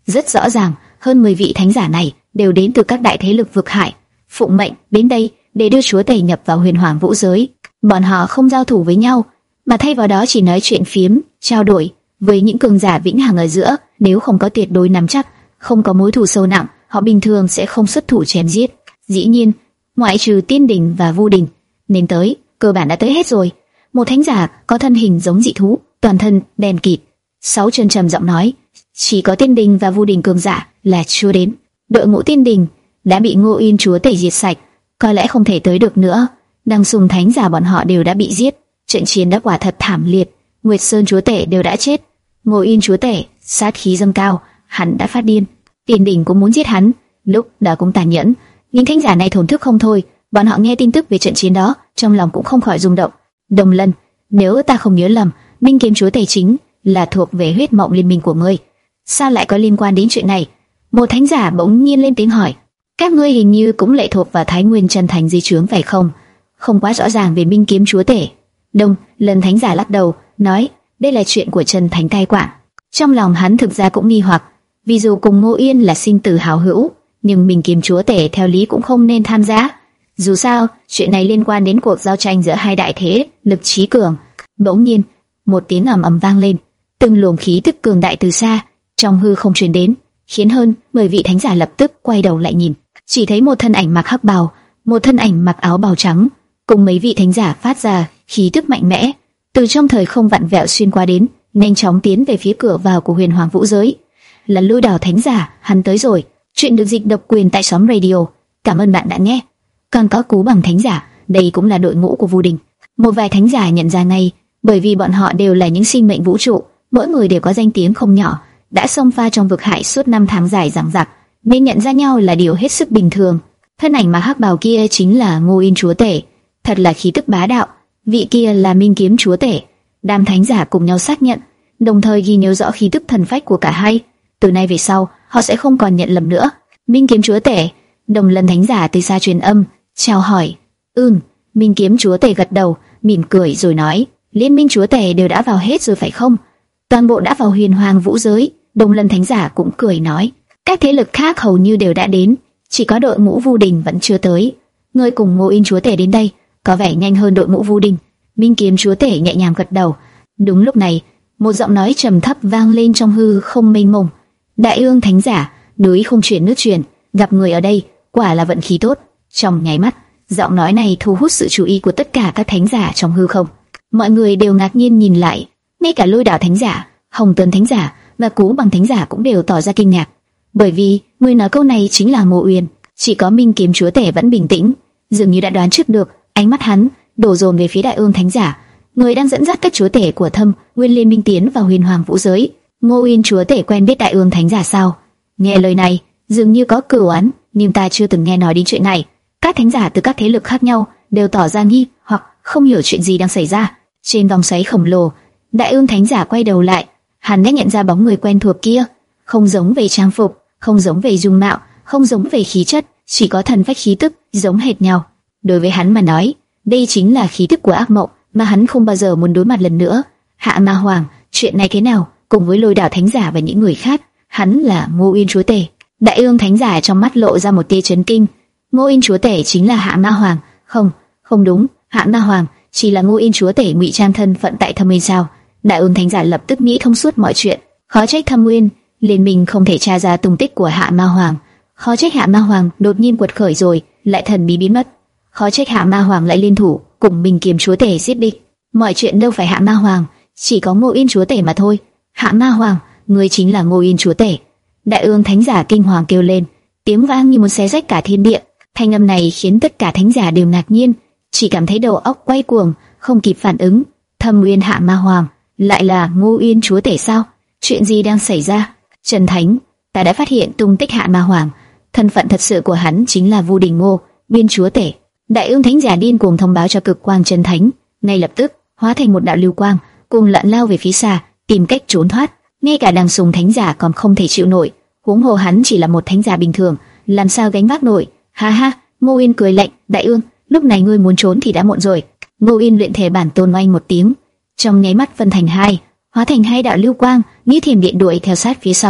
Rất rõ ràng, hơn mười vị thánh giả này đều đến từ các đại thế lực vực hải, phụng mệnh đến đây để đưa chúa tể nhập vào huyền hoàng vũ giới. Bọn họ không giao thủ với nhau, mà thay vào đó chỉ nói chuyện phiếm, trao đổi với những cường giả vĩnh hằng ở giữa. Nếu không có tuyệt đối nắm chắc, không có mối thù sâu nặng, họ bình thường sẽ không xuất thủ chém giết. Dĩ nhiên, ngoại trừ tiên đình và vu đình, nên tới cơ bản đã tới hết rồi. Một thánh giả có thân hình giống dị thú, toàn thân đen kịt, sáu chân trầm giọng nói, chỉ có tiên đình và vu đình cường giả là chưa đến. Đội ngũ tiên đình đã bị Ngô Yên chúa tể diệt sạch, có lẽ không thể tới được nữa. Đằng Sùng thánh giả bọn họ đều đã bị giết, trận chiến đã quả thật thảm liệt. Nguyệt Sơn chúa tể đều đã chết, Ngô Yên chúa tể sát khí dâng cao, hắn đã phát điên. Tiên đình cũng muốn giết hắn, lúc đó cũng tàn nhẫn. Những thánh giả này thổn thức không thôi. Bọn họ nghe tin tức về trận chiến đó, trong lòng cũng không khỏi rung động. Đồng Lân, nếu ta không nhớ lầm, Minh Kiếm chúa tể chính là thuộc về huyết mộng liên minh của ngươi, sao lại có liên quan đến chuyện này? Một thánh giả bỗng nhiên lên tiếng hỏi. Các ngươi hình như cũng lệ thuộc vào Thái Nguyên chân thành di chướng phải không? Không quá rõ ràng về Minh Kiếm chúa tể. Đông Lân thánh giả lắc đầu, nói đây là chuyện của chân thành cai quản. Trong lòng hắn thực ra cũng nghi hoặc, vì dù cùng Ngô Yên là sinh tử hảo hữu, nhưng Minh Kiếm chúa tể theo lý cũng không nên tham gia. Dù sao, chuyện này liên quan đến cuộc giao tranh giữa hai đại thế lực chí cường. Bỗng nhiên, một tiếng ầm ầm vang lên, từng luồng khí tức cường đại từ xa trong hư không truyền đến, khiến hơn mười vị thánh giả lập tức quay đầu lại nhìn. Chỉ thấy một thân ảnh mặc hắc bào, một thân ảnh mặc áo bào trắng, cùng mấy vị thánh giả phát ra khí tức mạnh mẽ, từ trong thời không vặn vẹo xuyên qua đến, nhanh chóng tiến về phía cửa vào của huyền hoàng vũ giới. Là Lôi Đảo thánh giả, hắn tới rồi. Chuyện được dịch độc quyền tại Sóng Radio. Cảm ơn bạn đã nghe. Còn có Cú Bằng thánh giả, đây cũng là đội ngũ của Vu Đình. Một vài thánh giả nhận ra ngay, bởi vì bọn họ đều là những sinh mệnh vũ trụ, mỗi người đều có danh tiếng không nhỏ, đã xông pha trong vực hải suốt năm tháng dài dằng dặc, nên nhận ra nhau là điều hết sức bình thường. Thân ảnh mà hắc bào kia chính là Ngô Yên chúa tể, thật là khí tức bá đạo. Vị kia là Minh Kiếm chúa tể. Đám thánh giả cùng nhau xác nhận, đồng thời ghi nhớ rõ khí tức thần phách của cả hai. Từ nay về sau, họ sẽ không còn nhận lầm nữa. Minh Kiếm chúa tể. Đồng Lân thánh giả từ xa truyền âm, chào hỏi. Ừm. Minh Kiếm chúa tể gật đầu, mỉm cười rồi nói, liên minh chúa tể đều đã vào hết rồi phải không? Toàn bộ đã vào huyền hoàng vũ giới. Đồng Lân thánh giả cũng cười nói, các thế lực khác hầu như đều đã đến, chỉ có đội ngũ Vu Đình vẫn chưa tới. Ngươi cùng Ngô Yên chúa tể đến đây, có vẻ nhanh hơn đội ngũ Vu Đình. Minh Kiếm chúa tể nhẹ nhàng gật đầu. Đúng lúc này, một giọng nói trầm thấp vang lên trong hư không mênh mông. Đại ương thánh giả, núi không chuyển nước chuyển, gặp người ở đây, quả là vận khí tốt. Trong nháy mắt, giọng nói này thu hút sự chú ý của tất cả các thánh giả trong hư không. Mọi người đều ngạc nhiên nhìn lại, ngay cả Lôi Đảo thánh giả, Hồng Tấn thánh giả và Cú Bằng thánh giả cũng đều tỏ ra kinh ngạc, bởi vì người nói câu này chính là Ngô Uyên. Chỉ có Minh Kiếm chúa tể vẫn bình tĩnh, dường như đã đoán trước được. Ánh mắt hắn đổ dồn về phía Đại ương thánh giả, người đang dẫn dắt các chúa tể của Thâm Nguyên liên minh tiến vào huyền hoàng vũ giới. Ngô Uyên chúa tể quen biết Đại ương thánh giả sao? Nghe lời này, dường như có cửu oán, nhưng ta chưa từng nghe nói đến chuyện này. Các thánh giả từ các thế lực khác nhau đều tỏ ra nghi hoặc không hiểu chuyện gì đang xảy ra. Trên vòng xoáy khổng lồ, Đại ương thánh giả quay đầu lại, hắn đã nhận ra bóng người quen thuộc kia, không giống về trang phục, không giống về dung mạo, không giống về khí chất, chỉ có thần phách khí tức giống hệt nhau. Đối với hắn mà nói, đây chính là khí tức của ác mộng mà hắn không bao giờ muốn đối mặt lần nữa. Hạ Ma Hoàng, chuyện này thế nào? Cùng với Lôi Đảo thánh giả và những người khác, hắn là Ngô Uyên chúa tể. Đại ương thánh giả trong mắt lộ ra một tia chấn kinh. Ngô Uyên chúa tể chính là Hạ Ma Hoàng? Không, không đúng, Hạ Ma Hoàng chỉ là Ngô Uyên chúa tể ngụy trang thân phận tại Thâm Nguyên sao? Đại ương thánh giả lập tức nghĩ thông suốt mọi chuyện. Khó trách Thâm Nguyên liên minh không thể tra ra tung tích của Hạ Ma Hoàng. Khó trách Hạ Ma Hoàng đột nhiên quật khởi rồi lại thần bí biến mất. Khó trách Hạ Ma Hoàng lại liên thủ cùng Minh Kiếm chúa tể giết địch. Mọi chuyện đâu phải Hạ Ma Hoàng, chỉ có Ngô Uyên chúa tể mà thôi. Hạ Ma Hoàng, ngươi chính là Ngô Uyên chúa tể. Đại ương thánh giả kinh hoàng kêu lên, tiếng vang như muốn xé rách cả thiên địa. Thanh âm này khiến tất cả thánh giả đều ngạc nhiên, chỉ cảm thấy đầu óc quay cuồng, không kịp phản ứng. Thâm Nguyên Hạ Ma Hoàng lại là Ngô Uyên chúa tể sao? Chuyện gì đang xảy ra? Trần Thánh, ta đã phát hiện tung tích Hạ Ma Hoàng, thân phận thật sự của hắn chính là Vu Đình Ngô Uyên chúa tể. Đại ương thánh giả điên cuồng thông báo cho cực quang Trần Thánh, ngay lập tức hóa thành một đạo lưu quang, cùng lặn lao về phía xa, tìm cách trốn thoát. Ngay cả Đằng Sùng thánh giả còn không thể chịu nổi, huống hồ hắn chỉ là một thánh giả bình thường, làm sao gánh vác nổi? Ha ha, Ngô Uyên cười lạnh, Đại ương, lúc này ngươi muốn trốn thì đã muộn rồi. Ngô Uyên luyện thể bản tôn oanh một tiếng, trong nháy mắt phân thành hai, hóa thành hai đạo lưu quang, như thiểm điện đuổi theo sát phía sau.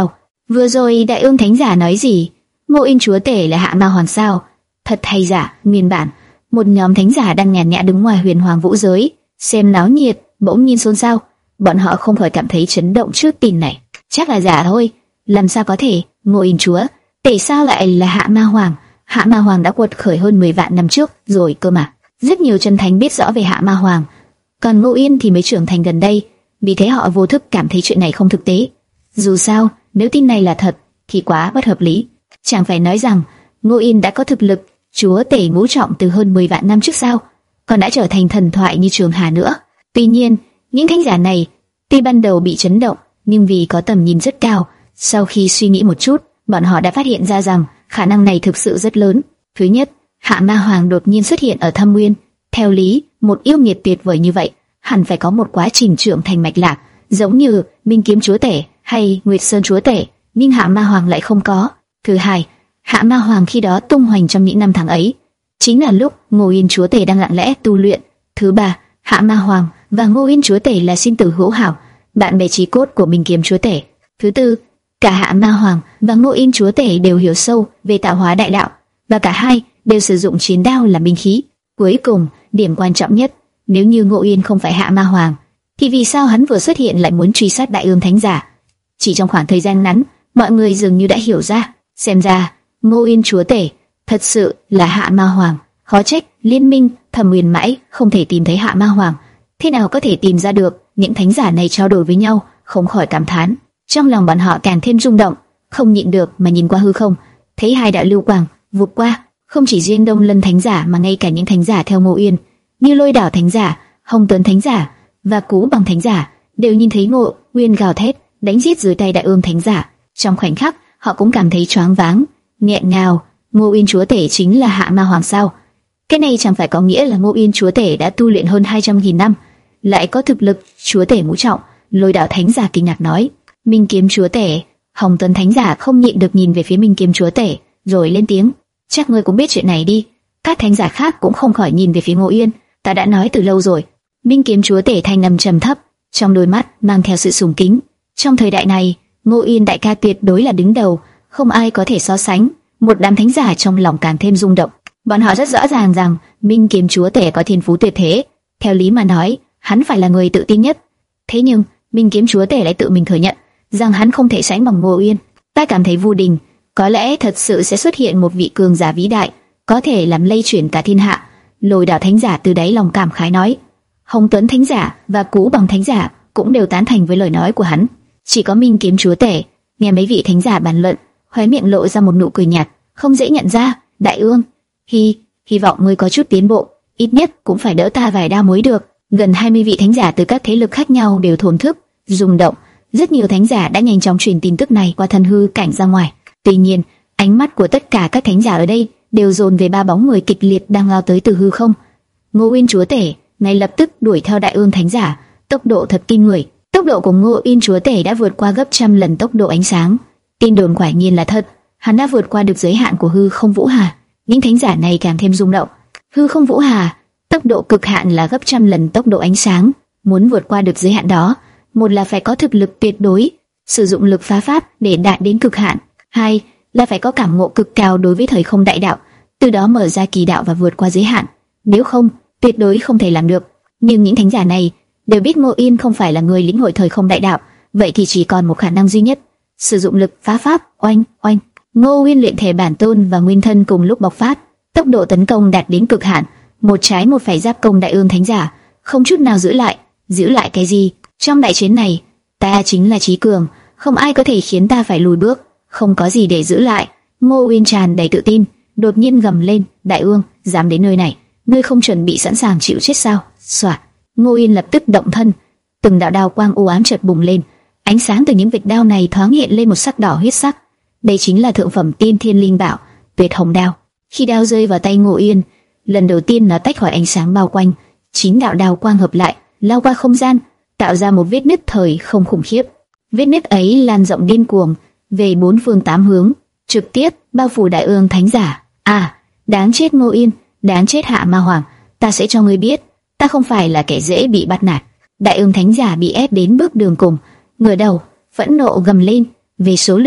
Vừa rồi Đại Ương Thánh Giả nói gì? Ngô Yên chúa tể là Hạ Ma Hoàng sao? Thật hay giả? Nguyên bản, một nhóm thánh giả đang nhàn nhã đứng ngoài Huyền Hoàng Vũ giới, xem náo nhiệt, bỗng nhiên xôn xao. Bọn họ không khỏi cảm thấy chấn động trước tin này. Chắc là giả thôi, làm sao có thể? Ngô Yên chúa tể sao lại là Hạ Ma Hoàng? Hạ Ma Hoàng đã quật khởi hơn mười vạn năm trước rồi cơ mà. Rất nhiều chân thánh biết rõ về Hạ Ma Hoàng, còn Ngô Yên thì mới trưởng thành gần đây, vì thế họ vô thức cảm thấy chuyện này không thực tế. Dù sao, nếu tin này là thật thì quá bất hợp lý. Chẳng phải nói rằng Ngô Yên đã có thực lực chúa tể ngũ trọng từ hơn mười vạn năm trước sao, còn đã trở thành thần thoại như Trường Hà nữa. Tuy nhiên, những thánh giả này tuy ban đầu bị chấn động, nhưng vì có tầm nhìn rất cao, sau khi suy nghĩ một chút, bọn họ đã phát hiện ra rằng khả năng này thực sự rất lớn. Thứ nhất, Hạ Ma Hoàng đột nhiên xuất hiện ở Thâm Nguyên. Theo lý, một yêu nghiệt tuyệt vời như vậy hẳn phải có một quá trình trưởng thành mạch lạc, giống như Minh Kiếm chúa tể hay Nguyệt Sơn chúa tể, nhưng Hạ Ma Hoàng lại không có. Thứ hai, Hạ Ma Hoàng khi đó tung hoành trong những năm tháng ấy, chính là lúc Ngô Yên chúa tể đang lặng lẽ tu luyện. Thứ ba, Hạ Ma Hoàng và Ngô Yên chúa tể là sinh tử hữu hảo, bạn bè chí cốt của Minh Kiếm chúa tể. Thứ tư, cả Hạ Ma Hoàng và Ngô Yên chúa tể đều hiểu sâu về tạo hóa đại đạo, và cả hai đều sử dụng chiến đao làm binh khí. Cuối cùng, điểm quan trọng nhất, nếu như Ngô Yên không phải Hạ Ma Hoàng, thì vì sao hắn vừa xuất hiện lại muốn truy sát Đại Ương Thánh Giả? Chỉ trong khoảng thời gian ngắn, mọi người dường như đã hiểu ra, xem ra Ngô Yên chúa tể thật sự là Hạ Ma Hoàng. Khó trách Liên minh Thẩm Nguyên mãi không thể tìm thấy Hạ Ma Hoàng, thế nào có thể tìm ra được? Những thánh giả này trao đổi với nhau, không khỏi cảm thán. Trong lòng bọn họ càng thêm rung động, không nhịn được mà nhìn qua hư không, thấy hai đạo lưu quang vụt qua. Không chỉ riêng Đông Lân Thánh Giả mà ngay cả những thánh giả theo Ngô Yên, như Lôi Đảo Thánh Giả, Hồng Tuấn Thánh Giả và Cú Bằng Thánh Giả, đều nhìn thấy Ngô Nguyên gào thét, đánh giết dưới tay Đại Ương Thánh Giả. Trong khoảnh khắc, họ cũng cảm thấy choáng váng, nghẹn ngào. Ngô Yên chúa tể chính là Hạ Ma Hoàng sao? Cái này chẳng phải có nghĩa là Ngô Yên chúa tể đã tu luyện hơn hai trăm nghìn năm, lại có thực lực chúa tể ngũ trọng? Lôi Đảo Thánh Giả kinh ngạc nói. Minh Kiếm chúa tể. Hồng Tuấn Thánh Giả không nhịn được nhìn về phía Minh Kiếm chúa tể, rồi lên tiếng. Chắc ngươi cũng biết chuyện này đi. Các thánh giả khác cũng không khỏi nhìn về phía Ngô Yên. Ta đã nói từ lâu rồi. Minh Kiếm chúa tể thanh âm trầm thấp, trong đôi mắt mang theo sự sùng kính. Trong thời đại này, Ngô Yên đại ca tuyệt đối là đứng đầu, không ai có thể so sánh. Một đám thánh giả trong lòng càng thêm rung động. Bọn họ rất rõ ràng rằng Minh Kiếm chúa tể có thiên phú tuyệt thế. Theo lý mà nói, hắn phải là người tự tin nhất. Thế nhưng Minh Kiếm chúa tể lại tự mình thừa nhận rằng hắn không thể sánh bằng Ngô Yên. Ta cảm thấy Vu Đình có lẽ thật sự sẽ xuất hiện một vị cường giả vĩ đại, có thể làm lay chuyển cả thiên hạ. Lôi Đảo Thánh Giả từ đáy lòng cảm khái nói. Hồng Tuấn Thánh Giả và Cú Bằng Thánh Giả cũng đều tán thành với lời nói của hắn. Chỉ có Minh Kiếm chúa tể nghe mấy vị thánh giả bàn luận, khóe miệng lộ ra một nụ cười nhạt, không dễ nhận ra. Đại Ương, hy hy vọng ngươi có chút tiến bộ, ít nhất cũng phải đỡ ta vài đao mới được. Gần hai mươi vị thánh giả từ các thế lực khác nhau đều thổn thức, rung động. Rất nhiều thánh giả đã nhanh chóng truyền tin tức này qua thân hư cảnh ra ngoài. Tuy nhiên, ánh mắt của tất cả các thánh giả ở đây đều dồn về ba bóng người kịch liệt đang lao tới từ hư không. Ngô Yên chúa tể ngay lập tức đuổi theo Đại Ương Thánh Giả, tốc độ thật kinh người. Tốc độ của Ngô Yên chúa tể đã vượt qua gấp trăm lần tốc độ ánh sáng. Tin đồn quả nhiên là thật, hắn đã vượt qua được giới hạn của hư không vũ hà. Những thánh giả này càng thêm rung động. Hư không vũ hà, tốc độ cực hạn là gấp trăm lần tốc độ ánh sáng. Muốn vượt qua được giới hạn đó, một là phải có thực lực tuyệt đối, sử dụng lực phá pháp để đạt đến cực hạn. Hai là phải có cảm ngộ cực cao đối với thời không đại đạo, từ đó mở ra kỳ đạo và vượt qua giới hạn. Nếu không, tuyệt đối không thể làm được. Nhưng những thánh giả này đều biết Ngô Yên không phải là người lĩnh hội thời không đại đạo, vậy thì chỉ còn một khả năng duy nhất, sử dụng lực phá pháp. Oanh oanh, Ngô Yên luyện thể bản tôn và nguyên thân cùng lúc bộc phát, tốc độ tấn công đạt đến cực hạn, một trái một phải giáp công Đại Ương Thánh Giả, không chút nào giữ lại. Giữ lại cái gì? Trong đại chiến này, ta chính là chí cường, không ai có thể khiến ta phải lùi bước, không có gì để giữ lại. Ngô Uyên tràn đầy tự tin, đột nhiên gầm lên, Đại Ương, dám đến nơi này, ngươi không chuẩn bị sẵn sàng chịu chết sao? Xoạt, Ngô Uyên lập tức động thân, từng đạo đao quang u ám chợt bùng lên, ánh sáng từ những vệt đao này thoáng hiện lên một sắc đỏ huyết sắc. Đây chính là thượng phẩm tiên thiên linh bảo, Tuyệt Hồng Đao. Khi đao rơi vào tay Ngô Uyên, lần đầu tiên nó tách khỏi ánh sáng bao quanh, chín đạo đao quang hợp lại, lao qua không gian, tạo ra một vết nứt thời không khủng khiếp. Vết nứt ấy lan rộng điên cuồng về bốn phương tám hướng, trực tiếp bao phủ Đại Ương Thánh Giả. À, đáng chết Ngô Yên, đáng chết Hạ Ma Hoàng, ta sẽ cho ngươi biết, ta không phải là kẻ dễ bị bắt nạt. Đại Ương Thánh Giả bị ép đến bước đường cùng, ngửa đầu, phẫn nộ gầm lên. Về số lượng,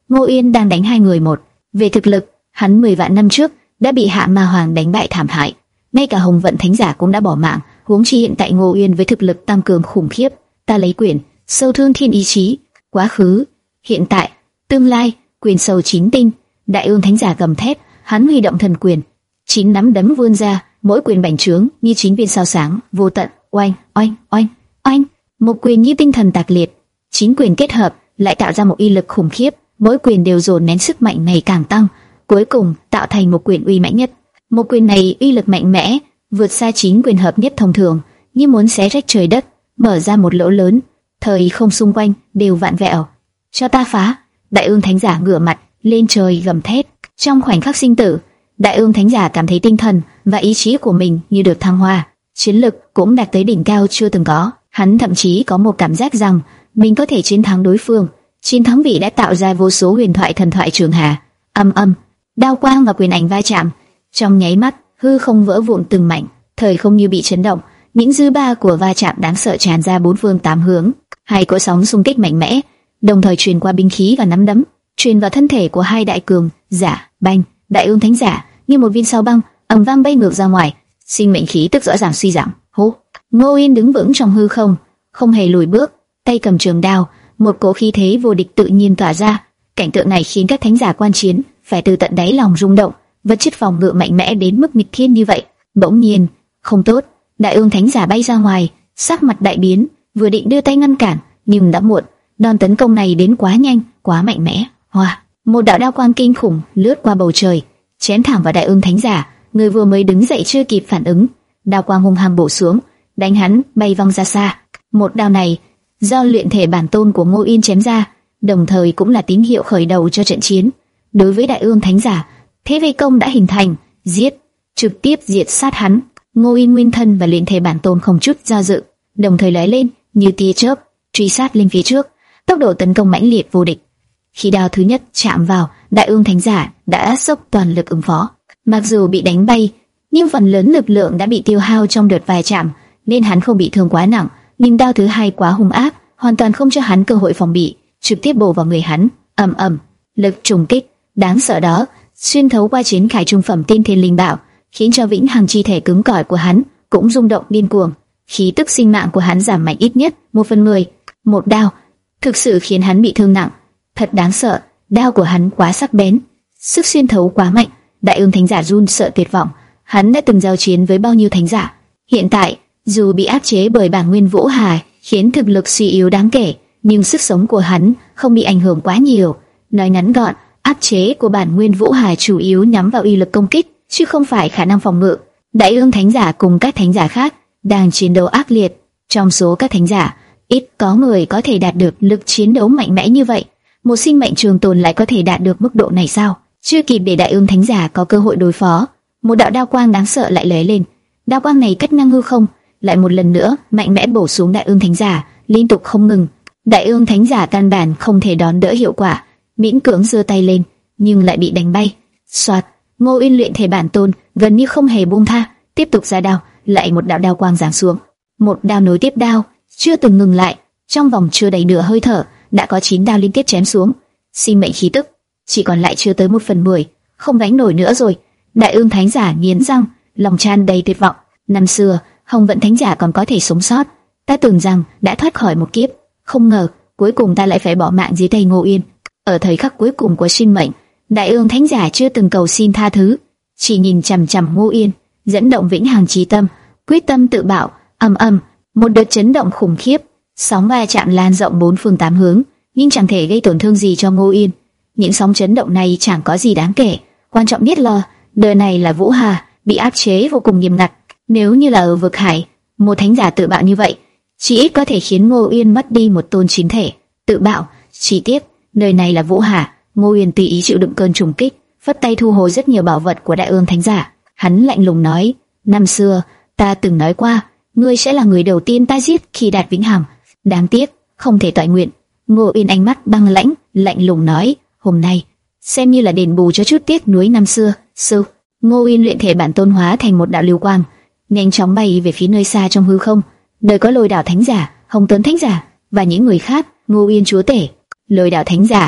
Ngô Uyên đang đánh hai người một. Về thực lực, hắn mười vạn năm trước đã bị Hạ Ma Hoàng đánh bại thảm hại, ngay cả Hồng Vận Thánh Giả cũng đã bỏ mạng, huống chi hiện tại Ngô Uyên với thực lực tăng cường khủng khiếp. Ta lấy quyền sâu thương thiên ý chí, quá khứ, hiện tại, tương lai, quyền sâu chín tinh. Đại Ương Thánh Giả gầm thét, hắn huy động thần quyền, chín nắm đấm vươn ra, mỗi quyền bành trướng như chín viên sao sáng vô tận. Oanh, oanh, oanh, oanh, một quyền như tinh thần tạc liệt, chín quyền kết hợp lại tạo ra một uy lực khủng khiếp, mỗi quyền đều dồn nén sức mạnh ngày càng tăng, cuối cùng tạo thành một quyền uy mãnh nhất. Một quyền này uy lực mạnh mẽ, vượt xa chín quyền hợp nhất thông thường, như muốn xé rách trời đất, mở ra một lỗ lớn, thời không xung quanh đều vặn vẹo. Cho ta phá! Đại Ương Thánh Giả ngửa mặt lên trời gầm thét. Trong khoảnh khắc sinh tử, Đại Ương Thánh Giả cảm thấy tinh thần và ý chí của mình như được thăng hoa, chiến lực cũng đạt tới đỉnh cao chưa từng có. Hắn thậm chí có một cảm giác rằng mình có thể chiến thắng đối phương, chiến thắng vị đã tạo ra vô số huyền thoại thần thoại trường hà. Âm âm, đao quang và quyền ảnh va chạm, trong nháy mắt hư không vỡ vụn từng mảnh, thời không như bị chấn động, những dư ba của va chạm đáng sợ tràn ra bốn phương tám hướng. Hai cỗ sóng xung kích mạnh mẽ đồng thời truyền qua binh khí và nắm đấm, truyền vào thân thể của hai đại cường giả. Banh! Đại Ương Thánh Giả như một viên sao băng ầm vang bay ngược ra ngoài, sinh mệnh khí tức rõ ràng suy giảm. Hô! Ngô Uyên đứng vững trong hư không, không hề lùi bước, tay cầm trường đao, một cỗ khí thế vô địch tự nhiên tỏa ra. Cảnh tượng này khiến các thánh giả quan chiến phải từ tận đáy lòng rung động. Vật chất phòng ngự mạnh mẽ đến mức nghịch thiên như vậy, bỗng nhiên không tốt. Đại Ương Thánh Giả bay ra ngoài, sắc mặt đại biến, vừa định đưa tay ngăn cản nhưng đã muộn. Đòn tấn công này đến quá nhanh, quá mạnh mẽ. Hoa! Một đạo đao quang kinh khủng lướt qua bầu trời, chém thẳng vào Đại Ương Thánh Giả. Người vừa mới đứng dậy chưa kịp phản ứng, đao quang hung hăng bổ xuống, đánh hắn bay văng ra xa. Một đao này do luyện thể bản tôn của Ngô Uyên chém ra, đồng thời cũng là tín hiệu khởi đầu cho trận chiến. Đối với Đại Ương Thánh Giả, thế vây công đã hình thành, giết, trực tiếp diệt sát hắn. Ngô Uyên nguyên thân và luyện thể bản tôn không chút do dự, đồng thời lóe lên như tia chớp, truy sát lên phía trước, tốc độ tấn công mãnh liệt vô địch. Khi đao thứ nhất chạm vào, Đại Ương Thánh Giả đã dốc toàn lực ứng phó. Mặc dù bị đánh bay, nhưng phần lớn lực lượng đã bị tiêu hao trong đợt va chạm, nên hắn không bị thương quá nặng. Nhưng đao thứ hai quá hung ác, hoàn toàn không cho hắn cơ hội phòng bị, trực tiếp bổ vào người hắn. Ầm ầm, lực trùng kích đáng sợ đó xuyên thấu qua chiến khải trung phẩm tiên thiên linh bảo, khiến cho vĩnh hằng chi thể cứng cỏi của hắn cũng rung động điên cuồng. Khí tức sinh mạng của hắn giảm mạnh ít nhất một phần mười. Một đao thực sự khiến hắn bị thương nặng, thật đáng sợ. Đao của hắn quá sắc bén, sức xuyên thấu quá mạnh. Đại Ương Thánh Giả run sợ tuyệt vọng. Hắn đã từng giao chiến với bao nhiêu thánh giả, hiện tại dù bị áp chế bởi bản nguyên Vũ Hà, khiến thực lực suy yếu đáng kể, nhưng sức sống của hắn không bị ảnh hưởng quá nhiều. Nói ngắn gọn, áp chế của bản nguyên Vũ Hà chủ yếu nhắm vào uy lực công kích, chứ không phải khả năng phòng ngự. Đại Ương Thánh Giả cùng các thánh giả khác đang chiến đấu ác liệt. Trong số các thánh giả, ít có người có thể đạt được lực chiến đấu mạnh mẽ như vậy. Một sinh mệnh trường tồn lại có thể đạt được mức độ này sao? Chưa kịp để Đại Ương Thánh Giả có cơ hội đối phó, một đạo đao quang đáng sợ lại lóe lên. Đao quang này cắt ngang hư không, lại một lần nữa mạnh mẽ bổ xuống Đại Ương Thánh Giả, liên tục không ngừng. Đại Ương Thánh Giả căn bản không thể đón đỡ hiệu quả, miễn cưỡng giơ tay lên, nhưng lại bị đánh bay. Soạt, Ngô Uyên luyện thể bản tôn gần như không hề buông tha, tiếp tục ra đao, lại một đạo đao quang giáng xuống. Một đao nối tiếp đao, chưa từng ngừng lại. Trong vòng chưa đầy nửa hơi thở, đã có chín đao liên tiếp chém xuống. Sinh mệnh khí tức chỉ còn lại chưa tới một phần mười, không gánh nổi nữa rồi. Đại Ương Thánh Giả nghiến răng, lòng tràn đầy tuyệt vọng. Năm xưa, Hồng Vận Thánh Giả còn có thể sống sót, ta tưởng rằng đã thoát khỏi một kiếp, không ngờ cuối cùng ta lại phải bỏ mạng dưới tay Ngô Uyên. Ở thời khắc cuối cùng của sinh mệnh, Đại Ương Thánh Giả chưa từng cầu xin tha thứ, chỉ nhìn chằm chằm Ngô Uyên, dẫn động vĩnh hằng chí tâm, quyết tâm tự bạo. Ầm ầm, một đợt chấn động khủng khiếp, sóng va chạm lan rộng bốn phương tám hướng, nhưng chẳng thể gây tổn thương gì cho Ngô Uyên. Những sóng chấn động này chẳng có gì đáng kể, quan trọng nhất là đời này là Vũ Hà bị áp chế vô cùng nghiêm ngặt. Nếu như là ở vực hải, một thánh giả tự bạo như vậy, chỉ ít có thể khiến Ngô Uyên mất đi một tôn chính thể. Tự bạo, chi tiết, nơi này là Vũ Hà. Ngô Uyên tùy ý chịu đựng cơn trùng kích, phất tay thu hồi rất nhiều bảo vật của Đại Ương Thánh Giả. Hắn lạnh lùng nói: năm xưa ta từng nói qua, ngươi sẽ là người đầu tiên ta giết khi đạt vĩnh hằng. Đáng tiếc, không thể toại nguyện. Ngô Uyên ánh mắt băng lãnh, lạnh lùng nói: hôm nay xem như là đền bù cho chút tiếc nuối năm xưa. Sư, Ngô Uyên luyện thể bản tôn hóa thành một đạo lưu quang, nhanh chóng bay về phía nơi xa trong hư không, nơi có Lôi Đạo Thánh Giả, Hồng Tuấn Thánh Giả và những người khác. Ngô Uyên chúa tể, Lôi Đạo Thánh Giả,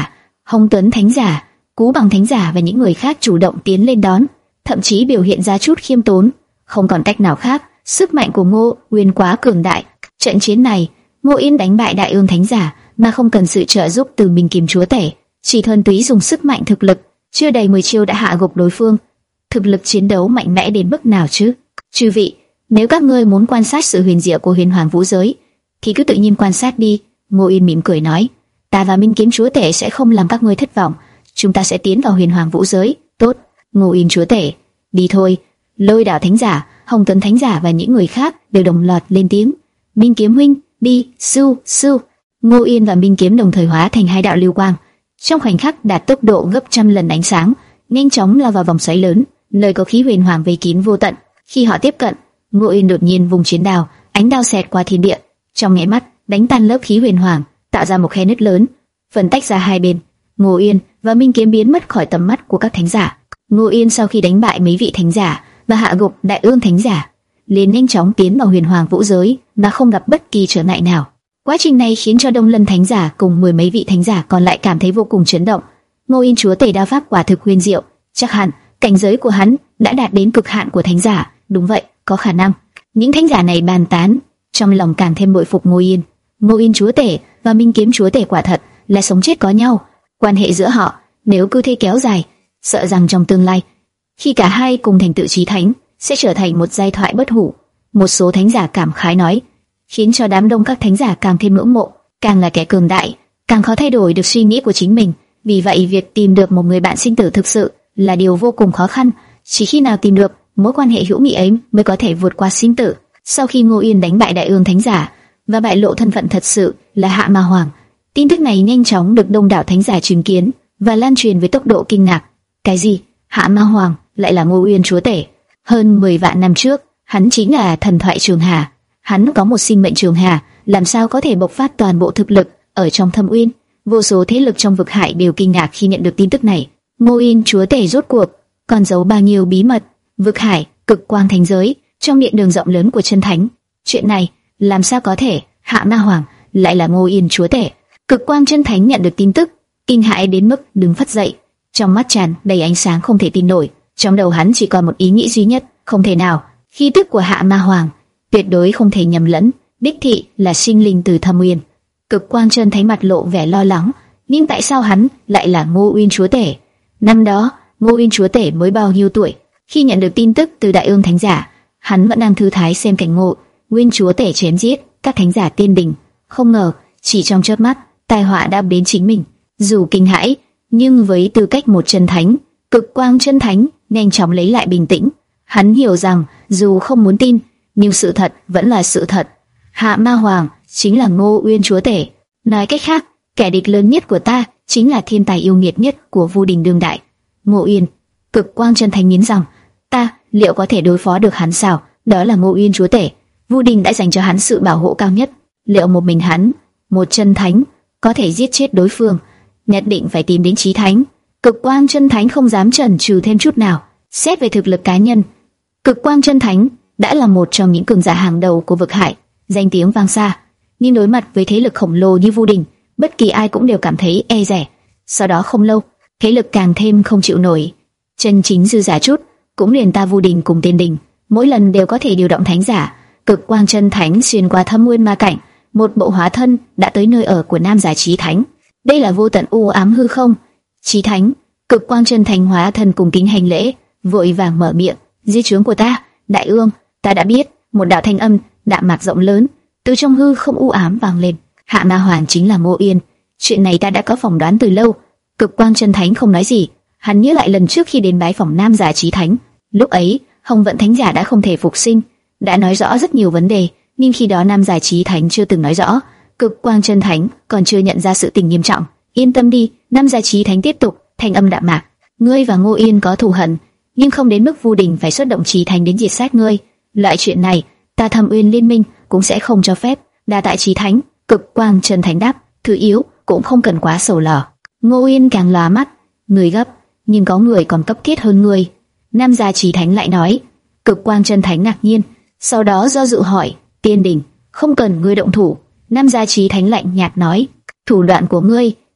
Hồng Tuấn Thánh Giả, Cú Bằng Thánh Giả và những người khác chủ động tiến lên đón, thậm chí biểu hiện ra chút khiêm tốn. Không còn cách nào khác, sức mạnh của Ngô Uyên quá cường đại. Trận chiến này, Ngô Yên đánh bại Đại Ương Thánh Giả mà không cần sự trợ giúp từ Minh Kiếm Chúa Tể, chỉ thuần túy dùng sức mạnh thực lực, chưa đầy mười chiêu đã hạ gục đối phương. Thực lực chiến đấu mạnh mẽ đến mức nào chứ? Chư vị, nếu các ngươi muốn quan sát sự huyền diệu của Huyền Hoàng Vũ Giới, thì cứ tự nhiên quan sát đi. Ngô Yên mỉm cười nói, ta và Minh Kiếm Chúa Tể sẽ không làm các ngươi thất vọng. Chúng ta sẽ tiến vào Huyền Hoàng Vũ Giới. Tốt, Ngô Yên Chúa Tể, đi thôi. Lôi Đạo Thánh Giả, Hồng Tuấn Thánh Giả và những người khác đều đồng loạt lên tiếng. Minh Kiếm huynh, đi. Su su. Ngô Yên và Minh Kiếm đồng thời hóa thành hai đạo lưu quang, trong khoảnh khắc đạt tốc độ gấp trăm lần ánh sáng, nhanh chóng lao vào vòng xoáy lớn, nơi có khí huyền hoàng vây kín vô tận. Khi họ tiếp cận, Ngô Yên đột nhiên vùng chiến đao, ánh đao xẹt qua thiên địa, trong nháy mắt đánh tan lớp khí huyền hoàng, tạo ra một khe nứt lớn, phân tách ra hai bên. Ngô Yên và Minh Kiếm biến mất khỏi tầm mắt của các thánh giả. Ngô Yên sau khi đánh bại mấy vị thánh giả và hạ gục Đại Ương Thánh Giả, liền nhanh chóng tiến vào Huyền Hoàng Vũ Giới mà không gặp bất kỳ trở ngại nào. Quá trình này khiến cho Đông Lân Thánh Giả cùng mười mấy vị thánh giả còn lại cảm thấy vô cùng chấn động. Ngô Yên Chúa Tể đao pháp quả thực huyền diệu, chắc hẳn cảnh giới của hắn đã đạt đến cực hạn của thánh giả. Đúng vậy, có khả năng. Những thánh giả này bàn tán, trong lòng càng thêm bội phục Ngô Yên. Ngô Yên Chúa Tể và Minh Kiếm Chúa Tể quả thật là sống chết có nhau. Quan hệ giữa họ nếu cứ thế kéo dài, sợ rằng trong tương lai, khi cả hai cùng thành tựu chí thánh, sẽ trở thành một giai thoại bất hủ. Một số thánh giả cảm khái nói, khiến cho đám đông các thánh giả càng thêm ngưỡng mộ. Càng là kẻ cường đại, càng khó thay đổi được suy nghĩ của chính mình. Vì vậy việc tìm được một người bạn sinh tử thực sự là điều vô cùng khó khăn. Chỉ khi nào tìm được mối quan hệ hữu nghị ấy mới có thể vượt qua sinh tử. Sau khi Ngô Yên đánh bại Đại Ương Thánh Giả và bại lộ thân phận thật sự là Hạ Ma Hoàng, tin tức này nhanh chóng được đông đảo thánh giả chứng kiến và lan truyền với tốc độ kinh ngạc. Cái gì? Hạ Ma Hoàng lại là Ngô Yên Chúa Tể? Hơn mười vạn năm trước, hắn chính là thần thoại Trường Hà. Hắn có một sinh mệnh Trường Hà, làm sao có thể bộc phát toàn bộ thực lực ở trong Thâm Uyên? Vô số thế lực trong vực hải đều kinh ngạc khi nhận được tin tức này. Ngô Yên Chúa Tể rốt cuộc còn giấu bao nhiêu bí mật? Vực hải, cực quang thành giới, trong điện đường rộng lớn của chân thánh. Chuyện này làm sao có thể? Hạ Ma Hoàng lại là Ngô Yên Chúa Tể? Cực quang chân thánh nhận được tin tức, kinh hãi đến mức đứng phất dậy, trong mắt tràn đầy ánh sáng không thể tin nổi. Trong đầu hắn chỉ còn một ý nghĩ duy nhất, không thể nào, khí tức của Hạ Ma Hoàng tuyệt đối không thể nhầm lẫn, đích thị là sinh linh từ Thâm Uyên. Cực quang chân thánh mặt lộ vẻ lo lắng, nhưng tại sao hắn lại là Ngô Uyên Chúa Tể? Năm đó, Ngô Uyên Chúa Tể mới bao nhiêu tuổi? Khi nhận được tin tức từ Đại Ương Thánh Giả, hắn vẫn đang thư thái xem cảnh Ngô Uyên Chúa Tể chém giết các thánh giả tiên đình. Không ngờ, chỉ trong chớp mắt, tai họa đã đến chính mình. Dù kinh hãi, nhưng với tư cách một chân thánh, Cực quang chân thánh nhanh chóng lấy lại bình tĩnh. Hắn hiểu rằng dù không muốn tin, nhưng sự thật vẫn là sự thật. Hạ Ma Hoàng chính là Ngô Uyên Chúa Tể. Nói cách khác, kẻ địch lớn nhất của ta chính là thiên tài yêu nghiệt nhất của Vu Đình đương đại. Ngô Uyên. Cực quang chân thánh nghiến rằng, ta liệu có thể đối phó được hắn sao? Đó là Ngô Uyên Chúa Tể. Vu Đình đã dành cho hắn sự bảo hộ cao nhất. Liệu một mình hắn, một chân thánh, có thể giết chết đối phương? Nhất định phải tìm đến chí thánh. Cực quang chân thánh không dám chần chừ thêm chút nào. Xét về thực lực cá nhân, Cực quang chân thánh đã là một trong những cường giả hàng đầu của vực hải, danh tiếng vang xa. Nhưng đối mặt với thế lực khổng lồ như Vu Đình, bất kỳ ai cũng đều cảm thấy e dè. Sau đó không lâu, thế lực càng thêm không chịu nổi. Chân chính dư giả chút, cũng liền ta Vu Đình cùng Tiên Đình, mỗi lần đều có thể điều động thánh giả. Cực quang chân thánh xuyên qua thâm nguyên ma cảnh, một bộ hóa thân đã tới nơi ở của nam giả chí thánh. Đây là vô tận u ám hư không. Chí thánh. Cực quang chân thánh hóa thân cùng kính hành lễ, vội vàng mở miệng. Di chướng của ta, Đại Ương, ta đã biết. Một đạo thanh âm đạm mạc rộng lớn từ trong hư không u ám vang lên. Hạ Ma Hoàng chính là Ngô Yên. Chuyện này ta đã có phỏng đoán từ lâu. Cực quang chân thánh không nói gì. Hắn nhớ lại lần trước khi đến bái phỏng nam giả chí thánh, lúc ấy Hồng Vận thánh giả đã không thể phục sinh, đã nói rõ rất nhiều vấn đề, nhưng khi đó nam giả chí thánh chưa từng nói rõ. Cực quang chân thánh còn chưa nhận ra sự tình nghiêm trọng. Yên tâm đi, nam giả chí thánh tiếp tục, thanh âm đạm mạc. Ngươi và Ngô Yên có thù hận, nhưng không đến mức Vu Đình phải xuất động chí thánh đến diệt sát ngươi. Loại chuyện này, ta Thâm Uyên liên minh cũng sẽ không cho phép. Đa tại chí thánh. Cực quang chân thánh đáp, thứ yếu cũng không cần quá sầu lo. Ngô Yên càng lóa mắt, người gấp, nhưng có người còn cấp thiết hơn ngươi. Nam gia chí thánh lại nói. Cực quang chân thánh ngạc nhiên, sau đó do dự hỏi, Tiên Đình, không cần ngươi động thủ. Nam gia chí thánh lạnh nhạt nói, thủ đoạn của ngươi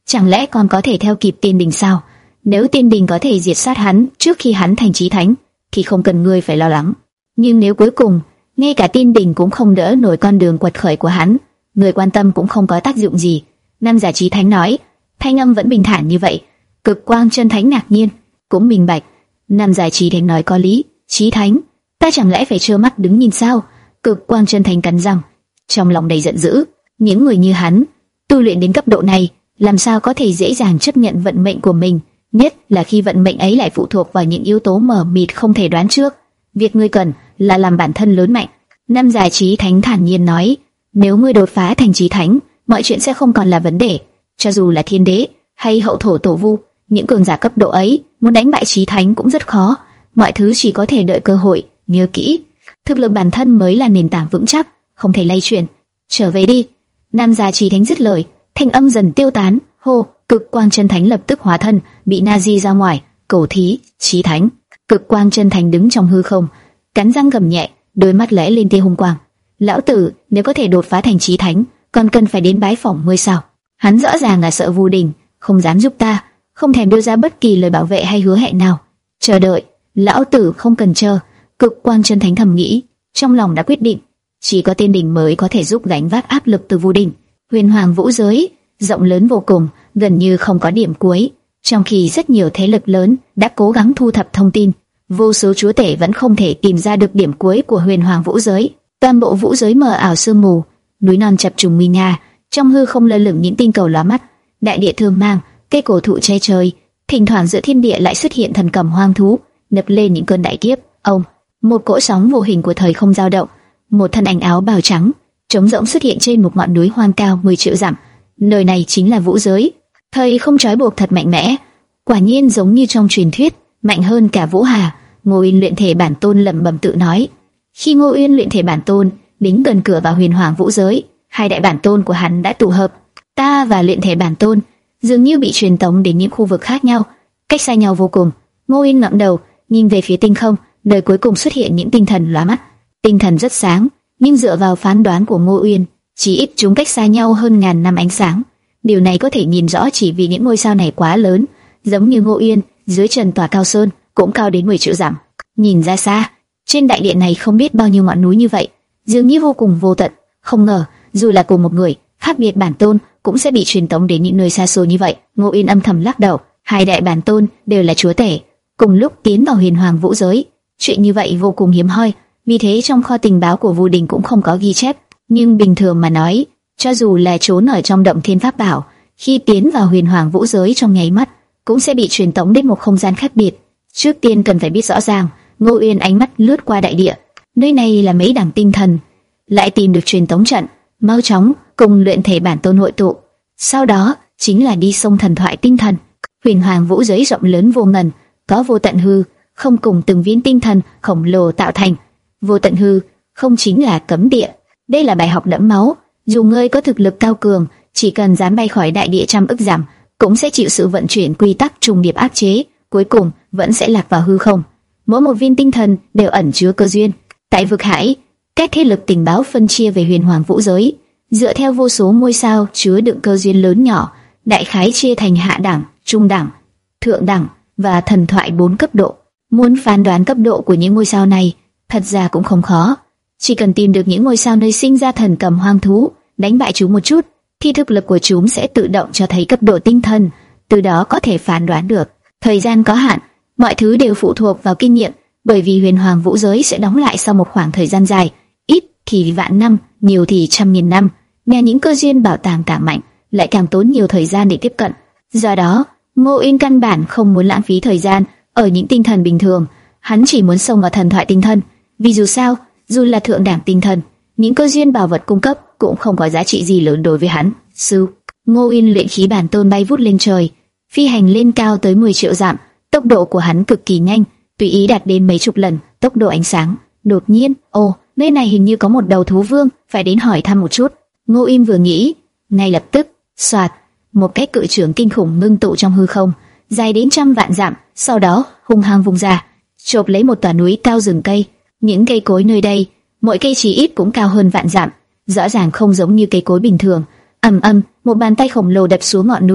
chẳng lẽ còn có thể theo kịp Tiên Đình sao? Nếu Tiên Đình có thể diệt sát hắn trước khi hắn thành chí thánh, thì không cần ngươi phải lo lắng. Nhưng nếu cuối cùng ngay cả Tiên Đình cũng không đỡ nổi con đường quật khởi của hắn, người quan tâm cũng không có tác dụng gì. Nam giả chí thánh nói, thanh âm vẫn bình thản như vậy. Cực Quang Chân Thánh ngạc nhiên, cũng minh bạch. Nam giả chí thánh nói có lý. Chí thánh, ta chẳng lẽ phải trơ mắt đứng nhìn sao? Cực Quang Chân Thánh cắn răng, trong lòng đầy giận dữ. Những người như hắn, tu luyện đến cấp độ này, làm sao có thể dễ dàng chấp nhận vận mệnh của mình, nhất là khi vận mệnh ấy lại phụ thuộc vào những yếu tố mờ mịt không thể đoán trước. Việc ngươi cần là làm bản thân lớn mạnh. Nam giả chí thánh thản nhiên nói, nếu ngươi đột phá thành chí thánh, mọi chuyện sẽ không còn là vấn đề. Cho dù là thiên đế hay hậu thổ tổ vu, những cường giả cấp độ ấy muốn đánh bại chí thánh cũng rất khó. Mọi thứ chỉ có thể đợi cơ hội. Nhớ kỹ, thực lực bản thân mới là nền tảng vững chắc, không thể lay chuyển. Trở về đi. Nam giả chí thánh dứt lời, thanh âm dần tiêu tán. Hô, Cực Quang Chân Thánh lập tức hóa thân, bị Nazi ra ngoài. Cầu thí, chí thánh. Cực Quang Chân Thánh đứng trong hư không, cắn răng gầm nhẹ, đôi mắt lóe lên tia hung quang. Lão tử, nếu có thể đột phá thành chí thánh, còn cần phải đến bái phỏng ngươi sao? Hắn rõ ràng là sợ Vu Đình, không dám giúp ta, không thèm đưa ra bất kỳ lời bảo vệ hay hứa hẹn nào. Chờ đợi, lão tử không cần chờ. Cực Quang Chân Thánh thầm nghĩ, trong lòng đã quyết định, chỉ có Tiên Đình mới có thể giúp gánh vác áp lực từ Vu Đình. Huyền Hoàng Vũ giới rộng lớn vô cùng, gần như không có điểm cuối. Trong khi rất nhiều thế lực lớn đã cố gắng thu thập thông tin, vô số chúa tể vẫn không thể tìm ra được điểm cuối của Huyền Hoàng Vũ giới. Toàn bộ vũ giới mờ ảo sương mù, núi non chập trùng nguy nga, trong hư không lơ lửng những tinh cầu lóa mắt, đại địa thương mang, cây cổ thụ che trời, thỉnh thoảng giữa thiên địa lại xuất hiện thần cầm hoang thú, nấp lên những cơn đại kiếp. Ông, một cỗ sóng vô hình của thời không dao động, một thân ảnh áo bào trắng, trống rỗng xuất hiện trên một ngọn núi hoang cao mười triệu dặm. Nơi này chính là vũ giới. Thời không trói buộc thật mạnh mẽ, quả nhiên giống như trong truyền thuyết, mạnh hơn cả Vũ Hà. Ngô Uyên luyện thể bản tôn lẩm bẩm tự nói. Khi Ngô Uyên luyện thể bản tôn đến gần cửa vào Huyền Hoàng Vũ giới, hai đại bản tôn của hắn đã tụ hợp. Ta và luyện thể bản tôn dường như bị truyền tống đến những khu vực khác nhau, cách xa nhau vô cùng. Ngô Uyên ngẩng đầu, nhìn về phía tinh không, nơi cuối cùng xuất hiện những tinh thần lóa mắt. Tinh thần rất sáng, nhưng dựa vào phán đoán của Ngô Uyên, chỉ ít chúng cách xa nhau hơn ngàn năm ánh sáng. Điều này có thể nhìn rõ chỉ vì những ngôi sao này quá lớn, giống như Ngô Uyên, dưới trần tòa cao sơn cũng cao đến mười triệu dặm. Nhìn ra xa, trên đại địa này không biết bao nhiêu ngọn núi như vậy, dường như vô cùng vô tận. Không ngờ, dù là cùng một người, khác biệt bản tôn cũng sẽ bị truyền tống đến những nơi xa xôi như vậy. Ngô Uyên âm thầm lắc đầu, hai đại bản tôn đều là chúa tể, cùng lúc tiến vào Huyền Hoàng Vũ giới. Chuyện như vậy vô cùng hiếm hoi, vì thế trong kho tình báo của Vu Đình cũng không có ghi chép. Nhưng bình thường mà nói, cho dù là trốn ở trong động Thiên Pháp Bảo, khi tiến vào Huyền Hoàng Vũ giới trong nháy mắt, cũng sẽ bị truyền tống đến một không gian khác biệt. Trước tiên cần phải biết rõ ràng. Ngô Uyên ánh mắt lướt qua đại địa, nơi này là mấy đẳng tinh thần, lại tìm được truyền tống trận, mau chóng cùng luyện thể bản tôn hội tụ. Sau đó chính là đi sông thần thoại tinh thần. Huyền Hoàng Vũ giới rộng lớn vô ngần, có vô tận hư không cùng từng viên tinh thần khổng lồ tạo thành. Vô tận hư không chính là cấm địa. Đây là bài học đẫm máu. Dù ngươi có thực lực cao cường, chỉ cần dám bay khỏi đại địa trăm ức dặm, cũng sẽ chịu sự vận chuyển quy tắc trùng điệp áp chế, cuối cùng vẫn sẽ lạc vào hư không. Mỗi một viên tinh thần đều ẩn chứa cơ duyên. Tại vực hải, các thế lực tình báo phân chia về Huyền Hoàng Vũ giới, dựa theo vô số ngôi sao chứa đựng cơ duyên lớn nhỏ, đại khái chia thành hạ đẳng, trung đẳng, thượng đẳng và thần thoại bốn cấp độ. Muốn phán đoán cấp độ của những ngôi sao này, thật ra cũng không khó. Chỉ cần tìm được những ngôi sao nơi sinh ra thần cầm hoang thú, đánh bại chúng một chút, thì thực lực của chúng sẽ tự động cho thấy cấp độ tinh thần, từ đó có thể phán đoán được. Thời gian có hạn, mọi thứ đều phụ thuộc vào kinh nghiệm, bởi vì Huyền Hoàng Vũ giới sẽ đóng lại sau một khoảng thời gian dài, ít thì vạn năm, nhiều thì trăm nghìn năm. Nghe những cơ duyên bảo tàng càng mạnh, lại càng tốn nhiều thời gian để tiếp cận. Do đó, Ngô Uyên căn bản không muốn lãng phí thời gian ở những tinh thần bình thường, hắn chỉ muốn xông vào thần thoại tinh thần. Vì dù sao, dù là thượng đẳng tinh thần, những cơ duyên bảo vật cung cấp cũng không có giá trị gì lớn đối với hắn. Sư, Ngô Uyên luyện khí bản tôn bay vút lên trời, phi hành lên cao tới mười triệu dặm, tốc độ của hắn cực kỳ nhanh, tùy ý đạt đến mấy chục lần tốc độ ánh sáng. Đột nhiên, ồ, nơi này hình như có một đầu thú vương, phải đến hỏi thăm một chút. Ngô Uyên vừa nghĩ, ngay lập tức, xoạt, một cái cự trưởng kinh khủng ngưng tụ trong hư không, dài đến trăm vạn dặm, sau đó hung hăng vung ra, chộp lấy một tòa núi cao rừng cây. Những cây cối nơi đây, mỗi cây chỉ ít cũng cao hơn vạn dặm, rõ ràng không giống như cây cối bình thường. Ầm ầm, một bàn tay khổng lồ đập xuống ngọn núi,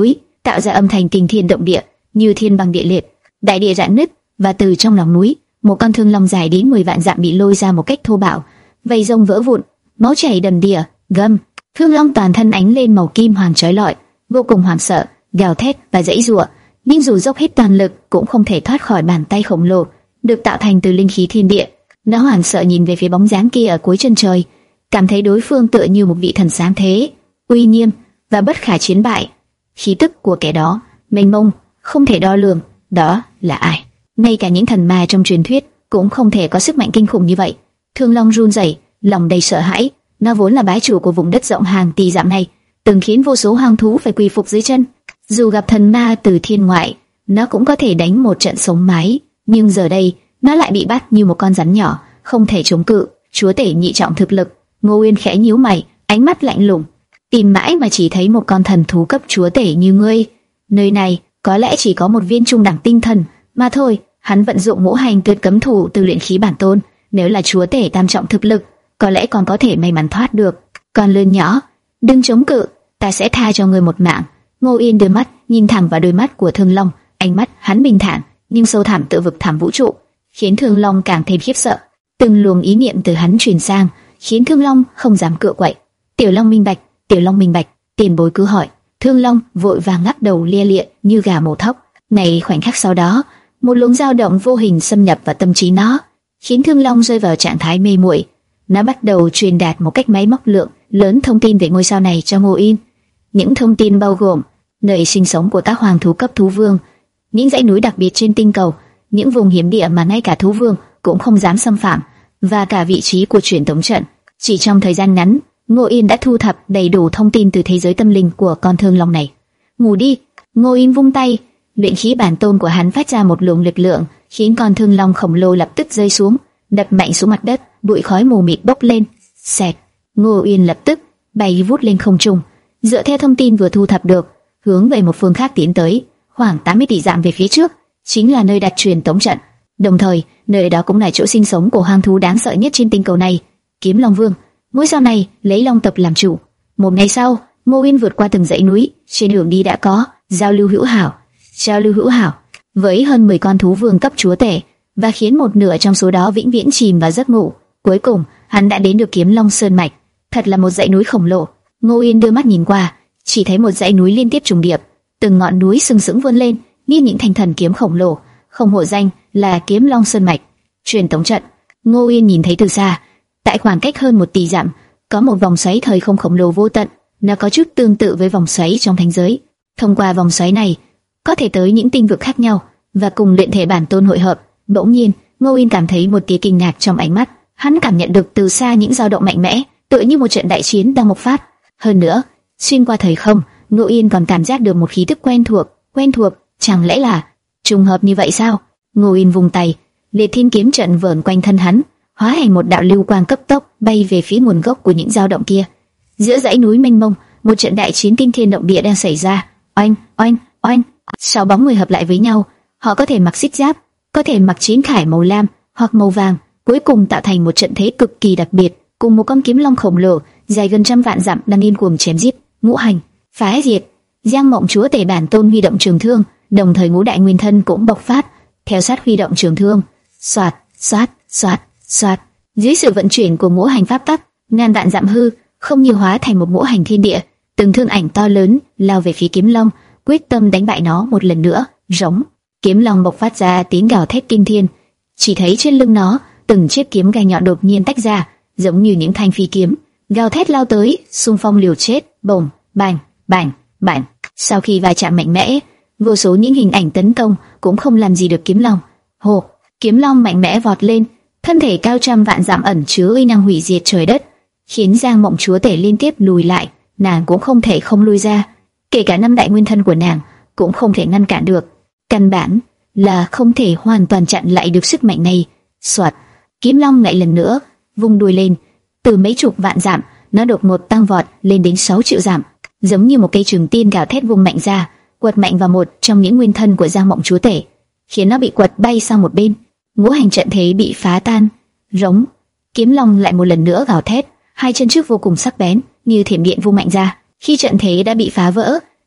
tạo ra âm thanh kinh thiên động địa, như thiên băng địa liệt, đại địa rạn nứt, và từ trong lòng núi, một con thương long dài đến mười vạn dặm bị lôi ra một cách thô bạo, vây rồng vỡ vụn, máu chảy đầm đìa. Gầm, thương long toàn thân ánh lên màu kim hoàng chói lọi, vô cùng hoảng sợ, gào thét và giãy giụa, nhưng dù dốc hết toàn lực cũng không thể thoát khỏi bàn tay khổng lồ được tạo thành từ linh khí thiên địa. Nó hoảng sợ nhìn về phía bóng dáng kia ở cuối chân trời, cảm thấy đối phương tựa như một vị thần sáng thế, uy nghiêm và bất khả chiến bại. Khí tức của kẻ đó mênh mông, không thể đo lường. Đó là ai? Ngay cả những thần ma trong truyền thuyết cũng không thể có sức mạnh kinh khủng như vậy. Thương long run rẩy, lòng đầy sợ hãi. Nó vốn là bá chủ của vùng đất rộng hàng tỷ dặm này, từng khiến vô số hoang thú phải quỳ phục dưới chân. Dù gặp thần ma từ thiên ngoại, nó cũng có thể đánh một trận sống mái, nhưng giờ đây nó lại bị bắt như một con rắn nhỏ, không thể chống cự. Chúa tể nhị trọng thực lực. Ngô Uyên khẽ nhíu mày, ánh mắt lạnh lùng. Tìm mãi mà chỉ thấy một con thần thú cấp chúa tể như ngươi. Nơi này có lẽ chỉ có một viên trung đẳng tinh thần mà thôi. Hắn vận dụng ngũ hành tuyệt cấm thủ từ luyện khí bản tôn. Nếu là chúa tể tam trọng thực lực, có lẽ còn có thể may mắn thoát được. Còn lươn nhỏ, đừng chống cự, ta sẽ tha cho ngươi một mạng. Ngô Uyên đưa mắt nhìn thẳng vào đôi mắt của Thương Long, ánh mắt hắn bình thản nhưng sâu thẳm tựa vực thẳm vũ trụ, khiến Thương Long càng thêm khiếp sợ. Từng luồng ý niệm từ hắn truyền sang, khiến Thương Long không dám cựa quậy. Tiểu Long minh bạch, Tiểu Long minh bạch, tiền bối cứ hỏi. Thương Long vội vàng lắc đầu lia lịa như gà mổ thóc. Này khoảnh khắc sau đó, một luồng dao động vô hình xâm nhập vào tâm trí nó, khiến Thương Long rơi vào trạng thái mê muội. Nó bắt đầu truyền đạt một cách máy móc lượng lớn thông tin về ngôi sao này cho Ngô Uyên. Những thông tin bao gồm nơi sinh sống của các hoàng thú cấp thú vương, những dãy núi đặc biệt trên tinh cầu, những vùng hiếm địa mà ngay cả thú vương cũng không dám xâm phạm, và cả vị trí của truyền tống trận. Chỉ trong thời gian ngắn, Ngô Uyên đã thu thập đầy đủ thông tin từ thế giới tâm linh của con thương long này. Ngủ đi. Ngô Uyên vung tay, luyện khí bản tôn của hắn phát ra một luồng lực lượng, khiến con thương long khổng lồ lập tức rơi xuống, đập mạnh xuống mặt đất. Bụi khói mù mịt bốc lên. Xẹt. Ngô Uyên lập tức bay vút lên không trung, dựa theo thông tin vừa thu thập được, hướng về một phương khác tiến tới, khoảng tám mươi tỷ dặm về phía trước, chính là nơi đặt truyền tống trận. Đồng thời, nơi đó cũng là chỗ sinh sống của hoang thú đáng sợ nhất trên tinh cầu này, Kiếm Long Vương. Ngôi sao này lấy Long tộc làm chủ. Một ngày sau, Ngô Uyên vượt qua từng dãy núi, trên đường đi đã có giao lưu hữu hảo, giao lưu hữu hảo với hơn mười con thú vương cấp chúa tể, và khiến một nửa trong số đó vĩnh viễn chìm vào giấc ngủ. Cuối cùng, hắn đã đến được Kiếm Long Sơn mạch. Thật là một dãy núi khổng lồ. Ngô Uyên đưa mắt nhìn qua, chỉ thấy một dãy núi liên tiếp trùng điệp, từng ngọn núi sừng sững vươn lên như những thanh thần kiếm khổng lồ, không hổ danh là Kiếm Long Sơn mạch. Truyền tống trận. Ngô Uyên nhìn thấy từ xa, tại khoảng cách hơn một tỷ dặm, có một vòng xoáy thời không khổng lồ vô tận. Nó có chút tương tự với vòng xoáy trong thánh giới. Thông qua vòng xoáy này, có thể tới những tinh vực khác nhau và cùng luyện thể bản tôn hội hợp. Bỗng nhiên, Ngô Uyên cảm thấy một tia kinh ngạc trong ánh mắt. Hắn cảm nhận được từ xa những dao động mạnh mẽ, tựa như một trận đại chiến đang bộc phát. Hơn nữa, xuyên qua thời không, Ngô Uyên còn cảm giác được một khí tức quen thuộc. Quen thuộc, chẳng lẽ là trùng hợp như vậy sao? Ngô Uyên vùng tay, liệt thiên kiếm trận vờn quanh thân hắn, hóa thành một đạo lưu quang cấp tốc bay về phía nguồn gốc của những dao động kia. Giữa dãy núi mênh mông, một trận đại chiến kinh thiên động địa đang xảy ra. Oanh, oanh, oanh. Sáu bóng người hợp lại với nhau, họ có thể mặc xích giáp, có thể mặc chiến khải màu lam hoặc màu vàng, cuối cùng tạo thành một trận thế cực kỳ đặc biệt, cùng một con kiếm long khổng lồ dài gần trăm vạn dặm đang điên cuồng chém giết. Ngũ hành phá diệt. Giang Mộng chúa tể bản tôn huy động trường thương, đồng thời ngũ đại nguyên thân cũng bộc phát, theo sát huy động trường thương. Soạt, soát, soát, soát. Dưới sự vận chuyển của ngũ hành pháp tắc, ngàn vạn dặm hư không như hóa thành một ngũ hành thiên địa, từng thương ảnh to lớn lao về phía kiếm long, quyết tâm đánh bại nó một lần nữa. Rống. Kiếm long bộc phát ra tiếng gào thét kinh thiên, chỉ thấy trên lưng nó từng chiếc kiếm gai nhọn đột nhiên tách ra, giống như những thanh phi kiếm, gào thét lao tới, xung phong liều chết. Bồng, bành, bành, bành. Sau khi va chạm mạnh mẽ, vô số những hình ảnh tấn công cũng không làm gì được kiếm long. Hồ, kiếm long mạnh mẽ vọt lên, thân thể cao trăm vạn dặm ẩn chứa uy năng hủy diệt trời đất, khiến Giang Mộng chúa tể liên tiếp lùi lại. Nàng cũng không thể không lui ra, kể cả năm đại nguyên thân của nàng cũng không thể ngăn cản được. Căn bản là không thể hoàn toàn chặn lại được sức mạnh này. Soạt, kiếm long lại lần nữa vung đuôi lên, từ mấy chục vạn dặm nó đột ngột tăng vọt lên đến sáu triệu dặm, giống như một cây trường tiên gào thét vung mạnh ra, quật mạnh vào một trong những nguyên thân của Giang Mộng chúa tể, khiến nó bị quật bay sang một bên. Ngũ hành trận thế bị phá tan. Rống. Kiếm long lại một lần nữa gào thét, hai chân trước vô cùng sắc bén như thiểm điện vung mạnh ra. Khi trận thế đã bị phá vỡ,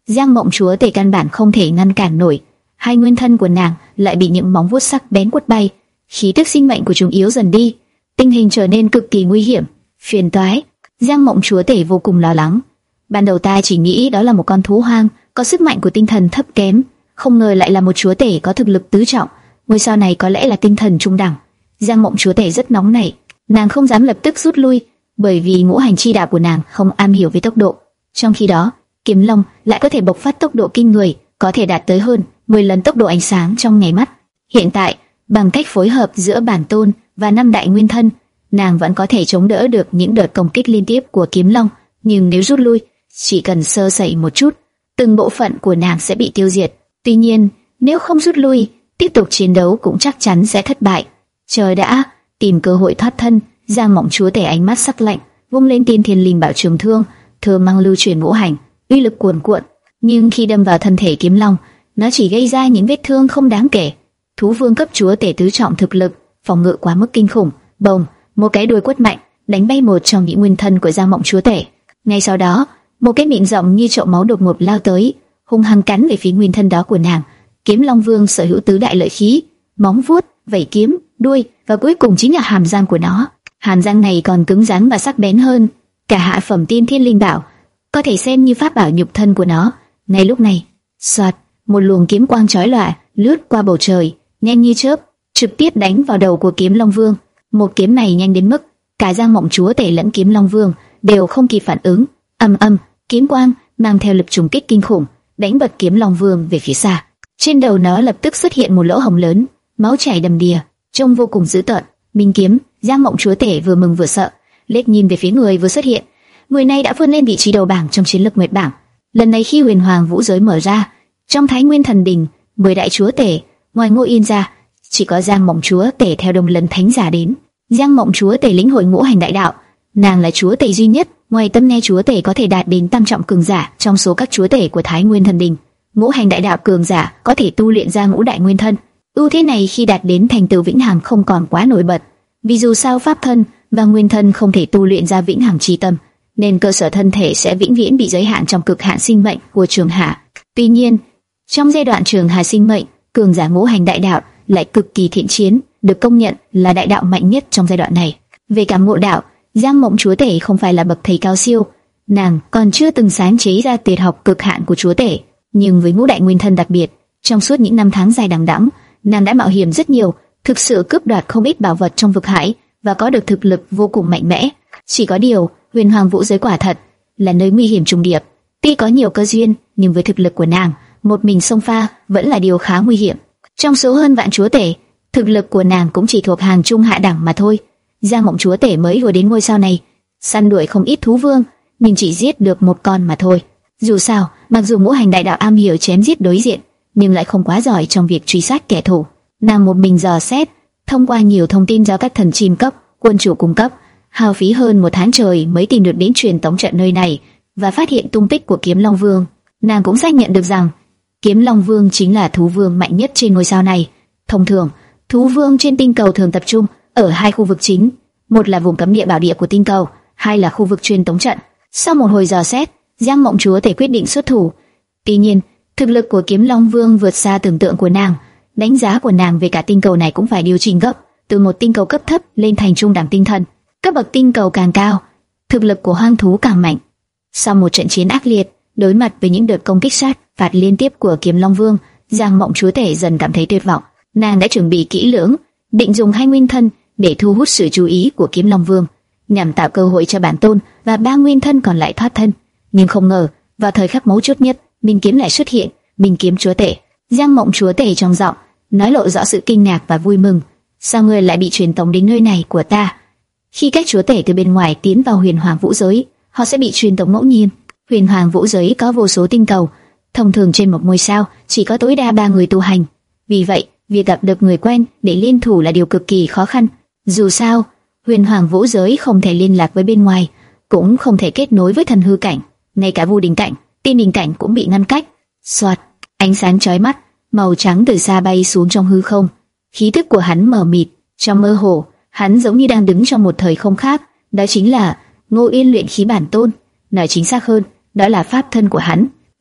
Giang Mộng Chúa Tể căn bản không thể ngăn cản nổi, hai nguyên thân của nàng lại bị những móng vuốt sắc bén quất bay, khí tức sinh mệnh của chúng yếu dần đi, tình hình trở nên cực kỳ nguy hiểm, phiền toái. Giang Mộng Chúa Tể vô cùng lo lắng. Ban đầu ta chỉ nghĩ đó là một con thú hoang, có sức mạnh của tinh thần thấp kém, không ngờ lại là một chúa tể có thực lực tứ trọng, ngôi sao này có lẽ là tinh thần trung đẳng. Giang Mộng Chúa Tể rất nóng nảy, nàng không dám lập tức rút lui, bởi vì ngũ hành chi đạo của nàng không am hiểu về tốc độ. Trong khi đó, Kiếm Long lại có thể bộc phát tốc độ kinh người, có thể đạt tới hơn mười lần tốc độ ánh sáng trong nháy mắt. Hiện tại, bằng cách phối hợp giữa bản tôn và năm đại nguyên thân, nàng vẫn có thể chống đỡ được những đợt công kích liên tiếp của Kiếm Long, nhưng nếu rút lui, chỉ cần sơ sẩy một chút, từng bộ phận của nàng sẽ bị tiêu diệt. Tuy nhiên, nếu không rút lui, tiếp tục chiến đấu cũng chắc chắn sẽ thất bại. Trời đã, tìm cơ hội thoát thân, Giang Mộng Chúa Tể ánh mắt sắc lạnh, vung lên Tiên Thiên Linh Bảo Trường Thương, thơ mang lưu truyền ngũ hành, uy lực cuồn cuộn. Nhưng khi đâm vào thân thể Kiếm Long, nó chỉ gây ra những vết thương không đáng kể. Thú vương cấp chúa tể tứ trọng thực lực, phòng ngự quá mức kinh khủng. Bồng, một cái đuôi quất mạnh, đánh bay một trong những nguyên thân của Giang Mộng Chúa Tể. Ngay sau đó, một cái miệng rộng như chậu máu đột ngột lao tới, hung hăng cắn về phía nguyên thân đó của nàng. Kiếm Long Vương sở hữu tứ đại lợi khí, móng vuốt, vảy kiếm, đuôi và cuối cùng chính là hàm răng của nó. Hàm răng này còn cứng rắn và sắc bén hơn cả hạ phẩm Tiên Thiên Linh Bảo, có thể xem như pháp bảo nhục thân của nó. Ngay lúc này, xoạt, một luồng kiếm quang chói lòa lướt qua bầu trời, nhanh như chớp, trực tiếp đánh vào đầu của Kiếm Long Vương. Một kiếm này nhanh đến mức cả Giang Mộng Chúa Tể lẫn Kiếm Long Vương đều không kịp phản ứng. Ầm ầm, kiếm quang mang theo lực trùng kích kinh khủng, đánh bật Kiếm Long Vương về phía xa. Trên đầu nó lập tức xuất hiện một lỗ hổng lớn, máu chảy đầm đìa, trông vô cùng dữ tợn. Minh kiếm, Giang Mộng Chúa Tể vừa mừng vừa sợ, liếc nhìn về phía người vừa xuất hiện. Người này đã vươn lên vị trí đầu bảng trong chiến lược Nguyệt bảng. Lần này khi Huyền Hoàng Vũ giới mở ra, trong Thái Nguyên Thần Đình, mười đại chúa tể, ngoài Ngô Yên ra, chỉ có Giang Mộng Chúa Tể theo Đồng Lân Thánh giả đến. Giang Mộng Chúa Tể lĩnh hội ngũ hành đại đạo, nàng là chúa tể duy nhất ngoài Tâm Ne Chúa Tể có thể đạt đến tam trọng cường giả trong số các chúa tể của Thái Nguyên Thần Đình. Ngũ hành đại đạo cường giả có thể tu luyện ra ngũ đại nguyên thân. Ưu thế này khi đạt đến thành tựu vĩnh hằng không còn quá nổi bật, vì dù sao pháp thân và nguyên thân không thể tu luyện ra vĩnh hằng chi tâm, nên cơ sở thân thể sẽ vĩnh viễn bị giới hạn trong cực hạn sinh mệnh của Trường Hà. Tuy nhiên, trong giai đoạn Trường Hà sinh mệnh, cường giả ngũ hành đại đạo lại cực kỳ thiện chiến, được công nhận là đại đạo mạnh nhất trong giai đoạn này. Về cảm ngộ đạo, Giang Mộng Chúa Tể không phải là bậc thầy cao siêu, nàng còn chưa từng sáng chế ra tuyệt học cực hạn của chúa tể, nhưng với ngũ đại nguyên thân đặc biệt, trong suốt những năm tháng dài đằng đẵng, nàng đã mạo hiểm rất nhiều, thực sự cướp đoạt không ít bảo vật trong vực hải và có được thực lực vô cùng mạnh mẽ. Chỉ có điều, Huyền Hoàng Vũ giới quả thật là nơi nguy hiểm trùng điệp. Tuy có nhiều cơ duyên, nhưng với thực lực của nàng, một mình xông pha vẫn là điều khá nguy hiểm. Trong số hơn vạn chúa tể, thực lực của nàng cũng chỉ thuộc hàng trung hạ đẳng mà thôi. Giang Mộng Chúa Tể mới vừa đến ngôi sao này, săn đuổi không ít thú vương, nhưng chỉ giết được một con mà thôi. Dù sao, mặc dù ngũ hành đại đạo am hiểu chém giết đối diện, nhưng lại không quá giỏi trong việc truy sát kẻ thù. Nàng một mình dò xét, thông qua nhiều thông tin do các thần chim cấp, quân chủ cung cấp, hao phí hơn một tháng trời mới tìm được đến truyền tống trận nơi này và phát hiện tung tích của Kiếm Long Vương. Nàng cũng xác nhận được rằng Kiếm Long Vương chính là thú vương mạnh nhất trên ngôi sao này. Thông thường, thú vương trên tinh cầu thường tập trung ở hai khu vực chính, một là vùng cấm địa bảo địa của tinh cầu, hai là khu vực truyền tống trận. Sau một hồi dò xét, Giang Mộng Chúa Tể quyết định xuất thủ. Tuy nhiên, thực lực của Kiếm Long Vương vượt xa tưởng tượng của nàng, đánh giá của nàng về cả tinh cầu này cũng phải điều chỉnh gấp, từ một tinh cầu cấp thấp lên thành trung đẳng tinh thần. Cấp bậc tinh cầu càng cao, thực lực của hoang thú càng mạnh. Sau một trận chiến ác liệt, đối mặt với những đợt công kích sát phạt liên tiếp của Kiếm Long Vương, Giang Mộng Chúa Tể dần cảm thấy tuyệt vọng. Nàng đã chuẩn bị kỹ lưỡng, định dùng hai nguyên thân để thu hút sự chú ý của Kiếm Long Vương, nhằm tạo cơ hội cho bản tôn và ba nguyên thân còn lại thoát thân. Nhưng không ngờ, vào thời khắc mấu chốt nhất, Minh kiếm lại xuất hiện. Minh kiếm chúa tể. Giang Mộng Chúa Tể trong giọng nói lộ rõ sự kinh ngạc và vui mừng. Sao ngươi lại bị truyền tống đến nơi này của ta? Khi các chúa tể từ bên ngoài tiến vào Huyền Hoàng Vũ giới, họ sẽ bị truyền tống ngẫu nhiên. Huyền Hoàng Vũ giới có vô số tinh cầu, thông thường trên một ngôi sao chỉ có tối đa ba người tu hành. Vì vậy, việc gặp được người quen để liên thủ là điều cực kỳ khó khăn. Dù sao, Huyền Hoàng Vũ giới không thể liên lạc với bên ngoài, cũng không thể kết nối với thần hư cảnh, ngay cả Vu Đình cảnh, Tiên Đình cảnh cũng bị ngăn cách. Soạt, ánh sáng chói mắt, màu trắng từ xa bay xuống trong hư không. Khí tức của hắn mờ mịt, trong mơ hồ, hắn giống như đang đứng trong một thời không khác. Đó chính là Ngô Yên luyện khí bản tôn, nói chính xác hơn, đó là pháp thân của hắn.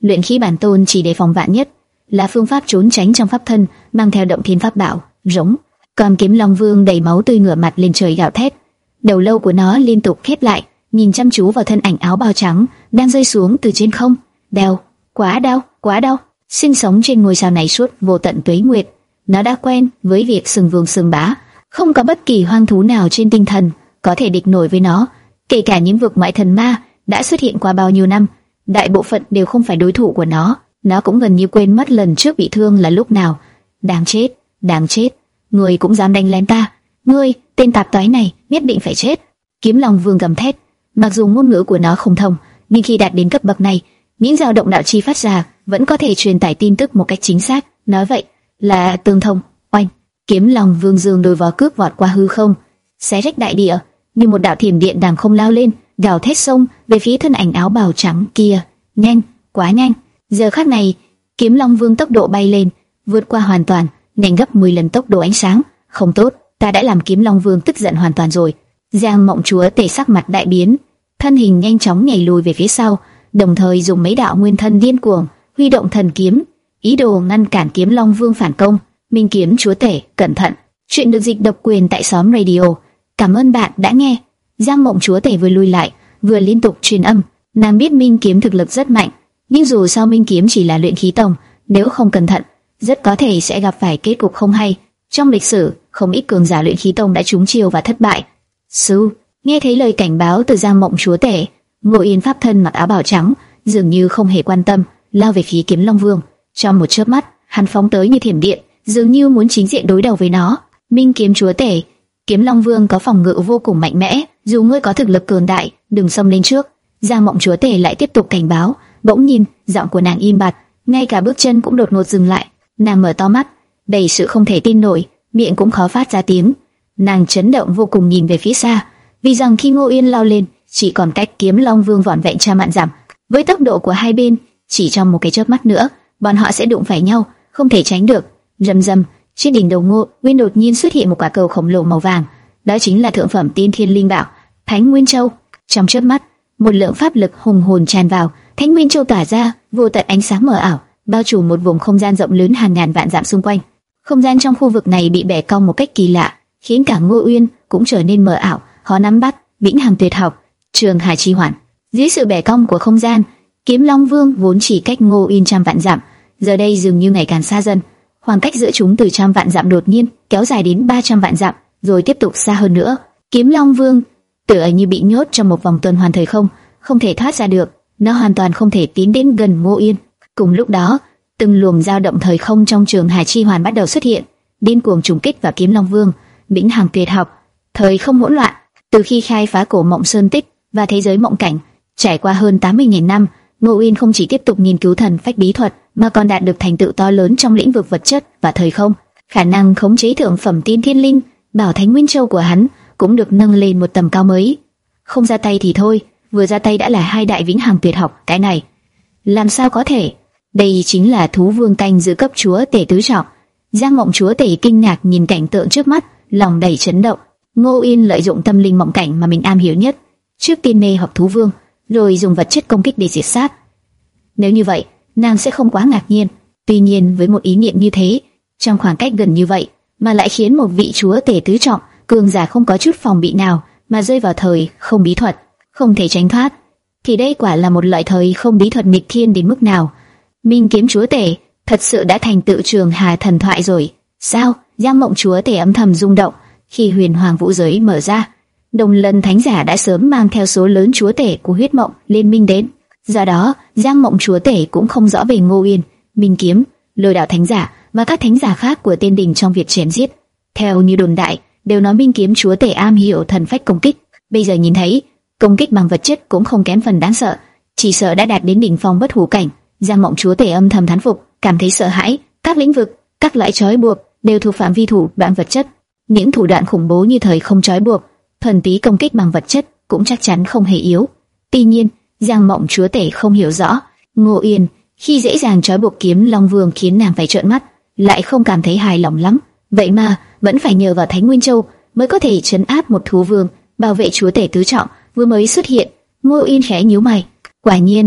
Luyện khí bản tôn chỉ để phòng vạn nhất, là phương pháp trốn tránh trong pháp thân, mang theo động thiên pháp bảo, rống. Còn Kiếm Long Vương đầy máu tươi ngửa mặt lên trời gào thét, đầu lâu của nó liên tục khép lại, nhìn chăm chú vào thân ảnh áo bào trắng đang rơi xuống từ trên không. Đau, quá đau, quá đau. Sinh sống trên ngôi sao này suốt vô tận tuế nguyệt, nó đã quen với việc sừng vương sừng bá, không có bất kỳ hoang thú nào trên tinh thần có thể địch nổi với nó. Kể cả những vực ngoại thần ma đã xuất hiện qua bao nhiêu năm, đại bộ phận đều không phải đối thủ của nó. Nó cũng gần như quên mất lần trước bị thương là lúc nào. Đáng chết, đáng chết, ngươi cũng dám đánh lén ta, ngươi, tên tạp toái này, nhất định phải chết. Kiếm Long Vương gầm thét. Mặc dù ngôn ngữ của nó không thông, nhưng khi đạt đến cấp bậc này, những dao động đạo chi phát ra vẫn có thể truyền tải tin tức một cách chính xác. Nói vậy là tương thông. Oanh! Kiếm Long Vương dương đôi vó cướp vọt qua hư không, xé rách đại địa, như một đạo thiểm điện đằng không lao lên, gào thét xông về phía thân ảnh áo bào trắng kia. Nhanh, quá nhanh! Giờ khắc này, Kiếm Long Vương tốc độ bay lên, vượt qua hoàn toàn, nhanh gấp mười lần tốc độ ánh sáng. Không tốt, ta đã làm Kiếm Long Vương tức giận hoàn toàn rồi. Giang Mộng Chúa Tể sắc mặt đại biến, thân hình nhanh chóng nhảy lùi về phía sau, đồng thời dùng mấy đạo nguyên thân điên cuồng huy động thần kiếm, ý đồ ngăn cản Kiếm Long Vương phản công. Minh Kiếm Chúa Tể, cẩn thận! Chuyện được dịch độc quyền tại xóm radio. Cảm ơn bạn đã nghe. Giang Mộng Chúa Tể vừa lùi lại, vừa liên tục truyền âm. Nàng biết Minh Kiếm thực lực rất mạnh, nhưng dù sao Minh Kiếm chỉ là luyện khí tông, nếu không cẩn thận, rất có thể sẽ gặp phải kết cục không hay. Trong lịch sử, không ít cường giả luyện khí tông đã trúng chiêu và thất bại. Sư, nghe thấy lời cảnh báo từ Giang Mộng Chúa Tể, Ngô Yên pháp thân mặc áo bào trắng, dường như không hề quan tâm, lao về phía Kiếm Long Vương. Trong một chớp mắt, hắn phóng tới như thiểm điện, dường như muốn chính diện đối đầu với nó. Minh Kiếm Chúa Tể, Kiếm Long Vương có phòng ngự vô cùng mạnh mẽ, dù ngươi có thực lực cường đại, đừng xông lên trước. Giang Mộng Chúa Tể lại tiếp tục cảnh báo. Bỗng nhiên, giọng của nàng im bặt, ngay cả bước chân cũng đột ngột dừng lại. Nàng mở to mắt, đầy sự không thể tin nổi, miệng cũng khó phát ra tiếng. Nàng chấn động vô cùng nhìn về phía xa, vì rằng khi Ngô Yên lao lên, chỉ còn cách Kiếm Long Vương vỏn vẹn trăm vạn dặm. Với tốc độ của hai bên, chỉ trong một cái chớp mắt nữa, bọn họ sẽ đụng phải nhau, không thể tránh được. Rầm rầm, trên đỉnh đầu Ngô Uyên đột nhiên xuất hiện một quả cầu khổng lồ màu vàng, đó chính là thượng phẩm tiên thiên linh bảo Thánh Nguyên Châu. Trong chớp mắt, một lượng pháp lực hùng hồn tràn vào, Thánh Nguyên Châu tỏa ra vô tận ánh sáng mờ ảo, bao trùm một vùng không gian rộng lớn hàng ngàn vạn dặm xung quanh. Không gian trong khu vực này bị bẻ cong một cách kỳ lạ, khiến cả Ngô Uyên cũng trở nên mờ ảo, khó nắm bắt. Vĩnh hằng tuyệt học, Trường Hà chi hoàn. Dưới sự bẻ cong của không gian, Kiếm Long Vương vốn chỉ cách Ngô Uyên trăm vạn dặm, giờ đây dường như ngày càng xa dần. Khoảng cách giữa chúng từ trăm vạn dặm đột nhiên kéo dài đến ba trăm vạn dặm, rồi tiếp tục xa hơn nữa. Kiếm Long Vương tựa như bị nhốt trong một vòng tuần hoàn thời không, không thể thoát ra được. Nó hoàn toàn không thể tiến đến gần Ngô Uyên. Cùng lúc đó, từng luồng dao động thời không trong Trường Hà chi hoàn bắt đầu xuất hiện, điên cuồng trùng kích vào Kiếm Long Vương. Vĩnh hằng tuyệt học, thời không hỗn loạn. Từ khi khai phá cổ mộng sơn tích và thế giới mộng cảnh, trải qua hơn tám mươi nghìn năm, Ngô Uyên không chỉ tiếp tục nghiên cứu thần phách bí thuật, mà còn đạt được thành tựu to lớn trong lĩnh vực vật chất và thời không. Khả năng khống chế thượng phẩm tiên thiên linh bảo Thánh Nguyên Châu của hắn cũng được nâng lên một tầm cao mới. Không ra tay thì thôi, vừa ra tay đã là hai đại vĩnh hằng tuyệt học, cái này làm sao có thể? Đây chính là thú vương canh giữ cấp chúa tể tứ trọng. Giang Mộng Chúa Tể kinh ngạc nhìn cảnh tượng trước mắt, lòng đầy chấn động. Ngô Uyên lợi dụng tâm linh mộng cảnh mà mình am hiểu nhất, trước tiên mê hoặc thú vương, rồi dùng vật chất công kích để diệt sát. Nếu như vậy, nàng sẽ không quá ngạc nhiên. Tuy nhiên, với một ý niệm như thế, trong khoảng cách gần như vậy, mà lại khiến một vị chúa tể tứ trọng, cường giả không có chút phòng bị nào, mà rơi vào thời không bí thuật, không thể tránh thoát, thì đây quả là một loại thời không bí thuật nghịch thiên đến mức nào. Minh Kiếm Chúa Tể thật sự đã thành tựu Trường Hà thần thoại rồi. Sao? Giang Mộng Chúa Tể âm thầm rung động. Khi huyền hoàng vũ giới mở ra, Đồng Lân Thánh Giả đã sớm mang theo số lớn chúa tể của huyết mộng liên minh đến. Do đó, Giang Mộng Chúa Tể cũng không rõ về Ngô Uyên, Minh Kiếm, Lôi Đạo Thánh Giả và các thánh giả khác của Tiên Đình trong việc chém giết. Theo như đồn đại, đều nói Minh Kiếm Chúa Tể am hiểu thần phách công kích. Bây giờ nhìn thấy, công kích bằng vật chất cũng không kém phần đáng sợ, chỉ sợ đã đạt đến đỉnh phong bất hủ cảnh. Giang Mộng Chúa Tể âm thầm thán phục, cảm thấy sợ hãi. Các lĩnh vực, các loại trói buộc đều thuộc phạm vi thủ đoạn vật chất. Những thủ đoạn khủng bố như thời không trói buộc, thuần túy công kích bằng vật chất cũng chắc chắn không hề yếu. Tuy nhiên, Giang Mộng Chúa Tể không hiểu rõ, Ngô Uyên khi dễ dàng trói buộc Kiếm Long Vương khiến nàng phải trợn mắt, lại không cảm thấy hài lòng lắm. Vậy mà vẫn phải nhờ vào Thánh Nguyên Châu mới có thể trấn áp một thú vương, bảo vệ chúa tể tứ trọng vừa mới xuất hiện. Ngô Uyên khẽ nhíu mày. Quả nhiên,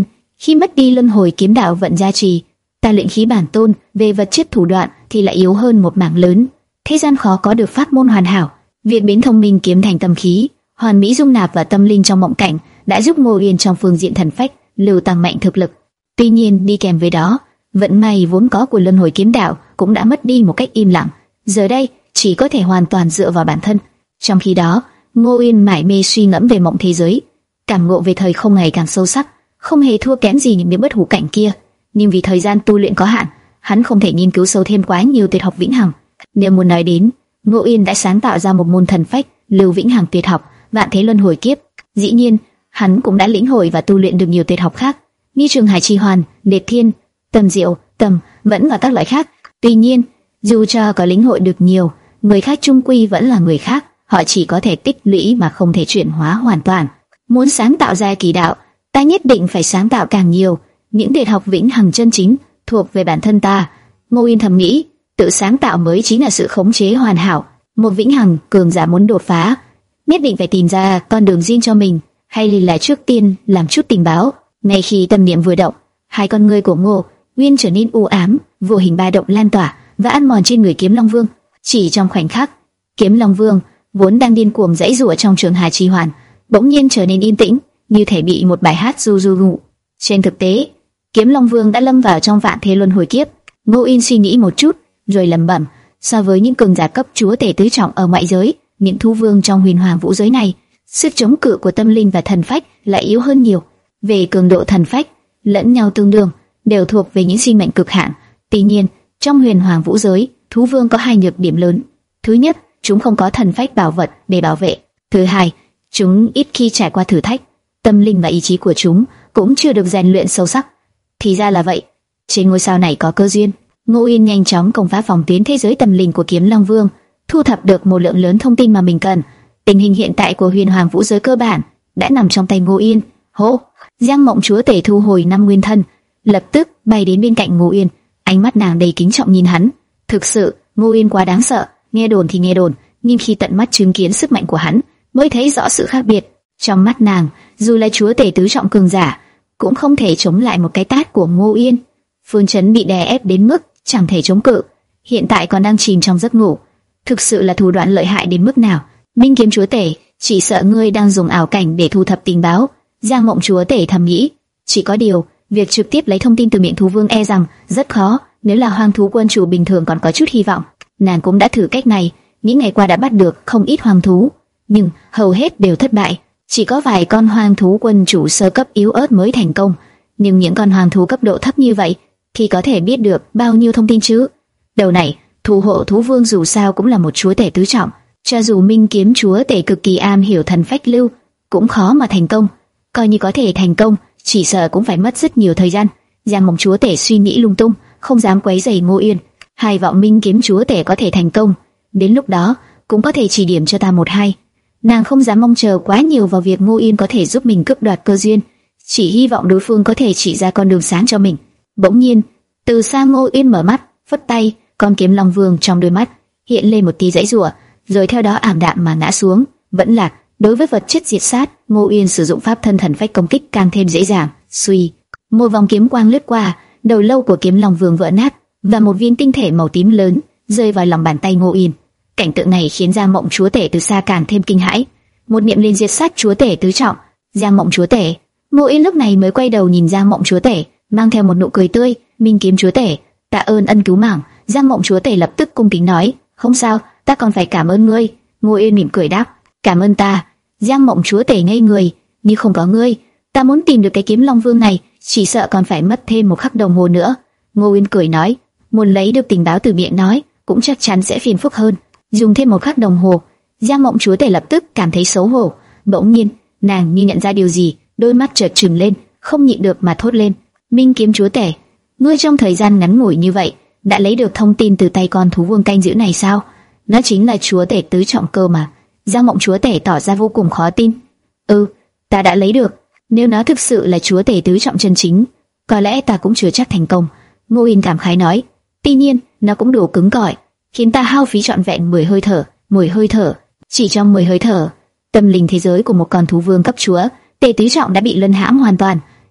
Khi mất đi luân hồi kiếm đạo vận gia trì, ta luyện khí bản tôn về vật chất thủ đoạn thì lại yếu hơn một mảng lớn. Thế gian khó có được pháp môn hoàn hảo. Việc biến thông minh kiếm thành tâm khí, hoàn mỹ dung nạp và tâm linh trong mộng cảnh đã giúp Ngô Uyên trong phương diện thần phách lưu tăng mạnh thực lực. Tuy nhiên đi kèm với đó, vận may vốn có của luân hồi kiếm đạo cũng đã mất đi một cách im lặng. Giờ đây chỉ có thể hoàn toàn dựa vào bản thân. Trong khi đó, Ngô Uyên mải mê suy ngẫm về mộng thế giới, cảm ngộ về thời không ngày càng sâu sắc, không hề thua kém gì những bất hủ cảnh kia. Nhưng vì thời gian tu luyện có hạn, hắn không thể nghiên cứu sâu thêm quá nhiều tuyệt học vĩnh hằng. Nếu muốn nói đến, Ngô Uyên đã sáng tạo ra một môn thần phách lưu vĩnh hằng tuyệt học, vạn thế luân hồi kiếp. Dĩ nhiên, hắn cũng đã lĩnh hội và tu luyện được nhiều tuyệt học khác, như Trường Hải Chi Hoàn, Liệt Thiên, Tầm Diệu, Tầm vẫn và các loại khác. Tuy nhiên, dù cho có lĩnh hội được nhiều, người khác chung quy vẫn là người khác, họ chỉ có thể tích lũy mà không thể chuyển hóa hoàn toàn. Muốn sáng tạo ra kỳ đạo, ta nhất định phải sáng tạo càng nhiều. Những tuyệt học vĩnh hằng chân chính thuộc về bản thân ta. Ngô Uyên thầm nghĩ, tự sáng tạo mới chính là sự khống chế hoàn hảo. Một vĩnh hằng cường giả muốn đột phá, nhất định phải tìm ra con đường riêng cho mình, hay là trước tiên làm chút tình báo. Ngay khi tâm niệm vừa động, hai con ngươi của Ngô Uyên trở nên u ám, vô hình ba động lan tỏa và ăn mòn trên người Kiếm Long Vương. Chỉ trong khoảnh khắc, Kiếm Long Vương vốn đang điên cuồng giãy giụa trong Trường Hà Chi Hoàn, bỗng nhiên trở nên yên tĩnh, như thể bị một bài hát du du ngủ. Trên thực tế, Kiếm Long Vương đã lâm vào trong vạn thế luân hồi kiếp. Ngô Uyên suy nghĩ một chút, rồi lẩm bẩm: so với những cường giả cấp chúa tể tứ trọng ở ngoại giới, những thú vương trong huyền hoàng vũ giới này, sức chống cự của tâm linh và thần phách lại yếu hơn nhiều. Về cường độ thần phách, lẫn nhau tương đương, đều thuộc về những sinh mệnh cực hạn. Tuy nhiên, trong huyền hoàng vũ giới, thú vương có hai nhược điểm lớn. Thứ nhất, chúng không có thần phách bảo vật để bảo vệ. Thứ hai, chúng ít khi trải qua thử thách. Tâm linh và ý chí của chúng cũng chưa được rèn luyện sâu sắc. Thì ra là vậy, trên ngôi sao này có cơ duyên. Ngô Uyên nhanh chóng công phá phòng tuyến thế giới tâm linh của Kiếm Long Vương, thu thập được một lượng lớn thông tin mà mình cần. Tình hình hiện tại của huyền hoàng vũ giới cơ bản đã nằm trong tay Ngô Uyên. Hô, Giang Mộng Chúa Tể thu hồi năm nguyên thân, lập tức bay đến bên cạnh Ngô Uyên, ánh mắt nàng đầy kính trọng nhìn hắn. Thực sự, Ngô Uyên quá đáng sợ, nghe đồn thì nghe đồn, nhưng khi tận mắt chứng kiến sức mạnh của hắn, mới thấy rõ sự khác biệt. Trong mắt nàng, dù là Chúa Tể tứ trọng cường giả, cũng không thể chống lại một cái tát của Ngô Uyên. Phương Chấn bị đè ép đến mức chẳng thể chống cự, hiện tại còn đang chìm trong giấc ngủ. Thực sự là thủ đoạn lợi hại đến mức nào. Minh Kiếm Chúa Tể, chỉ sợ ngươi đang dùng ảo cảnh để thu thập tình báo. Giang Mộng Chúa Tể thầm nghĩ. Chỉ có điều, việc trực tiếp lấy thông tin từ miệng thú vương e rằng rất khó. Nếu là hoang thú quân chủ bình thường còn có chút hy vọng. Nàng cũng đã thử cách này, những ngày qua đã bắt được không ít hoang thú, nhưng hầu hết đều thất bại. Chỉ có vài con hoang thú quân chủ sơ cấp yếu ớt mới thành công. Nhưng những con hoang thú cấp độ thấp như vậy thì có thể biết được bao nhiêu thông tin chứ? Đầu này, thủ hộ thú vương dù sao cũng là một chúa tể tứ trọng, cho dù Minh Kiếm Chúa Tể cực kỳ am hiểu thần phách lưu, cũng khó mà thành công. Coi như có thể thành công, chỉ sợ cũng phải mất rất nhiều thời gian. Giang Mộng Chúa Tể suy nghĩ lung tung, không dám quấy rầy Ngô Uyên. Hai vọng Minh Kiếm Chúa Tể có thể thành công, đến lúc đó cũng có thể chỉ điểm cho ta một hai. Nàng không dám mong chờ quá nhiều vào việc Ngô Uyên có thể giúp mình cướp đoạt cơ duyên, chỉ hy vọng đối phương có thể chỉ ra con đường sáng cho mình. Bỗng nhiên, từ xa Ngô Uyên mở mắt, phất tay, con Kiếm Long Vương trong đôi mắt hiện lên một tí giãy giụa, rồi theo đó ảm đạm mà ngã xuống. Vẫn là đối với vật chất diệt sát, Ngô Uyên sử dụng pháp thân thần phách công kích càng thêm dễ dàng. Suy, một vòng kiếm quang lướt qua, đầu lâu của Kiếm Long Vương vỡ nát và một viên tinh thể màu tím lớn rơi vào lòng bàn tay Ngô Uyên. Cảnh tượng này khiến Giang Mộng Chúa Tể từ xa càng thêm kinh hãi. Một niệm liên diệt sát Chúa Tể tứ trọng, Giang Mộng Chúa Tể. Ngô Uyên lúc này mới quay đầu nhìn Giang Mộng Chúa Tể, mang theo một nụ cười tươi. Minh Kiếm Chúa Tể, tạ ơn ân cứu mạng. Giang Mộng Chúa Tể lập tức cung kính nói, không sao, ta còn phải cảm ơn ngươi. Ngô Uyên mỉm cười đáp, cảm ơn ta. Giang Mộng Chúa Tể ngây người, như không có ngươi, ta muốn tìm được cái Kiếm Long Vương này, chỉ sợ còn phải mất thêm một khắc đồng hồ nữa. Ngô Uyên cười nói, muốn lấy được tình báo từ miệng nói, cũng chắc chắn sẽ phiền phức hơn. Dùng thêm một khắc đồng hồ. Giang Mộng Chúa Tể lập tức cảm thấy xấu hổ. Bỗng nhiên, nàng như nhận ra điều gì, đôi mắt chợt trừng lên, không nhịn được mà thốt lên, Minh Kiếm Chúa Tể, ngươi trong thời gian ngắn ngủi như vậy đã lấy được thông tin từ tay con thú vương canh giữ này sao? Nó chính là Chúa Tể tứ trọng cơ mà. Giang Mộng Chúa Tể tỏ ra vô cùng khó tin. Ừ, ta đã lấy được. Nếu nó thực sự là Chúa Tể tứ trọng chân chính, có lẽ ta cũng chưa chắc thành công. Ngô Uyên cảm khái nói. Tuy nhiên, nó cũng đủ cứng cỏi, khiến ta hao phí trọn vẹn mười hơi thở. mười hơi thở. Chỉ trong mười hơi thở, tâm linh thế giới của một con thú vương cấp chúa Tể tứ trọng đã bị luân hãm hoàn toàn.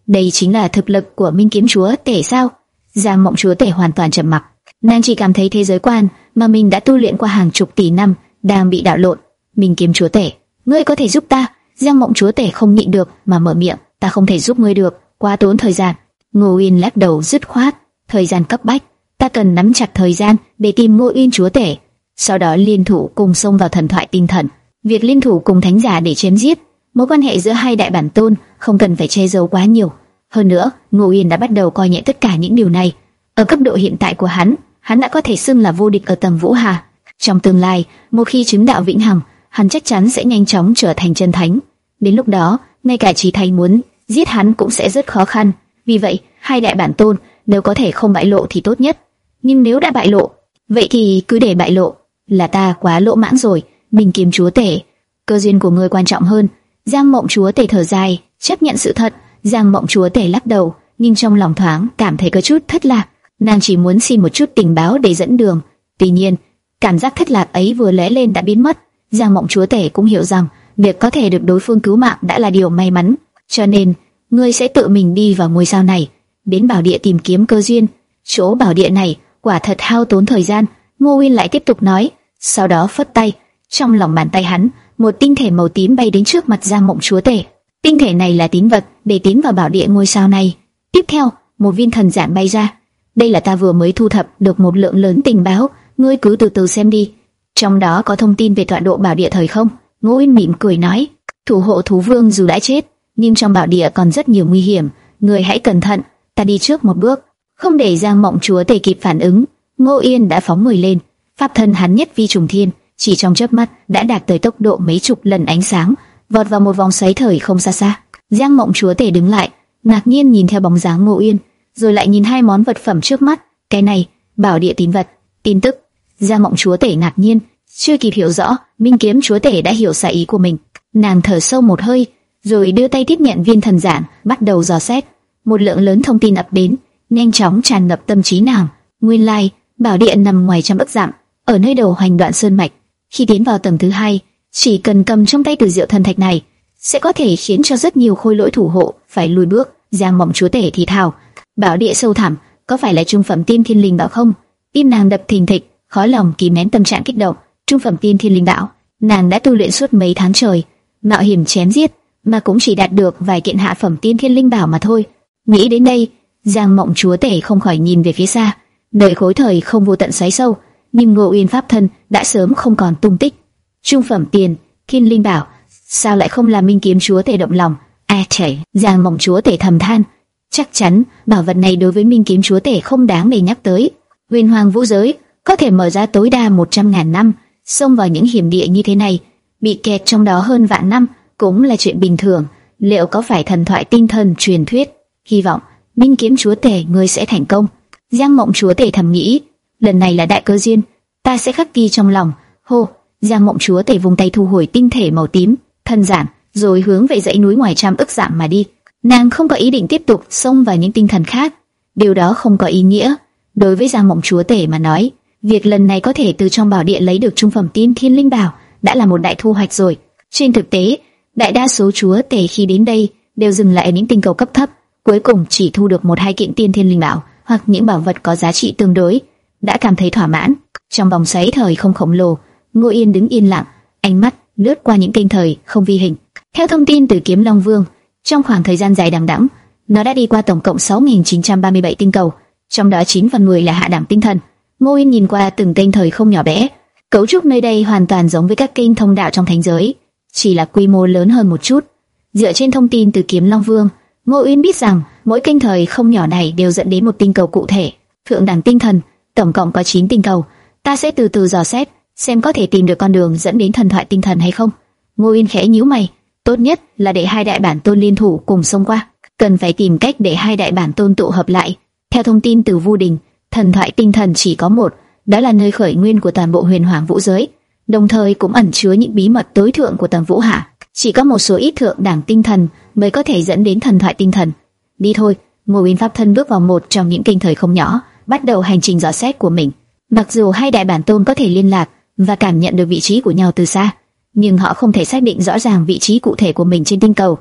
đây chính là thực lực của Minh Kiếm Chúa Tể sao? Giang Mộng Chúa Tể hoàn toàn trầm mặc, nàng chỉ cảm thấy thế giới quan mà mình đã tu luyện qua hàng chục tỷ năm đang bị đảo lộn. Minh Kiếm Chúa Tể, ngươi có thể giúp ta? Giang Mộng Chúa Tể không nhịn được mà mở miệng. Ta không thể giúp ngươi được, quá tốn thời gian. Ngô Uyên lắc đầu dứt khoát, thời gian cấp bách, ta cần nắm chặt thời gian để tìm Ngô Uyên Chúa Tể, sau đó liên thủ cùng xông vào thần thoại tinh thần. Việc liên thủ cùng thánh giả để chém giết, mối quan hệ giữa hai đại bản tôn không cần phải che giấu quá nhiều. Hơn nữa, Ngô Uyên đã bắt đầu coi nhẹ tất cả những điều này. Ở cấp độ hiện tại của hắn, hắn đã có thể xưng là vô địch ở tầng Vũ Hà. Trong tương lai, một khi chứng đạo vĩnh hằng, hắn chắc chắn sẽ nhanh chóng trở thành chân thánh. Đến lúc đó, ngay cả Chí Thánh muốn giết hắn cũng sẽ rất khó khăn. Vì vậy, hai đại bản tôn nếu có thể không bại lộ thì tốt nhất. Nhưng nếu đã bại lộ, vậy thì cứ để bại lộ. Là ta quá lỗ mãng rồi. Minh Kiếm Chúa Tể, cơ duyên của ngươi quan trọng hơn. Giang Mộng Chúa Tể thở dài, chấp nhận sự thật. Giang Mộng Chúa Tể lắc đầu, nhưng trong lòng thoáng cảm thấy có chút thất lạc. Nàng chỉ muốn xin một chút tình báo để dẫn đường. Tuy nhiên, cảm giác thất lạc ấy vừa lóe lên đã biến mất. Giang Mộng Chúa Tể cũng hiểu rằng việc có thể được đối phương cứu mạng đã là điều may mắn, cho nên ngươi sẽ tự mình đi vào ngôi sao này, đến bảo địa tìm kiếm cơ duyên. Chỗ bảo địa này quả thật hao tốn thời gian. Ngô Uyên lại tiếp tục nói, sau đó phất tay, trong lòng bàn tay hắn, một tinh thể màu tím bay đến trước mặt Giang Mộng Chúa Tể. Tinh thể này là tín vật để tiến vào bảo địa ngôi sao này. Tiếp theo, một viên thần giản bay ra. Đây là ta vừa mới thu thập được một lượng lớn tình báo, ngươi cứ từ từ xem đi. Trong đó có thông tin về tọa độ bảo địa thời không. Ngô Uyên mỉm cười nói, thủ hộ thú vương dù đã chết, nhưng trong bảo địa còn rất nhiều nguy hiểm, ngươi hãy cẩn thận. Ta đi trước một bước. Không để Giang Mộng Chúa Tể kịp phản ứng, Ngô Uyên đã phóng người lên. Pháp thân hắn nhất vi trùng thiên, chỉ trong chớp mắt đã đạt tới tốc độ mấy chục lần ánh sáng, vọt vào một vòng xoáy thời không xa xa. Giang Mộng Chúa Tể đứng lại, ngạc nhiên nhìn theo bóng dáng Ngô Uyên, rồi lại nhìn hai món vật phẩm trước mắt. Cái này, bảo địa tín vật, tin tức. Giang Mộng Chúa Tể ngạc nhiên, chưa kịp hiểu rõ, Minh Kiếm Chúa Tể đã hiểu sai ý của mình. Nàng thở sâu một hơi, rồi đưa tay tiếp nhận viên thần giản, bắt đầu dò xét. Một lượng lớn thông tin ập đến, nhanh chóng tràn ngập tâm trí nàng. Nguyên lai, bảo địa nằm ngoài trăm ức dặm, ở nơi đầu hoành đoạn sơn mạch. Khi tiến vào tầng thứ hai, chỉ cần cầm trong tay Từ Diệu Thần Thạch này, sẽ có thể khiến cho rất nhiều khôi lỗi thủ hộ phải lùi bước. Giang Mộng Chúa Tể thì thào, bảo địa sâu thẳm, có phải là trung phẩm tiên thiên linh bảo không? Tim nàng đập thình thịch, khó lòng kìm nén tâm trạng kích động. Trung phẩm tiên thiên linh bảo, nàng đã tu luyện suốt mấy tháng trời, mạo hiểm chém giết, mà cũng chỉ đạt được vài kiện hạ phẩm tiên thiên linh bảo mà thôi. Nghĩ đến đây, Giang Mộng Chúa Tể không khỏi nhìn về phía xa, nơi khối thời không vô tận xoáy sâu, nhưng Ngô Uyên pháp thân đã sớm không còn tung tích. Trung phẩm tiền thiên linh bảo, sao lại không làm Minh Kiếm Chúa Tể động lòng? À trời, Giang Mộng Chúa Tể thầm than, chắc chắn bảo vật này đối với Minh Kiếm Chúa Tể không đáng để nhắc tới. Huyền Hoàng Vũ Giới có thể mở ra tối đa một trăm ngàn năm, xông vào những hiểm địa như thế này, bị kẹt trong đó hơn vạn năm cũng là chuyện bình thường. Liệu có phải thần thoại tinh thần truyền thuyết? Hy vọng Minh Kiếm Chúa Tể ngươi sẽ thành công. Giang Mộng Chúa Tể thầm nghĩ, lần này là đại cơ duyên, ta sẽ khắc ghi trong lòng. Hô, Giang Mộng Chúa Tể vùng tay thu hồi tinh thể màu tím, thân giản, rồi hướng về dãy núi ngoài trăm ức dặm mà đi. Nàng không có ý định tiếp tục xông vào những tinh thần khác, điều đó không có ý nghĩa. Đối với Giang Mộng Chúa Tể mà nói, việc lần này có thể từ trong bảo địa lấy được trung phẩm tiên thiên linh bảo đã là một đại thu hoạch rồi. Trên thực tế, đại đa số chúa tể khi đến đây đều dừng lại ở những tinh cầu cấp thấp, cuối cùng chỉ thu được một hai kiện tiên thiên linh bảo hoặc những bảo vật có giá trị tương đối, đã cảm thấy thỏa mãn. Trong vòng xoáy thời không khổng lồ, Ngô Yên đứng yên lặng, ánh mắt lướt qua những kênh thời không vi hình. Theo thông tin từ Kiếm Long Vương, trong khoảng thời gian dài đằng đẵng, nó đã đi qua tổng cộng sáu nghìn chín trăm ba mươi bảy tinh cầu, trong đó chín phần mười là hạ đẳng tinh thần. Ngô Yên nhìn qua từng kênh thời không nhỏ bé, cấu trúc nơi đây hoàn toàn giống với các kênh thông đạo trong thánh giới, chỉ là quy mô lớn hơn một chút. Dựa trên thông tin từ Kiếm Long Vương, Ngô Uyên biết rằng mỗi kênh thời không nhỏ này đều dẫn đến một tinh cầu cụ thể. Thượng đẳng tinh thần, tổng cộng có chín tinh cầu. Ta sẽ từ từ dò xét, xem có thể tìm được con đường dẫn đến thần thoại tinh thần hay không. Ngô Uyên khẽ nhíu mày, tốt nhất là để hai đại bản tôn liên thủ cùng xông qua, cần phải tìm cách để hai đại bản tôn tụ hợp lại. Theo thông tin từ Vu Đình, thần thoại tinh thần chỉ có một, đó là nơi khởi nguyên của toàn bộ Huyền Hoàng Vũ Giới, đồng thời cũng ẩn chứa những bí mật tối thượng của tầng Vũ Hạ. Chỉ có một số ít thượng đẳng tinh thần mới có thể dẫn đến thần thoại tinh thần. Đi thôi. Ngô Uyên pháp thân bước vào một trong những kênh thời không nhỏ, bắt đầu hành trình dò xét của mình. Mặc dù hai đại bản tôn có thể liên lạc và cảm nhận được vị trí của nhau từ xa, nhưng họ không thể xác định rõ ràng vị trí cụ thể của mình trên tinh cầu.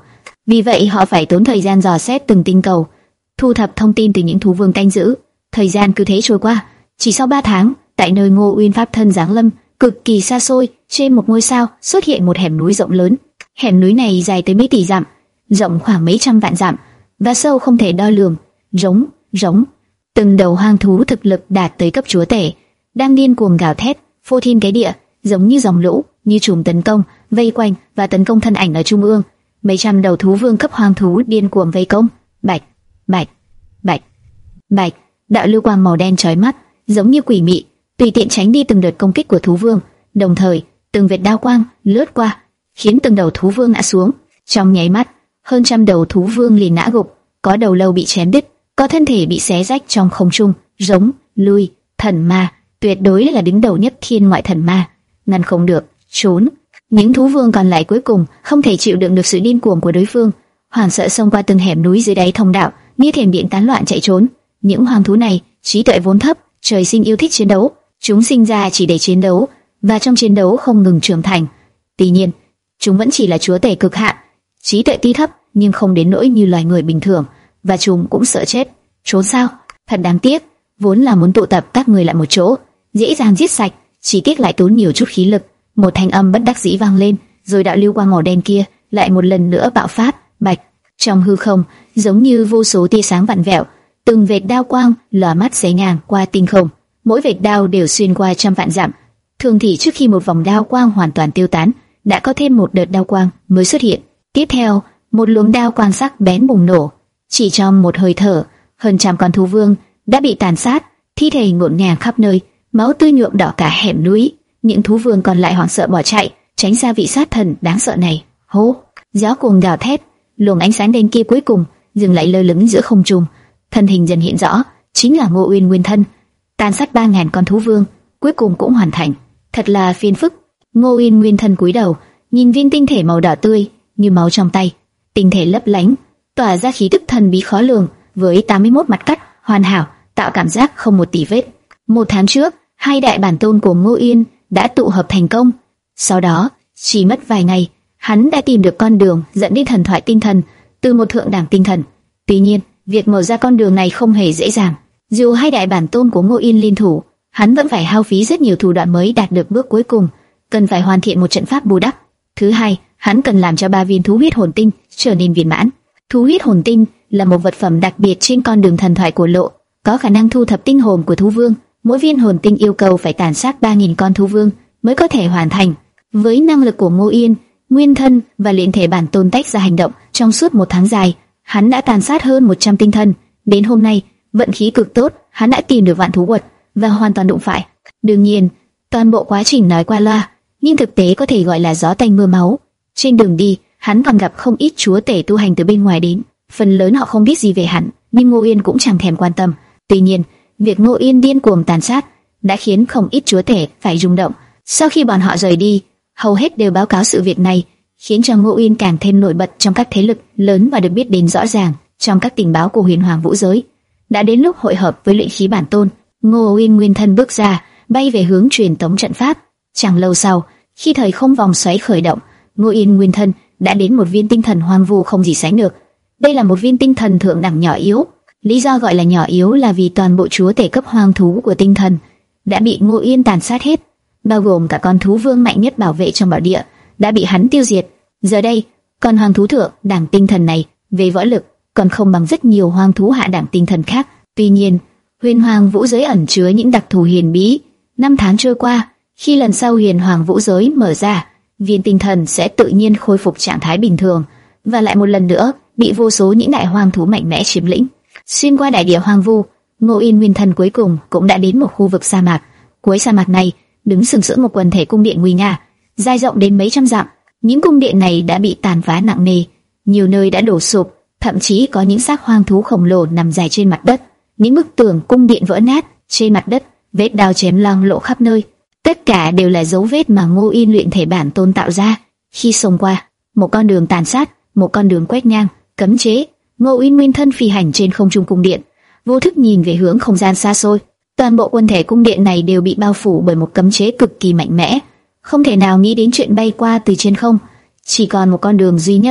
Vì vậy họ phải tốn thời gian dò xét từng tinh cầu, thu thập thông tin từ những thú vương canh giữ. Thời gian cứ thế trôi qua. Chỉ sau ba tháng, tại nơi Ngô Uyên pháp thân giáng lâm, cực kỳ xa xôi, trên một ngôi sao xuất hiện một hẻm núi rộng lớn. Hẻm núi này dài tới mấy tỷ dặm, rộng khoảng mấy trăm vạn dặm và sâu không thể đo lường. Rống, rống, từng đầu hoang thú thực lực đạt tới cấp chúa tể đang điên cuồng gào thét, phô thiên cái địa, giống như dòng lũ, như chùm tấn công, vây quanh và tấn công thân ảnh ở trung ương. Mấy trăm đầu thú vương cấp hoang thú điên cuồng vây công. Bạch, bạch, bạch, bạch, đạo lưu quang màu đen chói mắt, giống như quỷ mị, tùy tiện tránh đi từng đợt công kích của thú vương. Đồng thời, từng vệt đao quang lướt qua, khiến từng đầu thú vương ngã xuống. Trong nháy mắt, hơn trăm đầu thú vương liền ngã gục, có đầu lâu bị chém đứt, có thân thể bị xé rách trong không trung. Giống, lui, thần ma, tuyệt đối là đứng đầu nhất thiên ngoại thần ma, ngăn không được, trốn. Những thú vương còn lại cuối cùng không thể chịu đựng được sự điên cuồng của đối phương, hoảng sợ xông qua từng hẻm núi dưới đáy thông đạo, như thềm biển tán loạn chạy trốn. Những hoang thú này trí tuệ vốn thấp, trời sinh yêu thích chiến đấu, chúng sinh ra chỉ để chiến đấu và trong chiến đấu không ngừng trưởng thành. Tuy nhiên, chúng vẫn chỉ là chúa tể cực hạn, trí tuệ tuy thấp nhưng không đến nỗi như loài người bình thường, và chúng cũng sợ chết. Trốn sao? Thật đáng tiếc, vốn là muốn tụ tập các người lại một chỗ, dễ dàng giết sạch, chỉ tiếc lại tốn nhiều chút khí lực. Một thanh âm bất đắc dĩ vang lên, rồi đạo lưu quang màu đen kia lại một lần nữa bạo phát. Bạch, trong hư không, giống như vô số tia sáng vặn vẹo, từng vệt đao quang lóa mắt xé ngang qua tinh không, mỗi vệt đao đều xuyên qua trăm vạn dặm. Thường thì trước khi một vòng đao quang hoàn toàn tiêu tán, đã có thêm một đợt đao quang mới xuất hiện. Tiếp theo, một luồng đao quang sắc bén bùng nổ. Chỉ trong một hơi thở, hơn trăm con thú vương đã bị tàn sát, thi thể ngổn ngang khắp nơi, máu tươi nhuộm đỏ cả hẻm núi. Những thú vương còn lại hoảng sợ bỏ chạy, tránh xa vị sát thần đáng sợ này. Hô, gió cuồng gào thét, luồng ánh sáng đen kia cuối cùng dừng lại lơ lửng giữa không trung. Thân hình dần hiện rõ, chính là Ngô Uyên nguyên thân. Tàn sát ba ngàn con thú vương, cuối cùng cũng hoàn thành. Thật là phiền phức. Ngô Uyên nguyên thân cúi đầu, nhìn viên tinh thể màu đỏ tươi như máu trong tay. Tinh thể lấp lánh, tỏa ra khí tức thần bí khó lường, với tám mươi mốt mặt cắt hoàn hảo, tạo cảm giác không một tì vết. Một tháng trước, hai đại bản tôn của Ngô Uyên đã tụ hợp thành công. Sau đó, chỉ mất vài ngày, hắn đã tìm được con đường dẫn đến thần thoại tinh thần từ một thượng đẳng tinh thần. Tuy nhiên, việc mở ra con đường này không hề dễ dàng. Dù hai đại bản tôn của Ngô Uyên liên thủ, hắn vẫn phải hao phí rất nhiều thủ đoạn mới đạt được bước cuối cùng, cần phải hoàn thiện một trận pháp bù đắp. Thứ hai, hắn cần làm cho ba viên thú huyết hồn tinh trở nên viên mãn. Thú huyết hồn tinh là một vật phẩm đặc biệt trên con đường thần thoại của Lộ, có khả năng thu thập tinh hồn của thú vương. Mỗi viên hồn tinh yêu cầu phải tàn sát ba nghìn con thú vương mới có thể hoàn thành. Với năng lực của Ngô Uyên, nguyên thân và luyện thể bản tôn tách ra hành động trong suốt một tháng dài, hắn đã tàn sát hơn một trăm tinh thần. Đến hôm nay, vận khí cực tốt, hắn đã tìm được vạn thú quật và hoàn toàn đụng phải. Đương nhiên, toàn bộ quá trình nói qua loa, nhưng thực tế có thể gọi là gió tanh mưa máu. Trên đường đi, hắn còn gặp không ít chúa tể tu hành từ bên ngoài đến. Phần lớn họ không biết gì về hắn, nhưng Ngô Uyên cũng chẳng thèm quan tâm. Tuy nhiên, việc Ngô Uyên điên cuồng tàn sát đã khiến không ít chúa tể phải rung động. Sau khi bọn họ rời đi, hầu hết đều báo cáo sự việc này, khiến cho Ngô Uyên càng thêm nổi bật trong các thế lực lớn và được biết đến rõ ràng trong các tình báo của Huyền Hoàng Vũ giới. Đã đến lúc hội hợp với luyện khí bản tôn, Ngô Uyên nguyên thân bước ra, bay về hướng truyền tống trận pháp. Chẳng lâu sau, khi thời không vòng xoáy khởi động, Ngô Uyên nguyên thân đã đến một viên tinh thần hoang vu không gì sánh được. Đây là một viên tinh thần thượng đẳng nhỏ yếu. Lý do gọi là nhỏ yếu là vì toàn bộ chúa tể cấp hoang thú của tinh thần đã bị Ngô Uyên tàn sát hết, bao gồm cả con thú vương mạnh nhất bảo vệ trong bảo địa đã bị hắn tiêu diệt. Giờ đây, con hoang thú thượng đẳng tinh thần này về võ lực còn không bằng rất nhiều hoang thú hạ đẳng tinh thần khác. Tuy nhiên, Huyền Hoàng Vũ giới ẩn chứa những đặc thù huyền bí. Năm tháng trôi qua, khi lần sau Huyền Hoàng Vũ giới mở ra, viên tinh thần sẽ tự nhiên khôi phục trạng thái bình thường và lại một lần nữa bị vô số những đại hoang thú mạnh mẽ chiếm lĩnh. Xuyên qua đại địa hoang vu, Ngô Uyên nguyên thân cuối cùng cũng đã đến một khu vực sa mạc. Cuối sa mạc này đứng sừng sững một quần thể cung điện nguy nga, dài rộng đến mấy trăm dặm. Những cung điện này đã bị tàn phá nặng nề, nhiều nơi đã đổ sụp, thậm chí có những xác hoang thú khổng lồ nằm dài trên mặt đất. Những bức tường cung điện vỡ nát, trên mặt đất vết đao chém loang lổ khắp nơi. Tất cả đều là dấu vết mà Ngô Uyên luyện thể bản tôn tạo ra khi xông qua. Một con đường tàn sát, một con đường quét ngang, cấm chế. Ngô Uyên nguyên thân phi hành trên không trung cung điện, vô thức nhìn về hướng không gian xa xôi. Toàn bộ quần thể cung điện này đều bị bao phủ bởi một cấm chế cực kỳ mạnh mẽ, không thể nào nghĩ đến chuyện bay qua từ trên không. Chỉ còn một con đường duy nhất,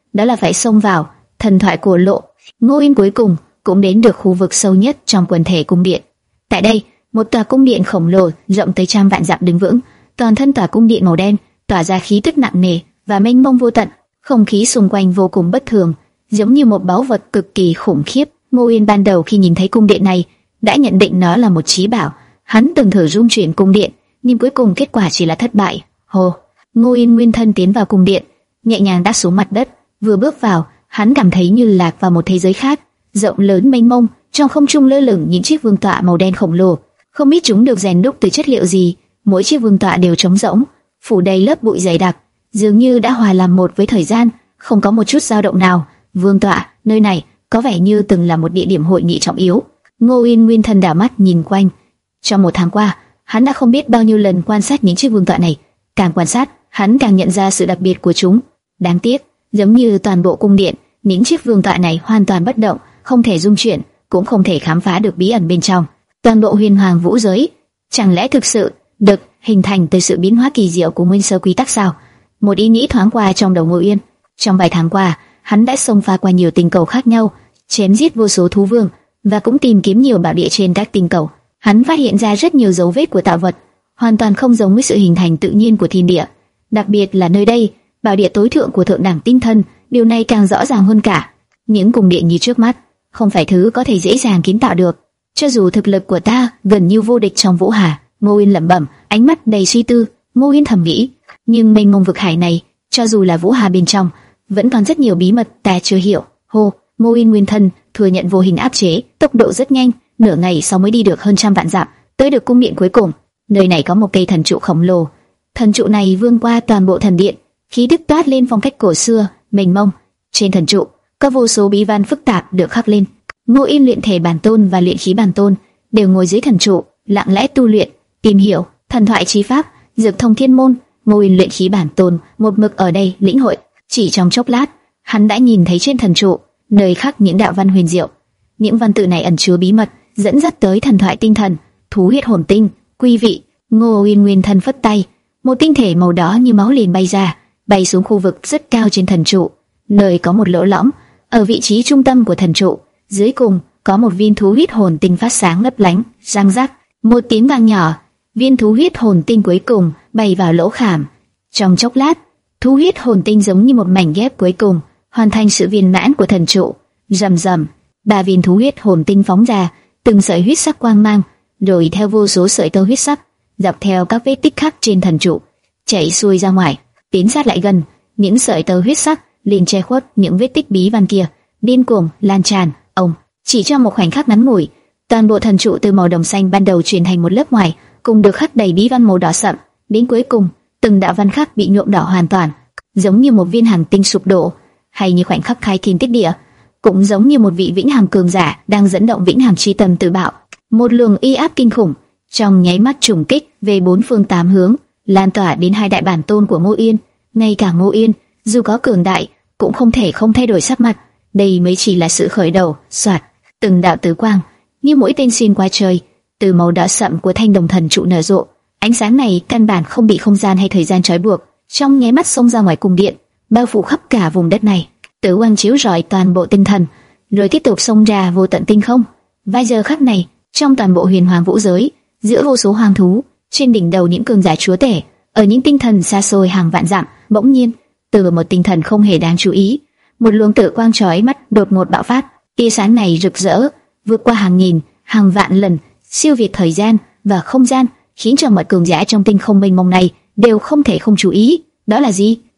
đó là phải xông vào thần thoại cổ lộ. Ngô Yên cuối cùng cũng đến được khu vực sâu nhất trong quần thể cung điện. Tại đây, một tòa cung điện khổng lồ rộng tới trăm vạn dặm đứng vững, toàn thân tòa cung điện màu đen tỏa ra khí tức nặng nề và mênh mông vô tận. Không khí xung quanh vô cùng bất thường, giống như một báu vật cực kỳ khủng khiếp. Ngô Yên ban đầu khi nhìn thấy cung điện này đã nhận định nó là một trí bảo. Hắn từng thử dung chuyển cung điện, nhưng cuối cùng kết quả chỉ là thất bại. Hồ, Ngô Yên nguyên thân tiến vào cung điện, nhẹ nhàng đáp xuống mặt đất. Vừa bước vào, hắn cảm thấy như lạc vào một thế giới khác, rộng lớn mênh mông. Trong không trung lơ lửng những chiếc vương tọa màu đen khổng lồ, không biết chúng được rèn đúc từ chất liệu gì. Mỗi chiếc vương tọa đều trống rỗng, phủ đầy lớp bụi dày đặc, dường như đã hòa làm một với thời gian, không có một chút dao động nào. Vương tọa, nơi này có vẻ như từng là một địa điểm hội nghị trọng yếu. Ngô Yên nguyên thân đảo mắt nhìn quanh. Trong một tháng qua, hắn đã không biết bao nhiêu lần quan sát những chiếc vương tọa này. Càng quan sát, hắn càng nhận ra sự đặc biệt của chúng. Đáng tiếc, giống như toàn bộ cung điện, những chiếc vương tọa này hoàn toàn bất động, không thể dung chuyển, cũng không thể khám phá được bí ẩn bên trong. Toàn bộ huyền hoàng vũ giới, chẳng lẽ thực sự được hình thành từ sự biến hóa kỳ diệu của nguyên sơ quy tắc sao? Một ý nghĩ thoáng qua trong đầu Ngô Yên. Trong vài tháng qua, hắn đã xông pha qua nhiều tinh cầu khác nhau, chém giết vô số thú vương và cũng tìm kiếm nhiều bảo địa trên các tinh cầu. Hắn phát hiện ra rất nhiều dấu vết của tạo vật, hoàn toàn không giống với sự hình thành tự nhiên của thiên địa. Đặc biệt là nơi đây, bảo địa tối thượng của thượng đẳng tinh thần, điều này càng rõ ràng hơn cả. Những cung điện như trước mắt, không phải thứ có thể dễ dàng kiến tạo được. Cho dù thực lực của ta gần như vô địch trong vũ hà, Ngô Yên lẩm bẩm, ánh mắt đầy suy tư. Ngô Yên thầm nghĩ, nhưng mênh mông vực hải này, cho dù là vũ hà bên trong, vẫn còn rất nhiều bí mật ta chưa hiểu. Hô, Ngô Yên nguyên thân thừa nhận vô hình áp chế, tốc độ rất nhanh, nửa ngày sau mới đi được hơn trăm vạn dặm, tới được cung điện cuối cùng. Nơi này có một cây thần trụ khổng lồ, thần trụ này vươn qua toàn bộ thần điện, khí tức toát lên phong cách cổ xưa, mênh mông. Trên thần trụ có vô số bí văn phức tạp được khắc lên. Ngô Yên luyện thể bản tôn và luyện khí bản tôn đều ngồi dưới thần trụ, lặng lẽ tu luyện, tìm hiểu thần thoại chí pháp, dược thông thiên môn. Ngô Yên luyện khí bản tôn một mực ở đây lĩnh hội. Chỉ trong chốc lát, hắn đã nhìn thấy trên thần trụ nơi khắc những đạo văn huyền diệu. Những văn tự này ẩn chứa bí mật, dẫn dắt tới thần thoại tinh thần, thú huyết hồn tinh, quý vị. Ngô Yên nguyên thân phất tay, một tinh thể màu đỏ như máu liền bay ra, bay xuống khu vực rất cao trên thần trụ, nơi có một lỗ lõm ở vị trí trung tâm của thần trụ. Dưới cùng có một viên thú huyết hồn tinh phát sáng lấp lánh, răng rắc, một tiếng vang nhỏ, viên thú huyết hồn tinh cuối cùng bay vào lỗ khảm. Trong chốc lát, thú huyết hồn tinh giống như một mảnh ghép cuối cùng, hoàn thành sự viên mãn của thần trụ. Rầm rầm, ba viên thú huyết hồn tinh phóng ra từng sợi huyết sắc quang mang, rồi theo vô số sợi tơ huyết sắc, dọc theo các vết tích khắc trên thần trụ, chảy xuôi ra ngoài, tiến sát lại gần. Những sợi tơ huyết sắc liền che khuất những vết tích bí văn kia, điên cuồng lan tràn. Ông, chỉ trong một khoảnh khắc ngắn ngủi, toàn bộ thần trụ từ màu đồng xanh ban đầu chuyển thành một lớp ngoài, cùng được khắc đầy bí văn màu đỏ sậm. Đến cuối cùng, từng đạo văn khắc bị nhuộm đỏ hoàn toàn, giống như một viên hành tinh sụp đổ, hay như khoảnh khắc khai thiên tích địa, cũng giống như một vị vĩnh hằng cường giả đang dẫn động vĩnh hằng chi tâm tự bạo. Một luồng uy áp kinh khủng trong nháy mắt trùng kích về bốn phương tám hướng, lan tỏa đến hai đại bản tôn của Ngô Yên. Ngay cả Ngô Yên, dù có cường đại, cũng không thể không thay đổi sắc mặt. Đây mới chỉ là sự khởi đầu. Soạt, từng đạo tứ quang như mũi tên xuyên qua trời, từ màu đỏ sậm của thanh đồng thần trụ nở rộ. Ánh sáng này căn bản không bị không gian hay thời gian trói buộc, trong nháy mắt xông ra ngoài cung điện, bao phủ khắp cả vùng đất này. Tử quang chiếu rọi toàn bộ tinh thần, rồi tiếp tục xông ra vô tận tinh không. Vài giờ khắc này, trong toàn bộ huyền hoàng vũ giới, giữa vô số hoàng thú, trên đỉnh đầu những cường giả chúa tể, ở những tinh thần xa xôi hàng vạn dặm, bỗng nhiên, từ một tinh thần không hề đáng chú ý, một luồng tử quang chói mắt đột ngột bạo phát. Tia sáng này rực rỡ, vượt qua hàng nghìn, hàng vạn lần, siêu việt thời gian và không gian, khiến cho mọi cường giả trong tinh không mênh mông này đều không thể không chú ý. Đó là gì?